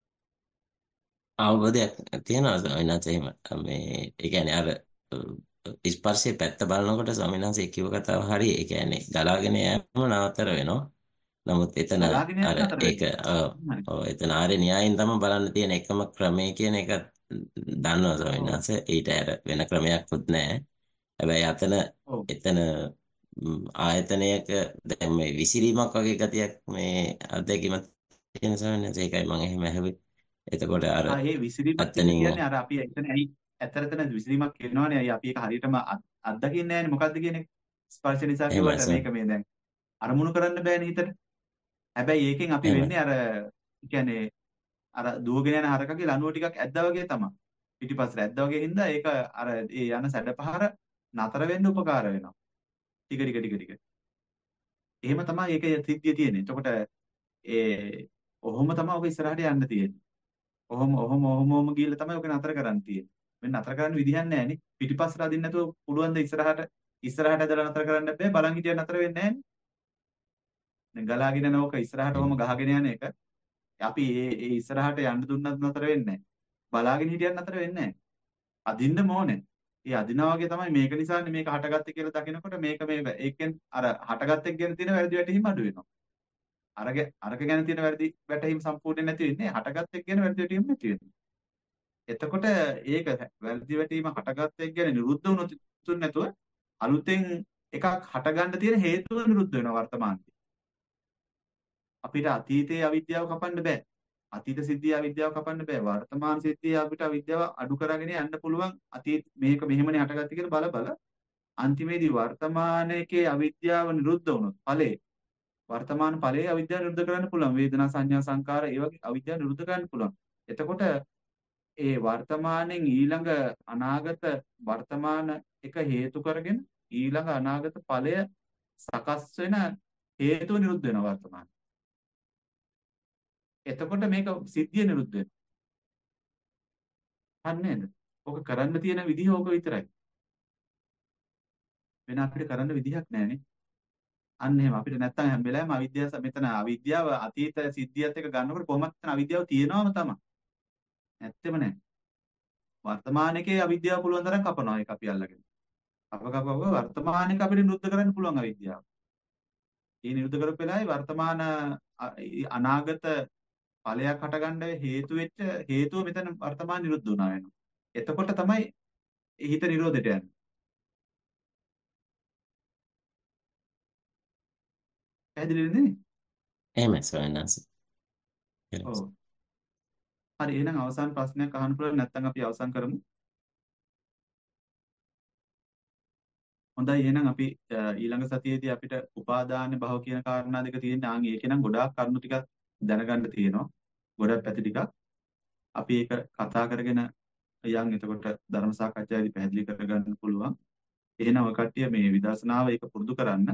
A: අවබෝධයක් තියෙනවා ස්වාමීන් වහන්සේ. එහෙම මේ ඒ කියන්නේ අර අ, ස්පර්ශයේ පැත්ත බලනකොට ස්වාමීන් වහන්සේ කිව්ව කතාව හරි. ඒ කියන්නේ ගලාගෙන යෑම නවතර වෙනවා. නමුත් එතන
B: ගලාගෙන යන
A: අර
B: නතර
A: ඒක
B: වෙනවා.
A: අ,
B: එහෙමයි.
A: ඔව් එතන ආරේ න්‍යායෙන් තමයි බලන්න තියෙන එකම ක්‍රමය කියන එක දන්නවා ස්වාමීන්
B: ඔව්.
A: වහන්සේ. ඊට අර වෙන ක්‍රමයක්වත් නැහැ. හැබැයි අතන
B: ඔව්.
A: එතන ම්, ආයතනයක දැන් මේ විසිරීමක් වගේ ගතියක් මේ අත්දැකීමක් තියෙන ස්වාමීන් වහන්සේ. ඒකයි මම එහෙම ඇහුවේ. එතකොට අර
B: ආ ඒ විසිරීමක් කියලා
A: අතනින්
B: කියන්නේ අර අපි එතන ඇයි ඇත්තටම විසිරීමක් කියනවනේ අයි අපි ඒක හරියටම අත්- අත්දකින්නේ නැහැනේ මොකද්ද කියන එක. ස්පර්ශ නිසා
A: එහෙමයි
B: කිව්වට
A: සර්.
B: මේක මේ දැන් අරමුණු කරන්න බෑනේ හිතට. හැබැයි ඒකෙන් අපි
A: එහෙමයි.
B: වෙන්නේ අර කියන්නේ අර දුවගෙන යන හරකගේ ලණුව ටිකක් ඇද්දා වගේ තමයි. පිටිපස්සට ඇද්දා වගේ හින්දා ඒක අර ඒ යන සැඩපහර නතර වෙන්න උපකාර වෙනවා. ටික ටික ටික ටික. එහෙම තමයි ඒකේ සිද්ධිය තියෙන්නේ. එතකොට ඒ ඔහොම තමයි ඔක ඉස්සරහට යන්න තියෙන්නේ. ඔහොම ඔහොම ඔහොම ඔහොම ගිහලා තමයි ඔක නතර කරන්න තියෙන්නේ. වෙන නතර කරන්න විදිහක් නැහැ නේ. පිටිපස්සට අදින්න නැතුව පුළුවන් ද ඉස්සරහට ඉස්සරහට ඇදලා නතර කරන්න බෑ. බලන් හිටියන් නතර වෙන්නේ නැහැ නේ. දැන් ගලාගෙන යන ඕක ඉස්සරහට ඔහොම ගහගෙන යන එක අපි ඒ ඒ ඉස්සරහට යන්න දුන්නත් නතර වෙන්නේ නැහැ. බලාගෙන හිටියන් නතර වෙන්නේ නැහැ. අදින්නම ඕනේ. ඒ අදිනා වගේ තමයි මේක නිසානේ මේක හටගත්තේ කියලා දකිනකොට මේක මේ ඒකෙන් අර හටගත්තේ ගැන තියෙන වැරදි වැටහීම අඩු වෙනවා. අරග අරක ගැන තියෙන වැරදි වැටහීම සම්පූර්ණයෙන් නැති වෙන්නේ හටගත්තේ ගැන වැරදි වැටහීම නැති වෙනවා. එතකොට ඒක වැරදි වැටීම හටගත්ත එක ගැන නිරුද්ධ වුණොත් ඉතුරු නැතුව අලුතෙන් එකක් හටගන්න තියෙන හේතුව නිරුද්ධ වෙනවා වර්තමානයේ. අපිට අතීතයේ අවිද්‍යාව කපන්න බෑ. අතීත සිද්ධියේ අවිද්‍යාව කපන්න බෑ. වර්තමාන සිද්ධියේ අපිට අවිද්‍යාව අඩු කරගෙන යන්න පුළුවන්. අතීත මේක මෙහෙමනේ හටගත්තේ කියලා බල බල අන්තිමේදී වර්තමානයේ අවිද්‍යාව නිරුද්ධ වුණොත් ඵලයේ වර්තමාන ඵලයේ අවිද්‍යාව නිරුද්ධ කරන්න පුළුවන්. වේදනා සංඥා සංකාර ඒ වගේ අවිද්‍යාව නිරුද්ධ කරන්න පුළුවන්. එතකොට ඒ වර්තමානෙන් ඊළඟ අනාගත වර්තමාන එක හේතු කරගෙන ඊළඟ අනාගත ඵලය සකස් වෙන හේතුව නිරුද්ධ වෙනවා වර්තමාන. එතකොට මේක සිද්ධිය නිරුද්ධ වෙනවා. හරි නේද? ඔක කරන්න තියෙන විදිහ ඕක විතරයි. වෙන අපිට කරන්න විදිහක් නැහැනේ. අන්න එහෙම අපිට නැත්තම් හැම වෙලාවෙම අවිද්‍යාව මෙතන අවිද්‍යාව අතීත සිද්ධියත් එක්ක ගන්නකොට කොහොමද මෙතන අවිද්‍යාව තියෙනවම තමයි. නැත්තෙම නැහැ. වර්තමානයේ අවිද්‍යාව පුළුවන් තරම් කපනවා ඒක අපි අල්ලගෙන. අප කපව වර්තමානයේ අපිට නිරුද්ධ කරන්න පුළුවන් අවිද්‍යාව. ඒ නිරුද්ධ කරපු වෙලාවේ වර්තමාන අ- ඒ අනාගත ඵලයක් හටගන්න හේතු වෙච්ච හේතුව මෙතන වර්තමාන නිරුද්ධ වුණා වෙනවා. එතකොට තමයි හිත නිරෝධයට යන්නේ. පැහැදිලිද නේ?
A: එහෙමයි ස්වාමීන් වහන්සේ.
B: ඔව්. හරි එහෙනම් අවසාන ප්‍රශ්නයක් අහන්න පුළුවන් නැත්නම් අපි අවසන් කරමු. හොඳයි එහෙනම් අපි අ, ඊළඟ සතියේදී අපිට උපාදාන භව කියන කාරණා දෙක තියෙනවා. ආන් ඒකේ නම් ගොඩාක් කරුණු ටිකක් දැනගන්න තියෙනවා. ගොඩක් පැති ටිකක්. අපි ඒක කතා කරගෙන යන් එතකොට ධර්ම සාකච්ඡාවේදී පැහැදිලි කරගන්න පුළුවන්. එහෙනම් ඔය කට්ටිය මේ විදර්ශනාව ඒක පුරුදු කරන්න.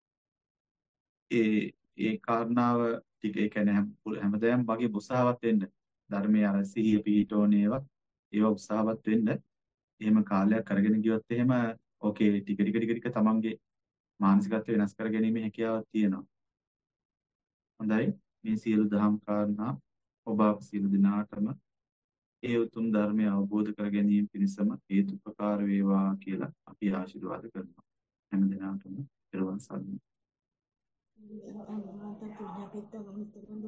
B: ඒ ඒ කාරණාව ටික ඒ කියන්නේ හැම හැමදාම වගේ උත්සාහවත් වෙන්න. ධර්මයේ අර සිහිය පිහිටෝන ඒවා ඒවා උත්සාහවත් වෙන්න. එහෙම කාලයක් කරගෙන ගියොත් එහෙම ඕකේ ටික ටික ටික ටික තමන්ගේ මානසිකත්වය වෙනස් කර ගැනීමේ හැකියාවක් තියෙනවා. හොඳයි. මේ සියලු දහම් කාරණා ඔබ අප සියලු දෙනාටම ඒ උතුම් ධර්මය අවබෝධ කර ගැනීම පිණිසම හේතුපකාර වේවා කියලා අපි ආශිර්වාද කරනවා. හැම දිනාටම පෙරවන් සරණයි.